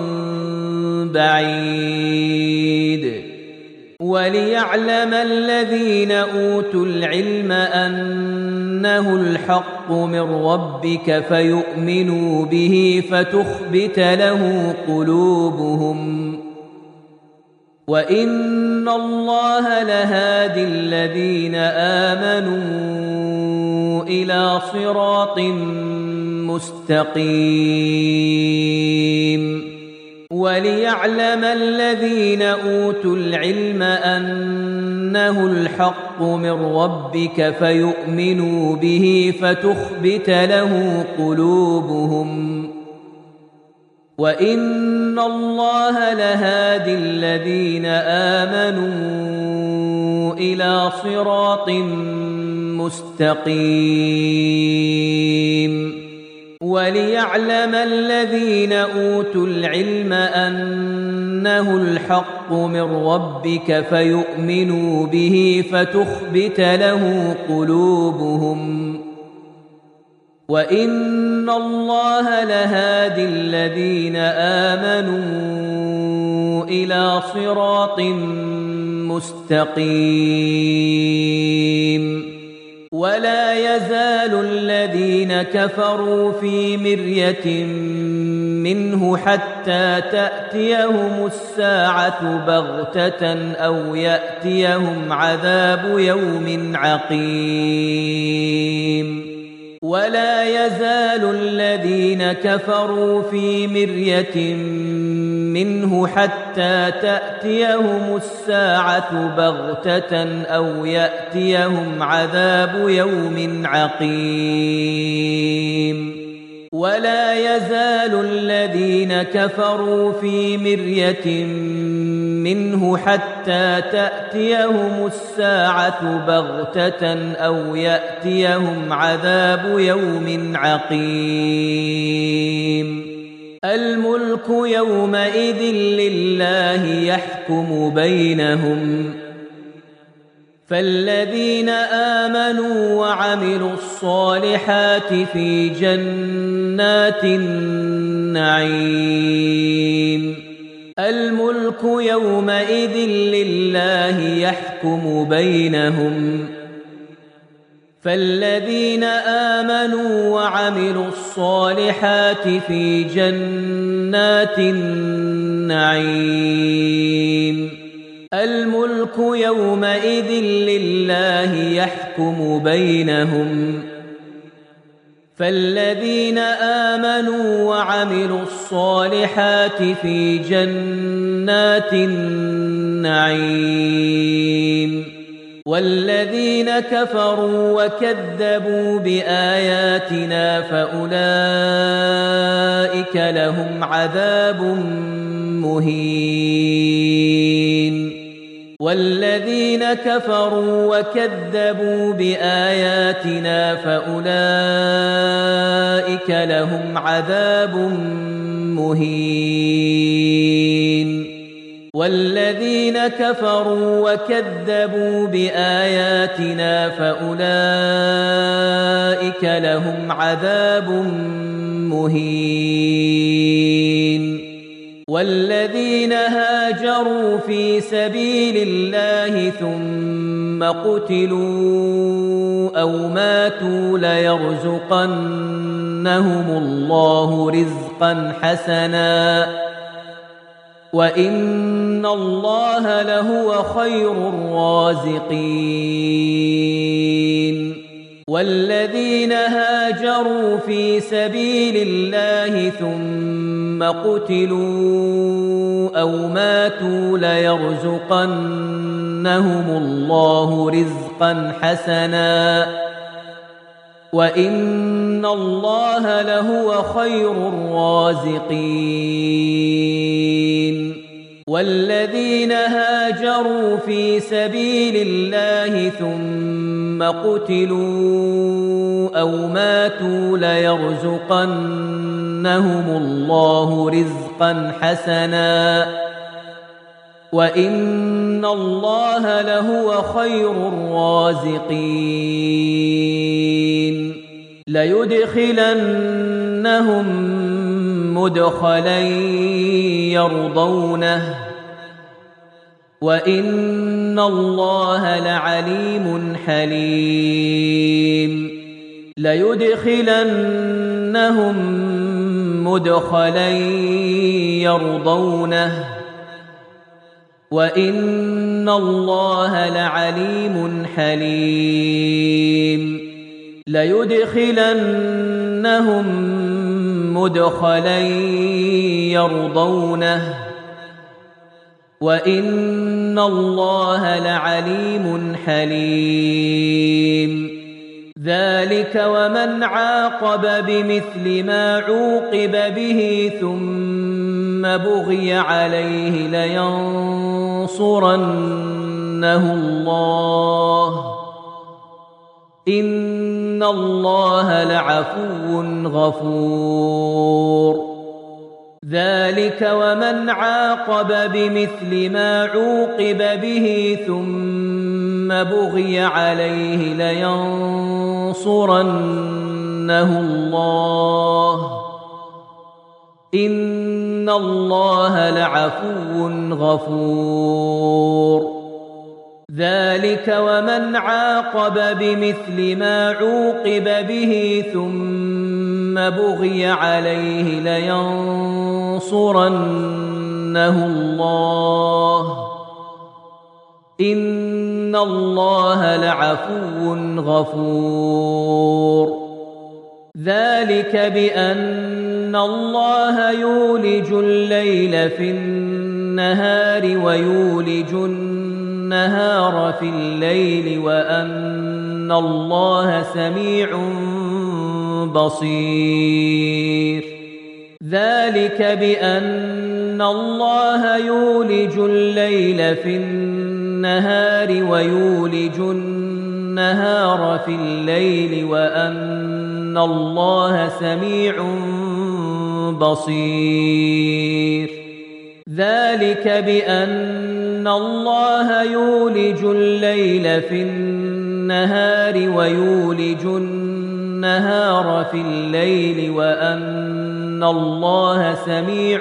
بعيد. وليعلم الذين أوتوا العلم أنه الحق من ربك فيؤمنوا به فتخبت له قلوبهم وإن الله لهادي الذين آمنوا إلى صراط مستقيم. وليعلم الذين أوتوا العلم أنه الحق من ربك فيؤمنوا به فتخبت له قلوبهم وإن الله لهادي الذين آمنوا إلى صراط مستقيم. وليعلم الذين أوتوا العلم أنه الحق من ربك فيؤمنوا به فتخبت له قلوبهم وإن الله لهادي الذين آمنوا إلى صراط مستقيم. ولا يزال الذين كفروا في مرية منه حتى تأتيهم الساعة بغتة أو يأتيهم عذاب يوم عقيم. ولا يزال الذين كفروا في مرية منه حتى تأتيهم الساعة بغتة أو يأتيهم عذاب يوم عقيم. ولا يزال الذين كفروا في مرية منه حتى تأتيهم الساعة بغتة أو يأتيهم عذاب يوم عقيم. الملك يومئذ لله يحكم بينهم فالذين آمنوا وعملوا الصالحات في جنات النعيم. الملك يومئذ لله يحكم بينهم فالذين آمنوا وعملوا الصالحات في جنات النعيم. الملك يومئذ لله يحكم بينهم فالذين آمنوا وعملوا الصالحات في جنات النعيم والذين كفروا وكذبوا بآياتنا فأولئك لهم عذاب مهين والذين كفروا وكذبوا بآياتنا فأولئك لهم عذاب مهين والذين كفروا وكذبوا بآياتنا فأولئك لهم عذاب مهين والذين هاجروا في سبيل الله ثم قتلوا أو ماتوا ليرزقنهم الله رزقا حسنا وإن الله لهو خير الرازقين والذين هاجروا في سبيل الله ثم قتلوا أو ماتوا ليرزقنهم الله رزقا حسنا وإن الله لهو خير الرازقين والذين هاجروا في سبيل الله ثم قتلوا أو ماتوا ليرزقنهم الله رزقا حسنا وإن الله لهو خير الرازقين ليدخلنهم مدخلا يرضونه وإن الله لعليم حليم ليدخلنهم مدخلا يرضونه وإن الله لعليم حليم ليدخلنهم مدخلا يرضونه وإن الله لعليم حليم ذلك ومن عاقب بمثل ما عوقب به ثم بغي عليه لينصرنه الله إن الله لعفو غفور ذلك ومن عاقب بمثل ما عوقب به ثم بغي عليه لينصرنه الله إن الله لعفو غفور ذلك ومن عاقب بمثل ما عوقب به ثم بغي عليه لينصرنه الله إن الله لعفو غفور ذلك بأن الله يولج الليل في النهار ويولج النهار في الليل وأن الله سميع بصير ذلك بأن الله يولج الليل في النهار ويولج النهار في الليل وأن الله سميع بصير ذلك بأن الله يولج الليل في النهار ويولج النهار في الليل وأن الله سميع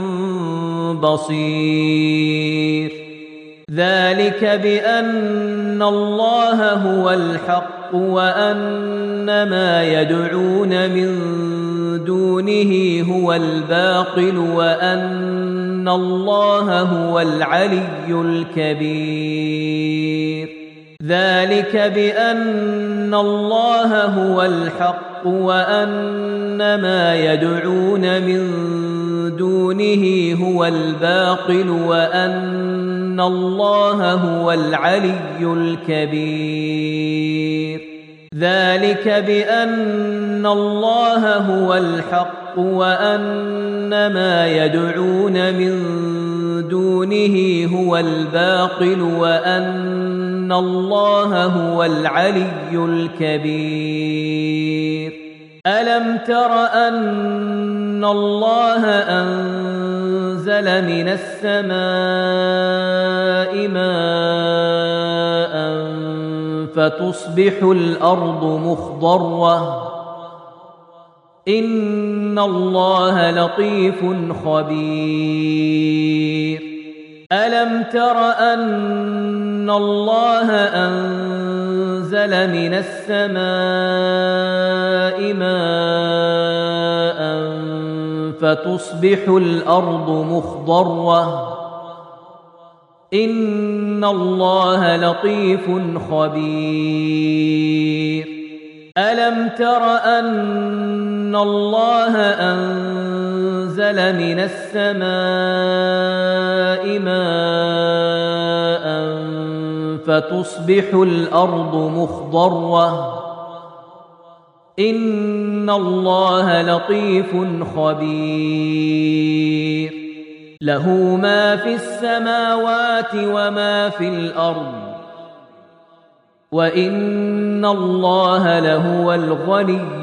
بصير ذلك بأن الله هو الحق وأن ما يدعون من دونه هو الباطل وأن الله هو العلي الكبير. ذلك بأن الله هو الحق وأن ما يدعون من دونه هو الباطل وأن الله هو العلي الكبير. ذلك بأن الله هو الحق وأن ما يدعون من دونه هو الباطل وأن الله هو العلي الكبير. ألم تر أن الله أنزل من السماء ماء فتصبح الأرض مخضرة إن الله لطيف خبير. ألم تر أن الله أنزل من السماء ماء فتصبح الأرض مخضرة إن الله لطيف خبير. ألم تر أن الله أنزل من السماء ماء فتصبح الأرض مخضرة إن الله لطيف خبير. له ما في السماوات وما في الأرض وإن الله لهو الغني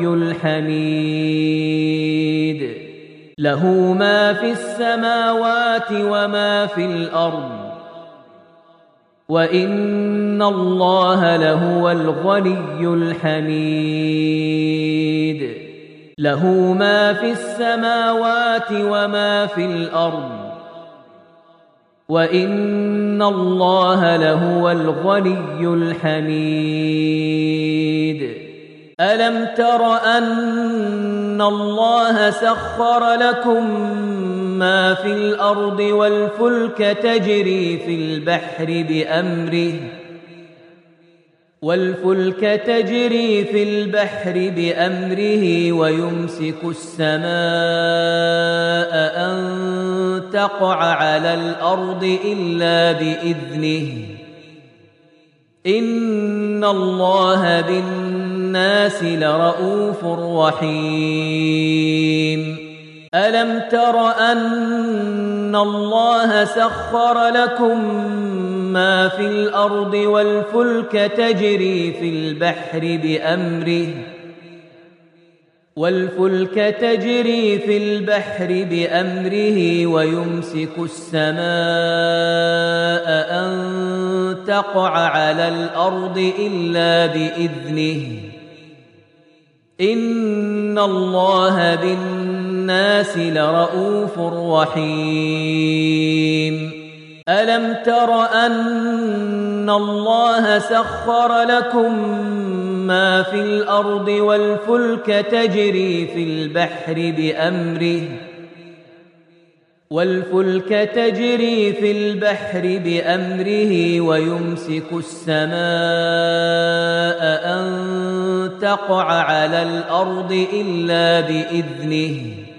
الحميد. له ما في السماوات وما في الأرض وإن الله لهو الغني الحميد. له ما في السماوات وما في الأرض وإن الله لهو الغني الحميد. ألم تر أن الله سخر لكم ما في الأرض والفلك تجري في البحر بأمره ويمسك السماء أن تقع على الأرض إلا بإذنه إن الله بالناس لرؤوف رحيم. ألم تر أن الله سخر لكم ما في الأرض والفلك تجري في البحر بأمره ويمسك السماء أن تقع على الأرض إلا بإذنه إن الله بالناس لرؤوف رحيم. ألم تر أن الله سخر لكم ما في الأرض والفلك تجري في البحر بأمره ويمسك السماء أن تقع على الأرض إلا بإذنه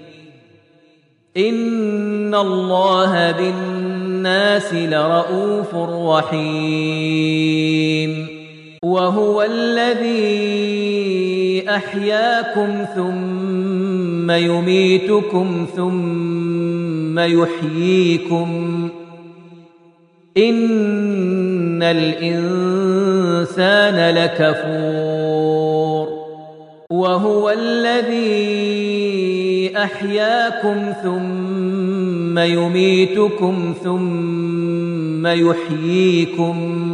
إن الله بالناس لرؤوف رحيم. وهو الذي أحياكم ثم يميتكم ثم يحييكم إن الإنسان لكفور. وهو الذي أحياكم ثم يميتكم ثم يحييكم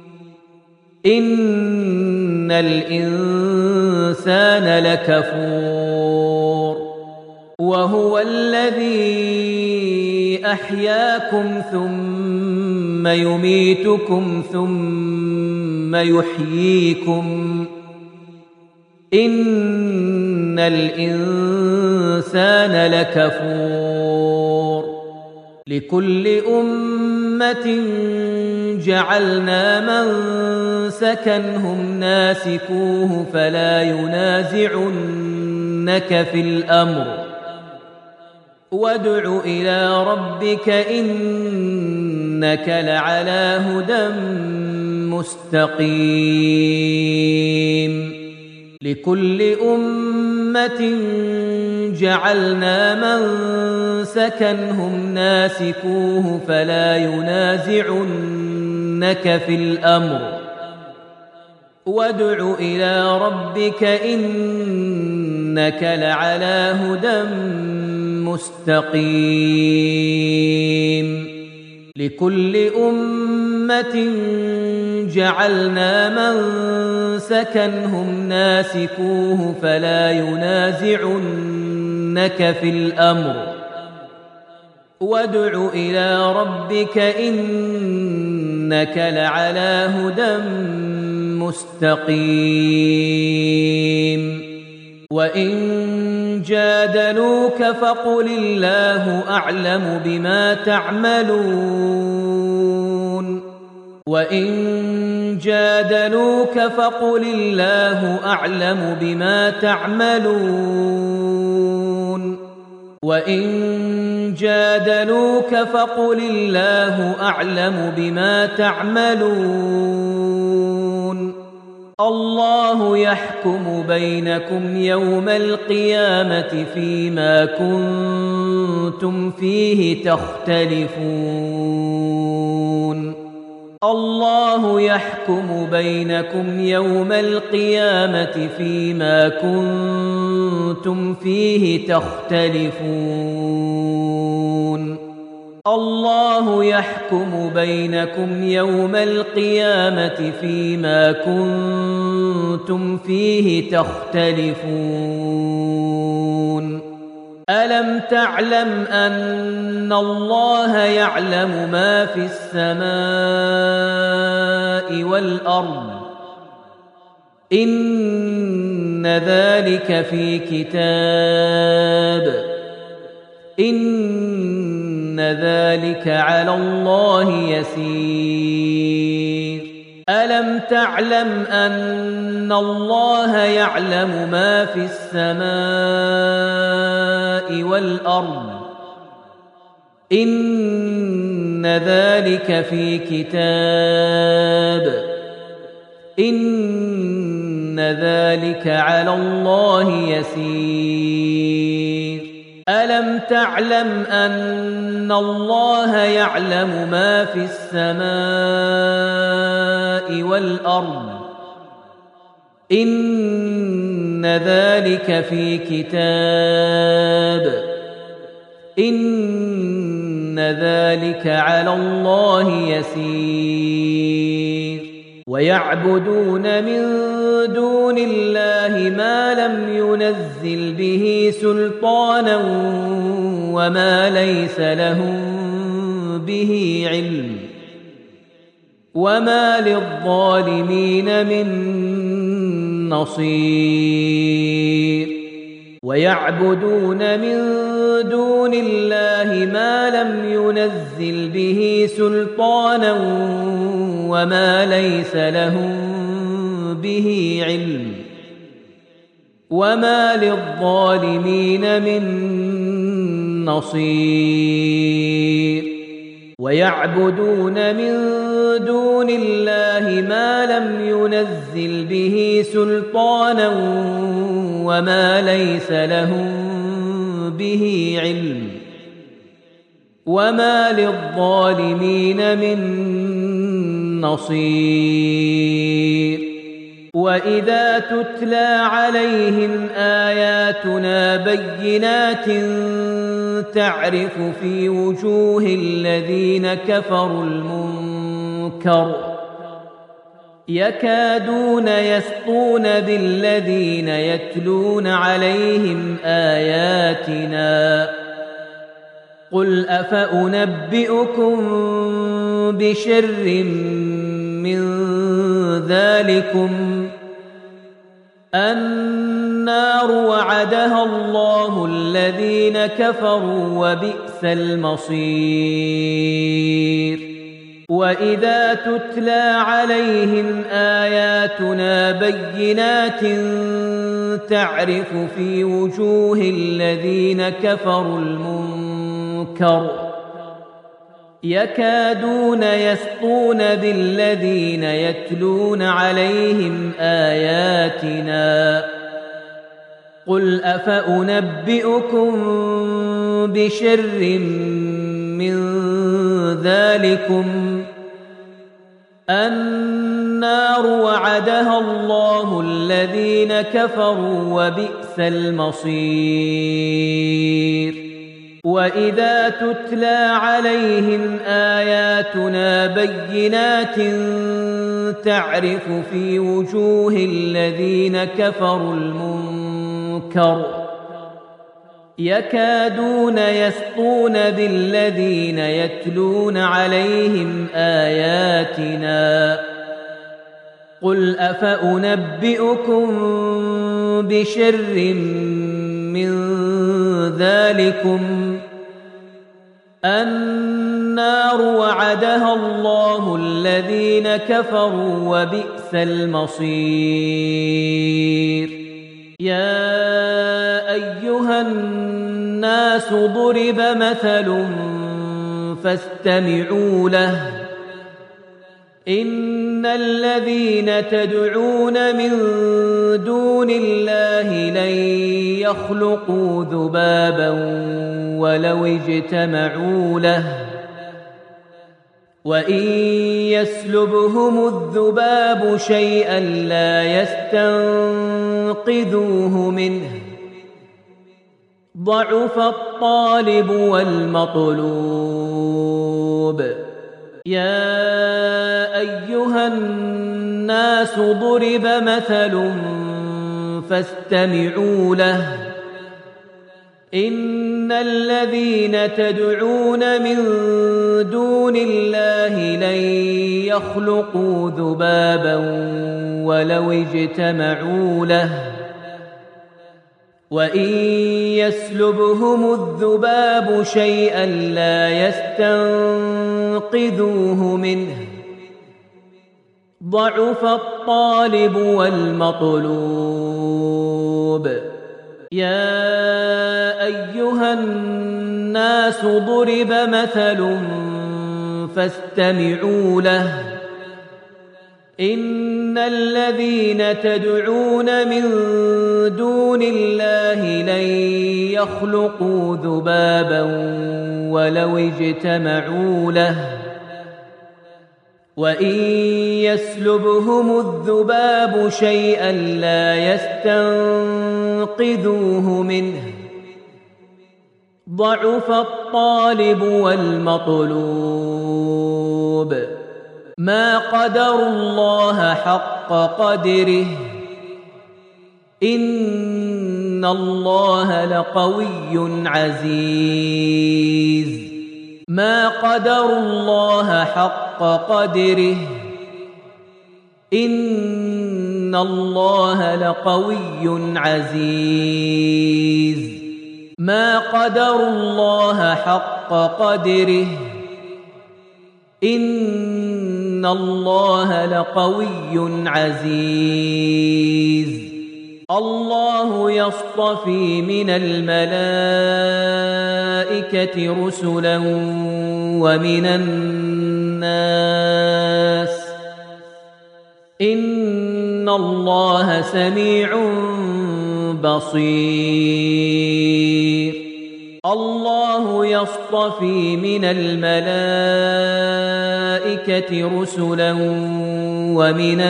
إن الإنسان لكفور. وهو الذي أحياكم ثم يميتكم ثم يحييكم إن الإنسان لكفور لكل أمة جعلنا منسكا هم ناسكوه فلا ينازعنك في الأمر وادع إلى ربك إنك لعلى هدى مستقيم لكل أمة جعلنا منسكا هم ناسكوه فلا ينازعنك في الأمر وادع إلى ربك إنك لعلى هدى مستقيم لكل أمة جعلنا منسكا هم ناسكوه فلا ينازعنك في الأمر وادع إلى ربك إنك لعلى هدى مستقيم وإن جادلوك فقل الله أعلم بما تعملون وإن جادلوك فقل الله أعلم بما تعملون وإن جادلوك فقل الله أعلم بما تعملون الله يحكم بينكم يوم القيامة فيما كنتم فيه تختلفون الله يحكم بينكم يوم القيامة فيما كنتم فيه تختلفون الله يحكم بينكم يوم القيامة فيما كنتم فيه تختلفون ألم تعلم أن الله يعلم ما في السماء والأرض إن ذلك في كتاب إن ذلك على الله يسير ألم تعلم أن الله يعلم ما في السماء والأرض إن ذلك في كتاب إن ذلك على الله يسير ألم تعلم أن الله يعلم ما في السماء والأرض إن ذلك في كتاب إن ذلك على الله يسير ويعبدون من دون الله ما لم ينزل به سلطانا وما ليس لهم به علم وما للظالمين من نصير ويعبدون من دون الله ما لم ينزل به سلطانا وما ليس لهم به علم وما للظالمين من نصير ويعبدون من دون الله ما لم ينزل به سلطانا وما ليس لهم به علم وما للظالمين من نصير وإذا تتلى عليهم آياتنا بينات تعرف في وجوه الذين كفروا المنكر يكادون يسطون بالذين يتلون عليهم آياتنا قل أفأنبئكم بشر من ذلكم النار وعدها الله الذين كفروا وبئس المصير وإذا تتلى عليهم آياتنا بينات تعرف في وجوه الذين كفروا المنكر يكادون يسطون بالذين يتلون عليهم آياتنا قل أفأنبئكم بشر من ذلكم النار وعدها الله الذين كفروا وبئس المصير وإذا تتلى عليهم آياتنا بينات تعرف في وجوه الذين كفروا المنكر يكادون يسطون بالذين يتلون عليهم آياتنا قل أفأنبئكم بشر من ذلكم النار وعدها الله الذين كفروا وبئس المصير يا أيها الناس ضرب مثل فاستمعوا له إن الذين تدعون من دون الله لن يخلقوا ذبابا ولو اجتمعوا له وإن يسلبهم الذباب شيئا لا يستنقذوه منه ضعف الطالب والمطلوب يا أيها الناس ضرب مثل فاستمعوا له إن الذين تدعون من دون الله لن يخلقوا ذبابا ولو اجتمعوا له وإن يسلبهم الذباب شيئا لا يستنقذوه منه ضعف الطالب والمطلوب يا أيها الناس ضرب مثل فاستمعوا له إن الذين تدعون من دون الله لن يخلقوا ذبابا ولو اجتمعوا له وإن يسلبهم الذباب شيئا لا يستنقذوه منه ضعف الطالب والمطلوب ما قدروا الله حق قدره إن الله لقوي عزيز ما قدروا الله حق قدره إن الله لقوي عزيز ما قدروا الله حق قدره إن الله لقوي عزيز الله يصطفي من الملائكة رسلا ومن الناس إن الله سميع بصير الله يصطفي من الملائكة رسلا ومن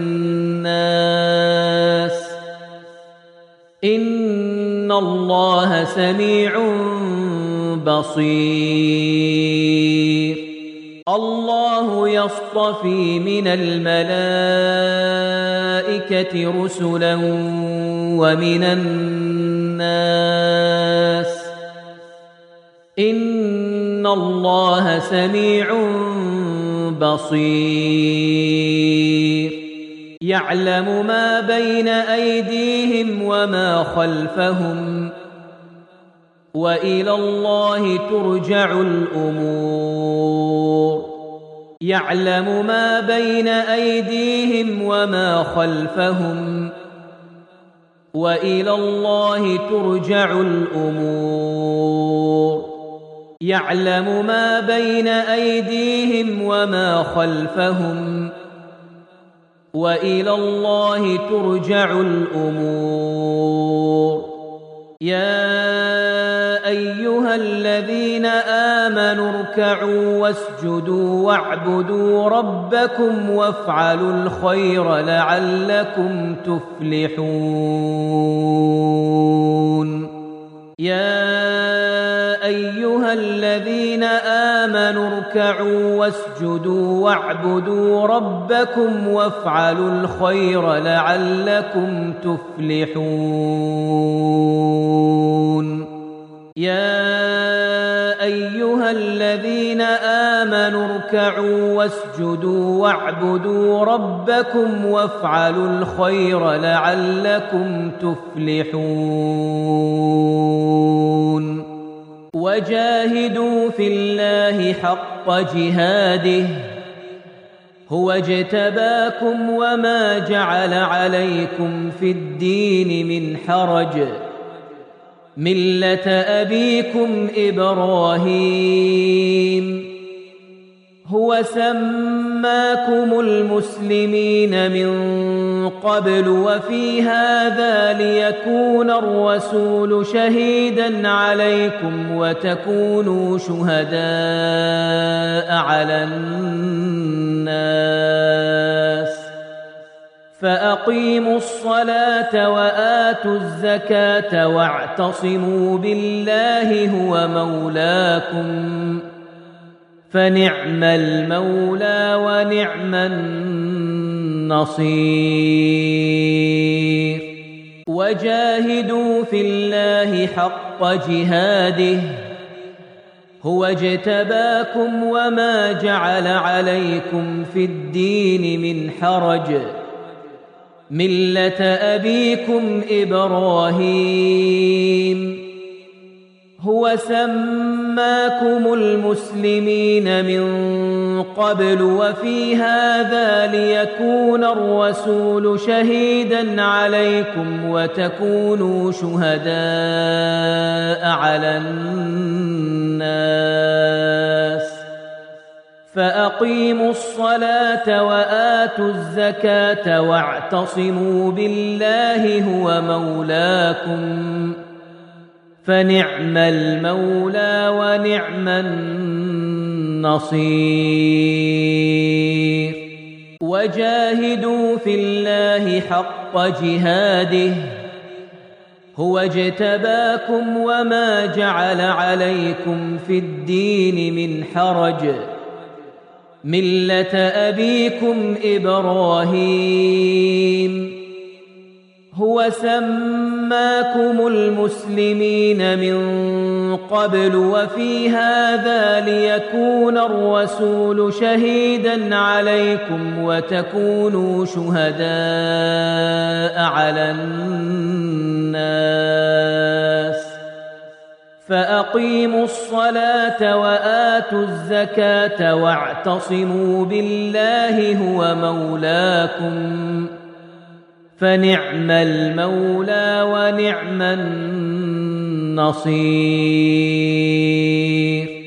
الناس إن الله سميع بصير الله يصطفي من الملائكة رسلا ومن الناس إن الله سميع بصير يعلم ما بين أيديهم وما خلفهم وإلى الله ترجع الأمور يعلم ما بين أيديهم وما خلفهم وإلى الله ترجع الأمور يعلم ما بين أيديهم وما خلفهم وإلى الله ترجع الأمور يا أيها الذين آمنوا اركعوا واسجدوا واعبدوا ربكم وافعلوا الخير لعلكم تفلحون يا أيها الذين آمنوا اركعوا واسجدوا واعبدوا ربكم وافعلوا الخير لعلكم تفلحون يا أيها الذين آمنوا اركعوا واسجدوا واعبدوا ربكم وافعلوا الخير لعلكم تفلحون وجاهدوا في الله حق جهاده هو اجتباكم وما جعل عليكم في الدين من حرج ملة أبيكم إبراهيم هو سماكم المسلمين من قبل وفي هذا ليكون الرسول شهيدا عليكم وتكونوا شهداء على الناس فأقيموا الصلاة وآتوا الزكاة واعتصموا بالله هو مولاكم فنعم المولى ونعم النصير وجاهدوا في الله حق جهاده هو اجتباكم وما جعل عليكم في الدين من حرج ملة أبيكم إبراهيم هو سماكم المسلمين من قبل وفي هذا ليكون الرسول شهيدا عليكم وتكونوا شهداء على الناس فأقيموا الصلاة وآتوا الزكاة واعتصموا بالله هو مولاكم فنعم المولى ونعم النصير وجاهدوا في الله حق جهاده هو اجتباكم وما جعل عليكم في الدين من حرج ملة أبيكم إبراهيم هو سماكم المسلمين من قبل وفي هذا ليكون الرسول شهيدا عليكم وتكونوا شهداء على الناس فأقيموا الصلاة وآتوا الزكاة واعتصموا بالله هو مولاكم فنعم المولى ونعم النصير